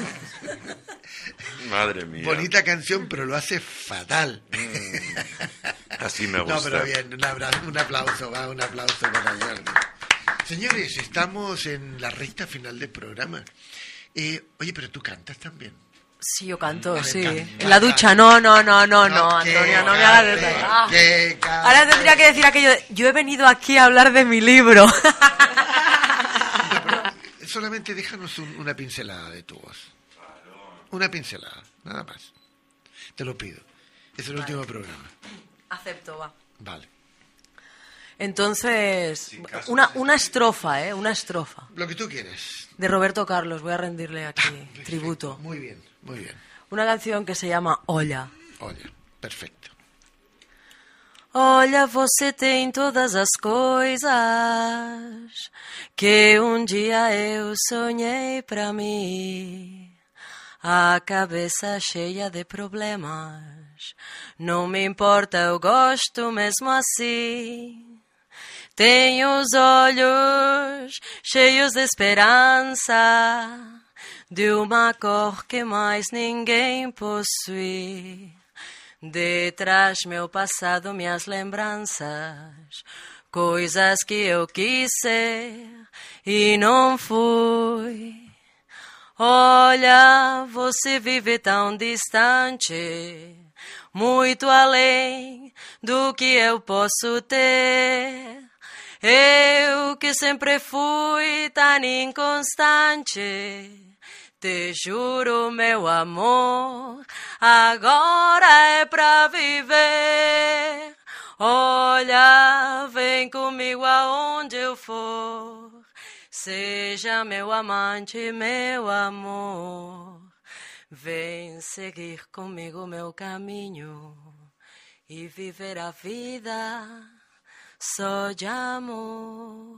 Speaker 8: Madre mía.
Speaker 3: Bonita canción, pero lo hace fatal.
Speaker 8: Así me gusta.
Speaker 3: No, pero bien, un aplauso para Jordi. Señores, estamos en la recta final del programa. Oye, pero tú cantas también.
Speaker 6: Sí, yo canto, sí.
Speaker 3: Canta.
Speaker 6: En la ducha, no, Antonio, no me hagas de... Ahora tendría que decir aquello de, yo he venido aquí a hablar de mi libro.
Speaker 3: Solamente déjanos una pincelada de tu voz. Una pincelada, nada más. Te lo pido. Es el último programa.
Speaker 6: Acepto, va.
Speaker 3: Vale.
Speaker 6: Entonces, una estrofa, una estrofa.
Speaker 3: Lo que tú quieres.
Speaker 6: De Roberto Carlos, voy a rendirle aquí tributo.
Speaker 3: Muy bien, muy bien.
Speaker 6: Una canción que se llama Olla.
Speaker 3: Olla, perfecto.
Speaker 6: Olha, você tem todas as coisas que dia eu sonhei pra mim. A cabeça cheia de problemas, não me importa, eu gosto mesmo assim. Tenho os olhos cheios de esperança, de uma cor que mais ninguém possui. Detrás meu passado, minhas lembranças, coisas que eu quis ser e não fui. Olha, você vive tão distante, muito além do que eu posso ter. Eu que sempre fui tão inconstante, te juro, meu amor, agora é pra viver. Olha, vem comigo aonde eu for, seja meu amante, meu amor. Vem seguir comigo meu caminho e viver a vida só de amor.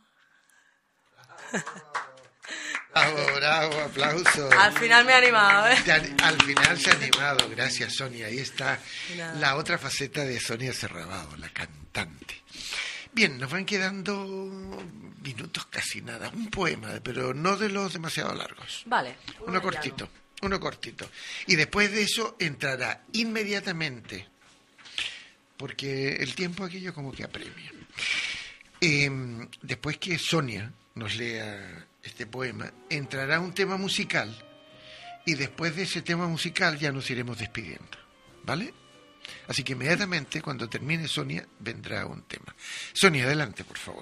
Speaker 3: Bravo, bravo, aplauso.
Speaker 6: Al final me he animado, ¿eh?
Speaker 3: Al final se ha animado, gracias Sonia. Ahí está la otra faceta de Sonia Serrabao, la cantante. Bien, nos van quedando minutos, casi nada. Un poema, pero no de los demasiado largos.
Speaker 6: Vale.
Speaker 3: Uno cortito. Y después de eso entrará inmediatamente, porque el tiempo aquello como que apremia. Después que Sonia nos lea este poema, entrará un tema musical y después de ese tema musical ya nos iremos despidiendo, ¿vale? Así que inmediatamente cuando termine Sonia vendrá un tema. Sonia, adelante, por favor.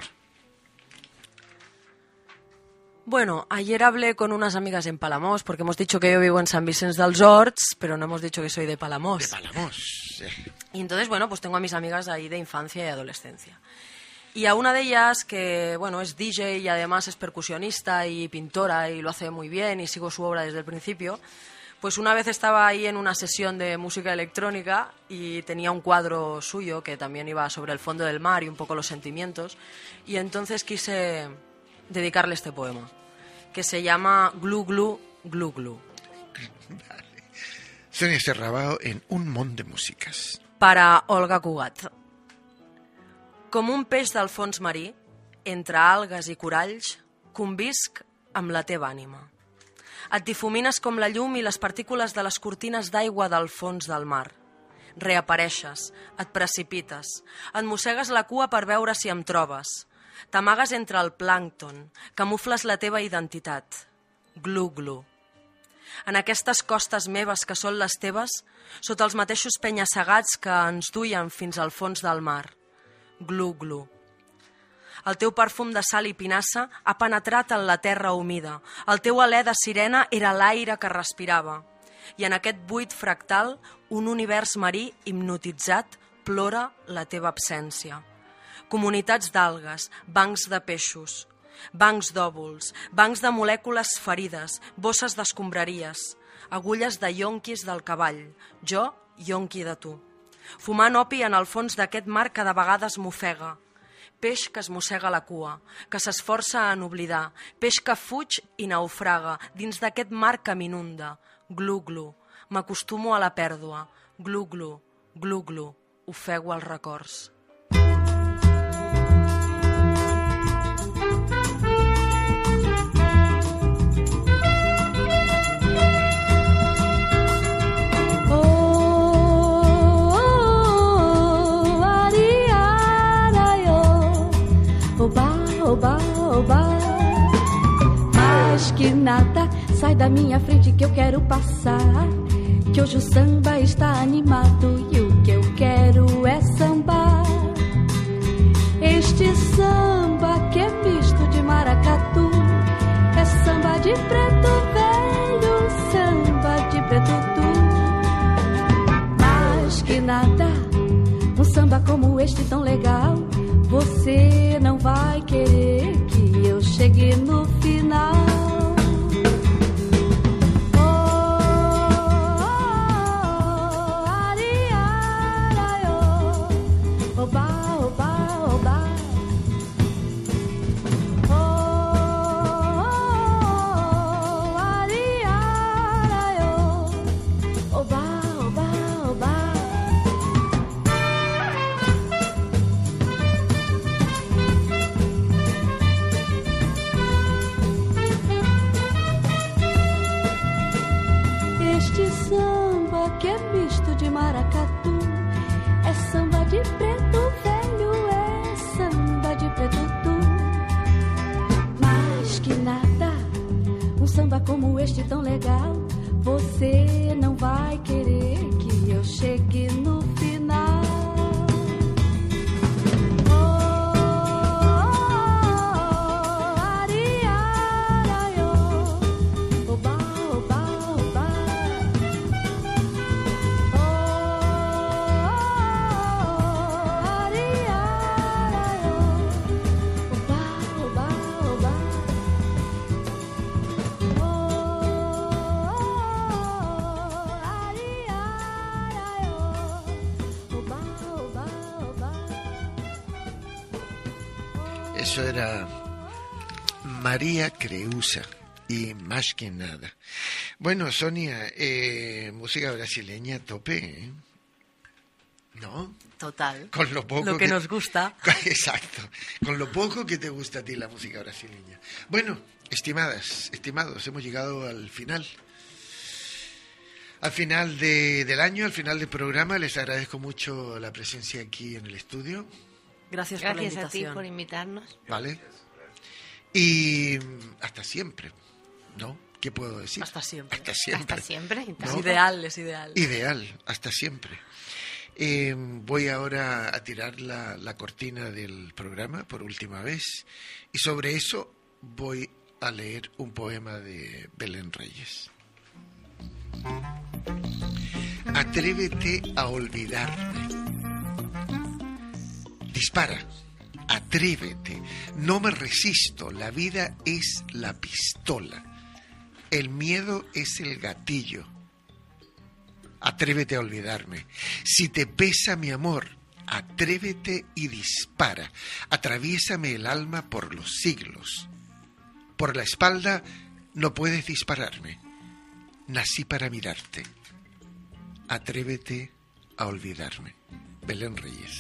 Speaker 6: Bueno, ayer hablé con unas amigas en Palamós, porque hemos dicho que yo vivo en San Vicente dels Horts, pero no hemos dicho que soy de Palamós.
Speaker 3: De Palamós, sí.
Speaker 6: Y entonces, bueno, pues tengo a mis amigas ahí de infancia y adolescencia. Y a una de ellas, que bueno, es DJ y además es percusionista y pintora y lo hace muy bien y sigo su obra desde el principio, pues una vez estaba ahí en una sesión de música electrónica y tenía un cuadro suyo que también iba sobre el fondo del mar y un poco los sentimientos, y entonces quise dedicarle este poema, que se llama Glu Glu Glu Glu.
Speaker 3: Vale. Sonia Serrabao en Un món de músiques.
Speaker 6: Para Olga Cugat. Com un peix del fons marí, entre algues i coralls, convisc amb la teva ànima. Et difumines com la llum i les partícules de les cortines d'aigua del fons del mar. Reapareixes, et precipites, et mossegues la cua per veure si em trobes. T'amagues entre el plàncton, camufles la teva identitat. Glu, glu. En aquestes costes meves que són les teves, sota els mateixos penya-segats que ens duien fins al fons del mar. Glu, glu. El teu perfum de sal i pinassa ha penetrat en la terra humida. El teu alè de sirena era l'aire que respirava. I en aquest buit fractal, un univers marí hipnotitzat plora la teva absència. Comunitats d'algues, bancs de peixos, bancs d'òvuls, bancs de molècules ferides, bosses d'escombraries, agulles de yonquis del cavall, jo yonqui de tu. Fumant opi en el fons d'aquest mar que de vegades m'ofega. Peix que es mossega la cua, que s'esforça en oblidar, peix que fuig i naufraga dins d'aquest mar que m'inunda. Glu, glu, m'acostumo a la pèrdua. Glu, glu, glu, glu, ofego els records.
Speaker 5: Oba, oba, mais que nada, sai da minha frente que eu quero passar. Que hoje o samba está animado e o que eu quero é sambar. Este samba que é misto de maracatu, é samba de preto velho, samba de preto tu. Mais que nada, um samba como este tão legal, você não vai querer que eu chegue no final. Oba, oba, oba.
Speaker 3: Eso era María Creusa y Más que nada. Bueno, Sonia, música brasileña a tope, ¿eh? ¿No?
Speaker 6: Total.
Speaker 3: Con lo poco
Speaker 6: lo que nos gusta.
Speaker 3: Exacto. Con lo poco que te gusta a ti la música brasileña. Bueno, estimadas, estimados, hemos llegado al final. Al final del año, al final del programa. Les agradezco mucho la presencia aquí en el estudio.
Speaker 6: Gracias por la invitación.
Speaker 7: Gracias a ti por invitarnos.
Speaker 3: Vale. Y hasta siempre, ¿no? ¿Qué puedo decir?
Speaker 6: Hasta siempre.
Speaker 3: Hasta siempre.
Speaker 7: Hasta siempre.
Speaker 3: ¿No?
Speaker 6: Es ideal, es ideal.
Speaker 3: Ideal, hasta siempre. Voy ahora a tirar la cortina del programa por última vez y sobre eso voy a leer un poema de Belén Reyes. Atrévete a olvidarme. Dispara, atrévete. No me resisto. La vida es la pistola. El miedo es el gatillo. Atrévete a olvidarme. Si te pesa mi amor, atrévete y dispara. Atraviésame el alma por los siglos. Por la espalda no puedes dispararme. Nací para mirarte. Atrévete a olvidarme. Belén Reyes.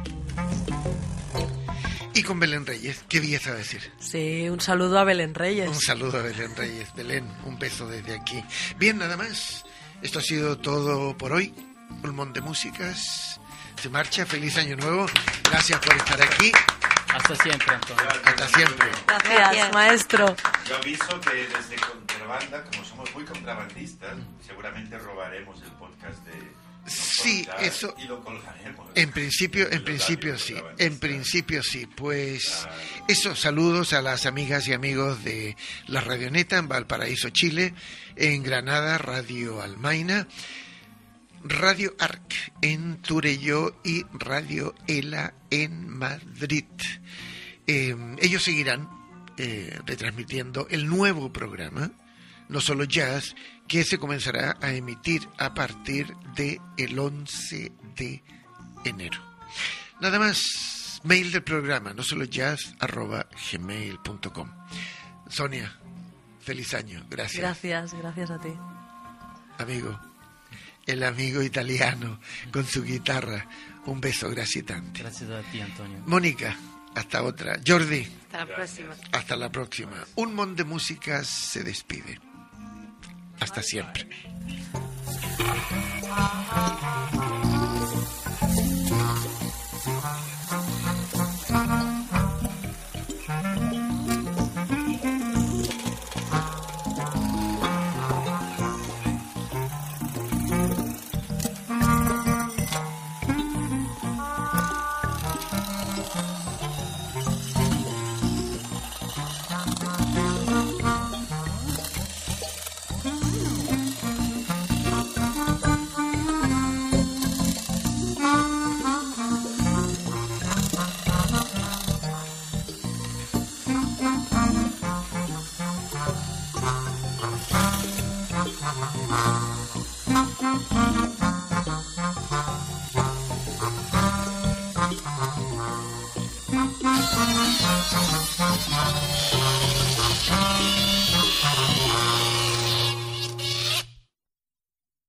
Speaker 3: Y con Belén Reyes, ¿qué vienes a decir?
Speaker 6: Sí, un saludo a Belén Reyes.
Speaker 3: Un saludo a Belén Reyes. Belén, un beso desde aquí. Bien, nada más. Esto ha sido todo por hoy. Pulmón de Músicas se marcha. Feliz Año Nuevo. Gracias por estar aquí.
Speaker 12: Hasta siempre, Antonio.
Speaker 3: Hasta siempre.
Speaker 6: Gracias, maestro.
Speaker 8: Yo aviso que desde Contrabanda, como somos muy contrabandistas, seguramente robaremos el podcast de...
Speaker 3: Sí, eso.
Speaker 8: Y lo colgaremos.
Speaker 3: En principio sí. En principio sí. Pues eso, saludos a las amigas y amigos de la Radioneta en Valparaíso, Chile, en Granada, Radio Almaina, Radio Arc en Turelló y Radio Ela en Madrid. Ellos seguirán retransmitiendo el nuevo programa, No Solo Jazz, que se comenzará a emitir a partir del 11 de enero. Nada más, mail del programa, nosolojazz@gmail.com. Sonia, feliz año, gracias.
Speaker 6: Gracias a ti.
Speaker 3: Amigo, el amigo italiano con su guitarra, un beso, gracias tanto.
Speaker 12: Gracias a ti, Antonio.
Speaker 3: Mónica, hasta otra. Jordi,
Speaker 7: Hasta la próxima.
Speaker 3: hasta la próxima. Un Mon de Músicas se despide. Hasta siempre.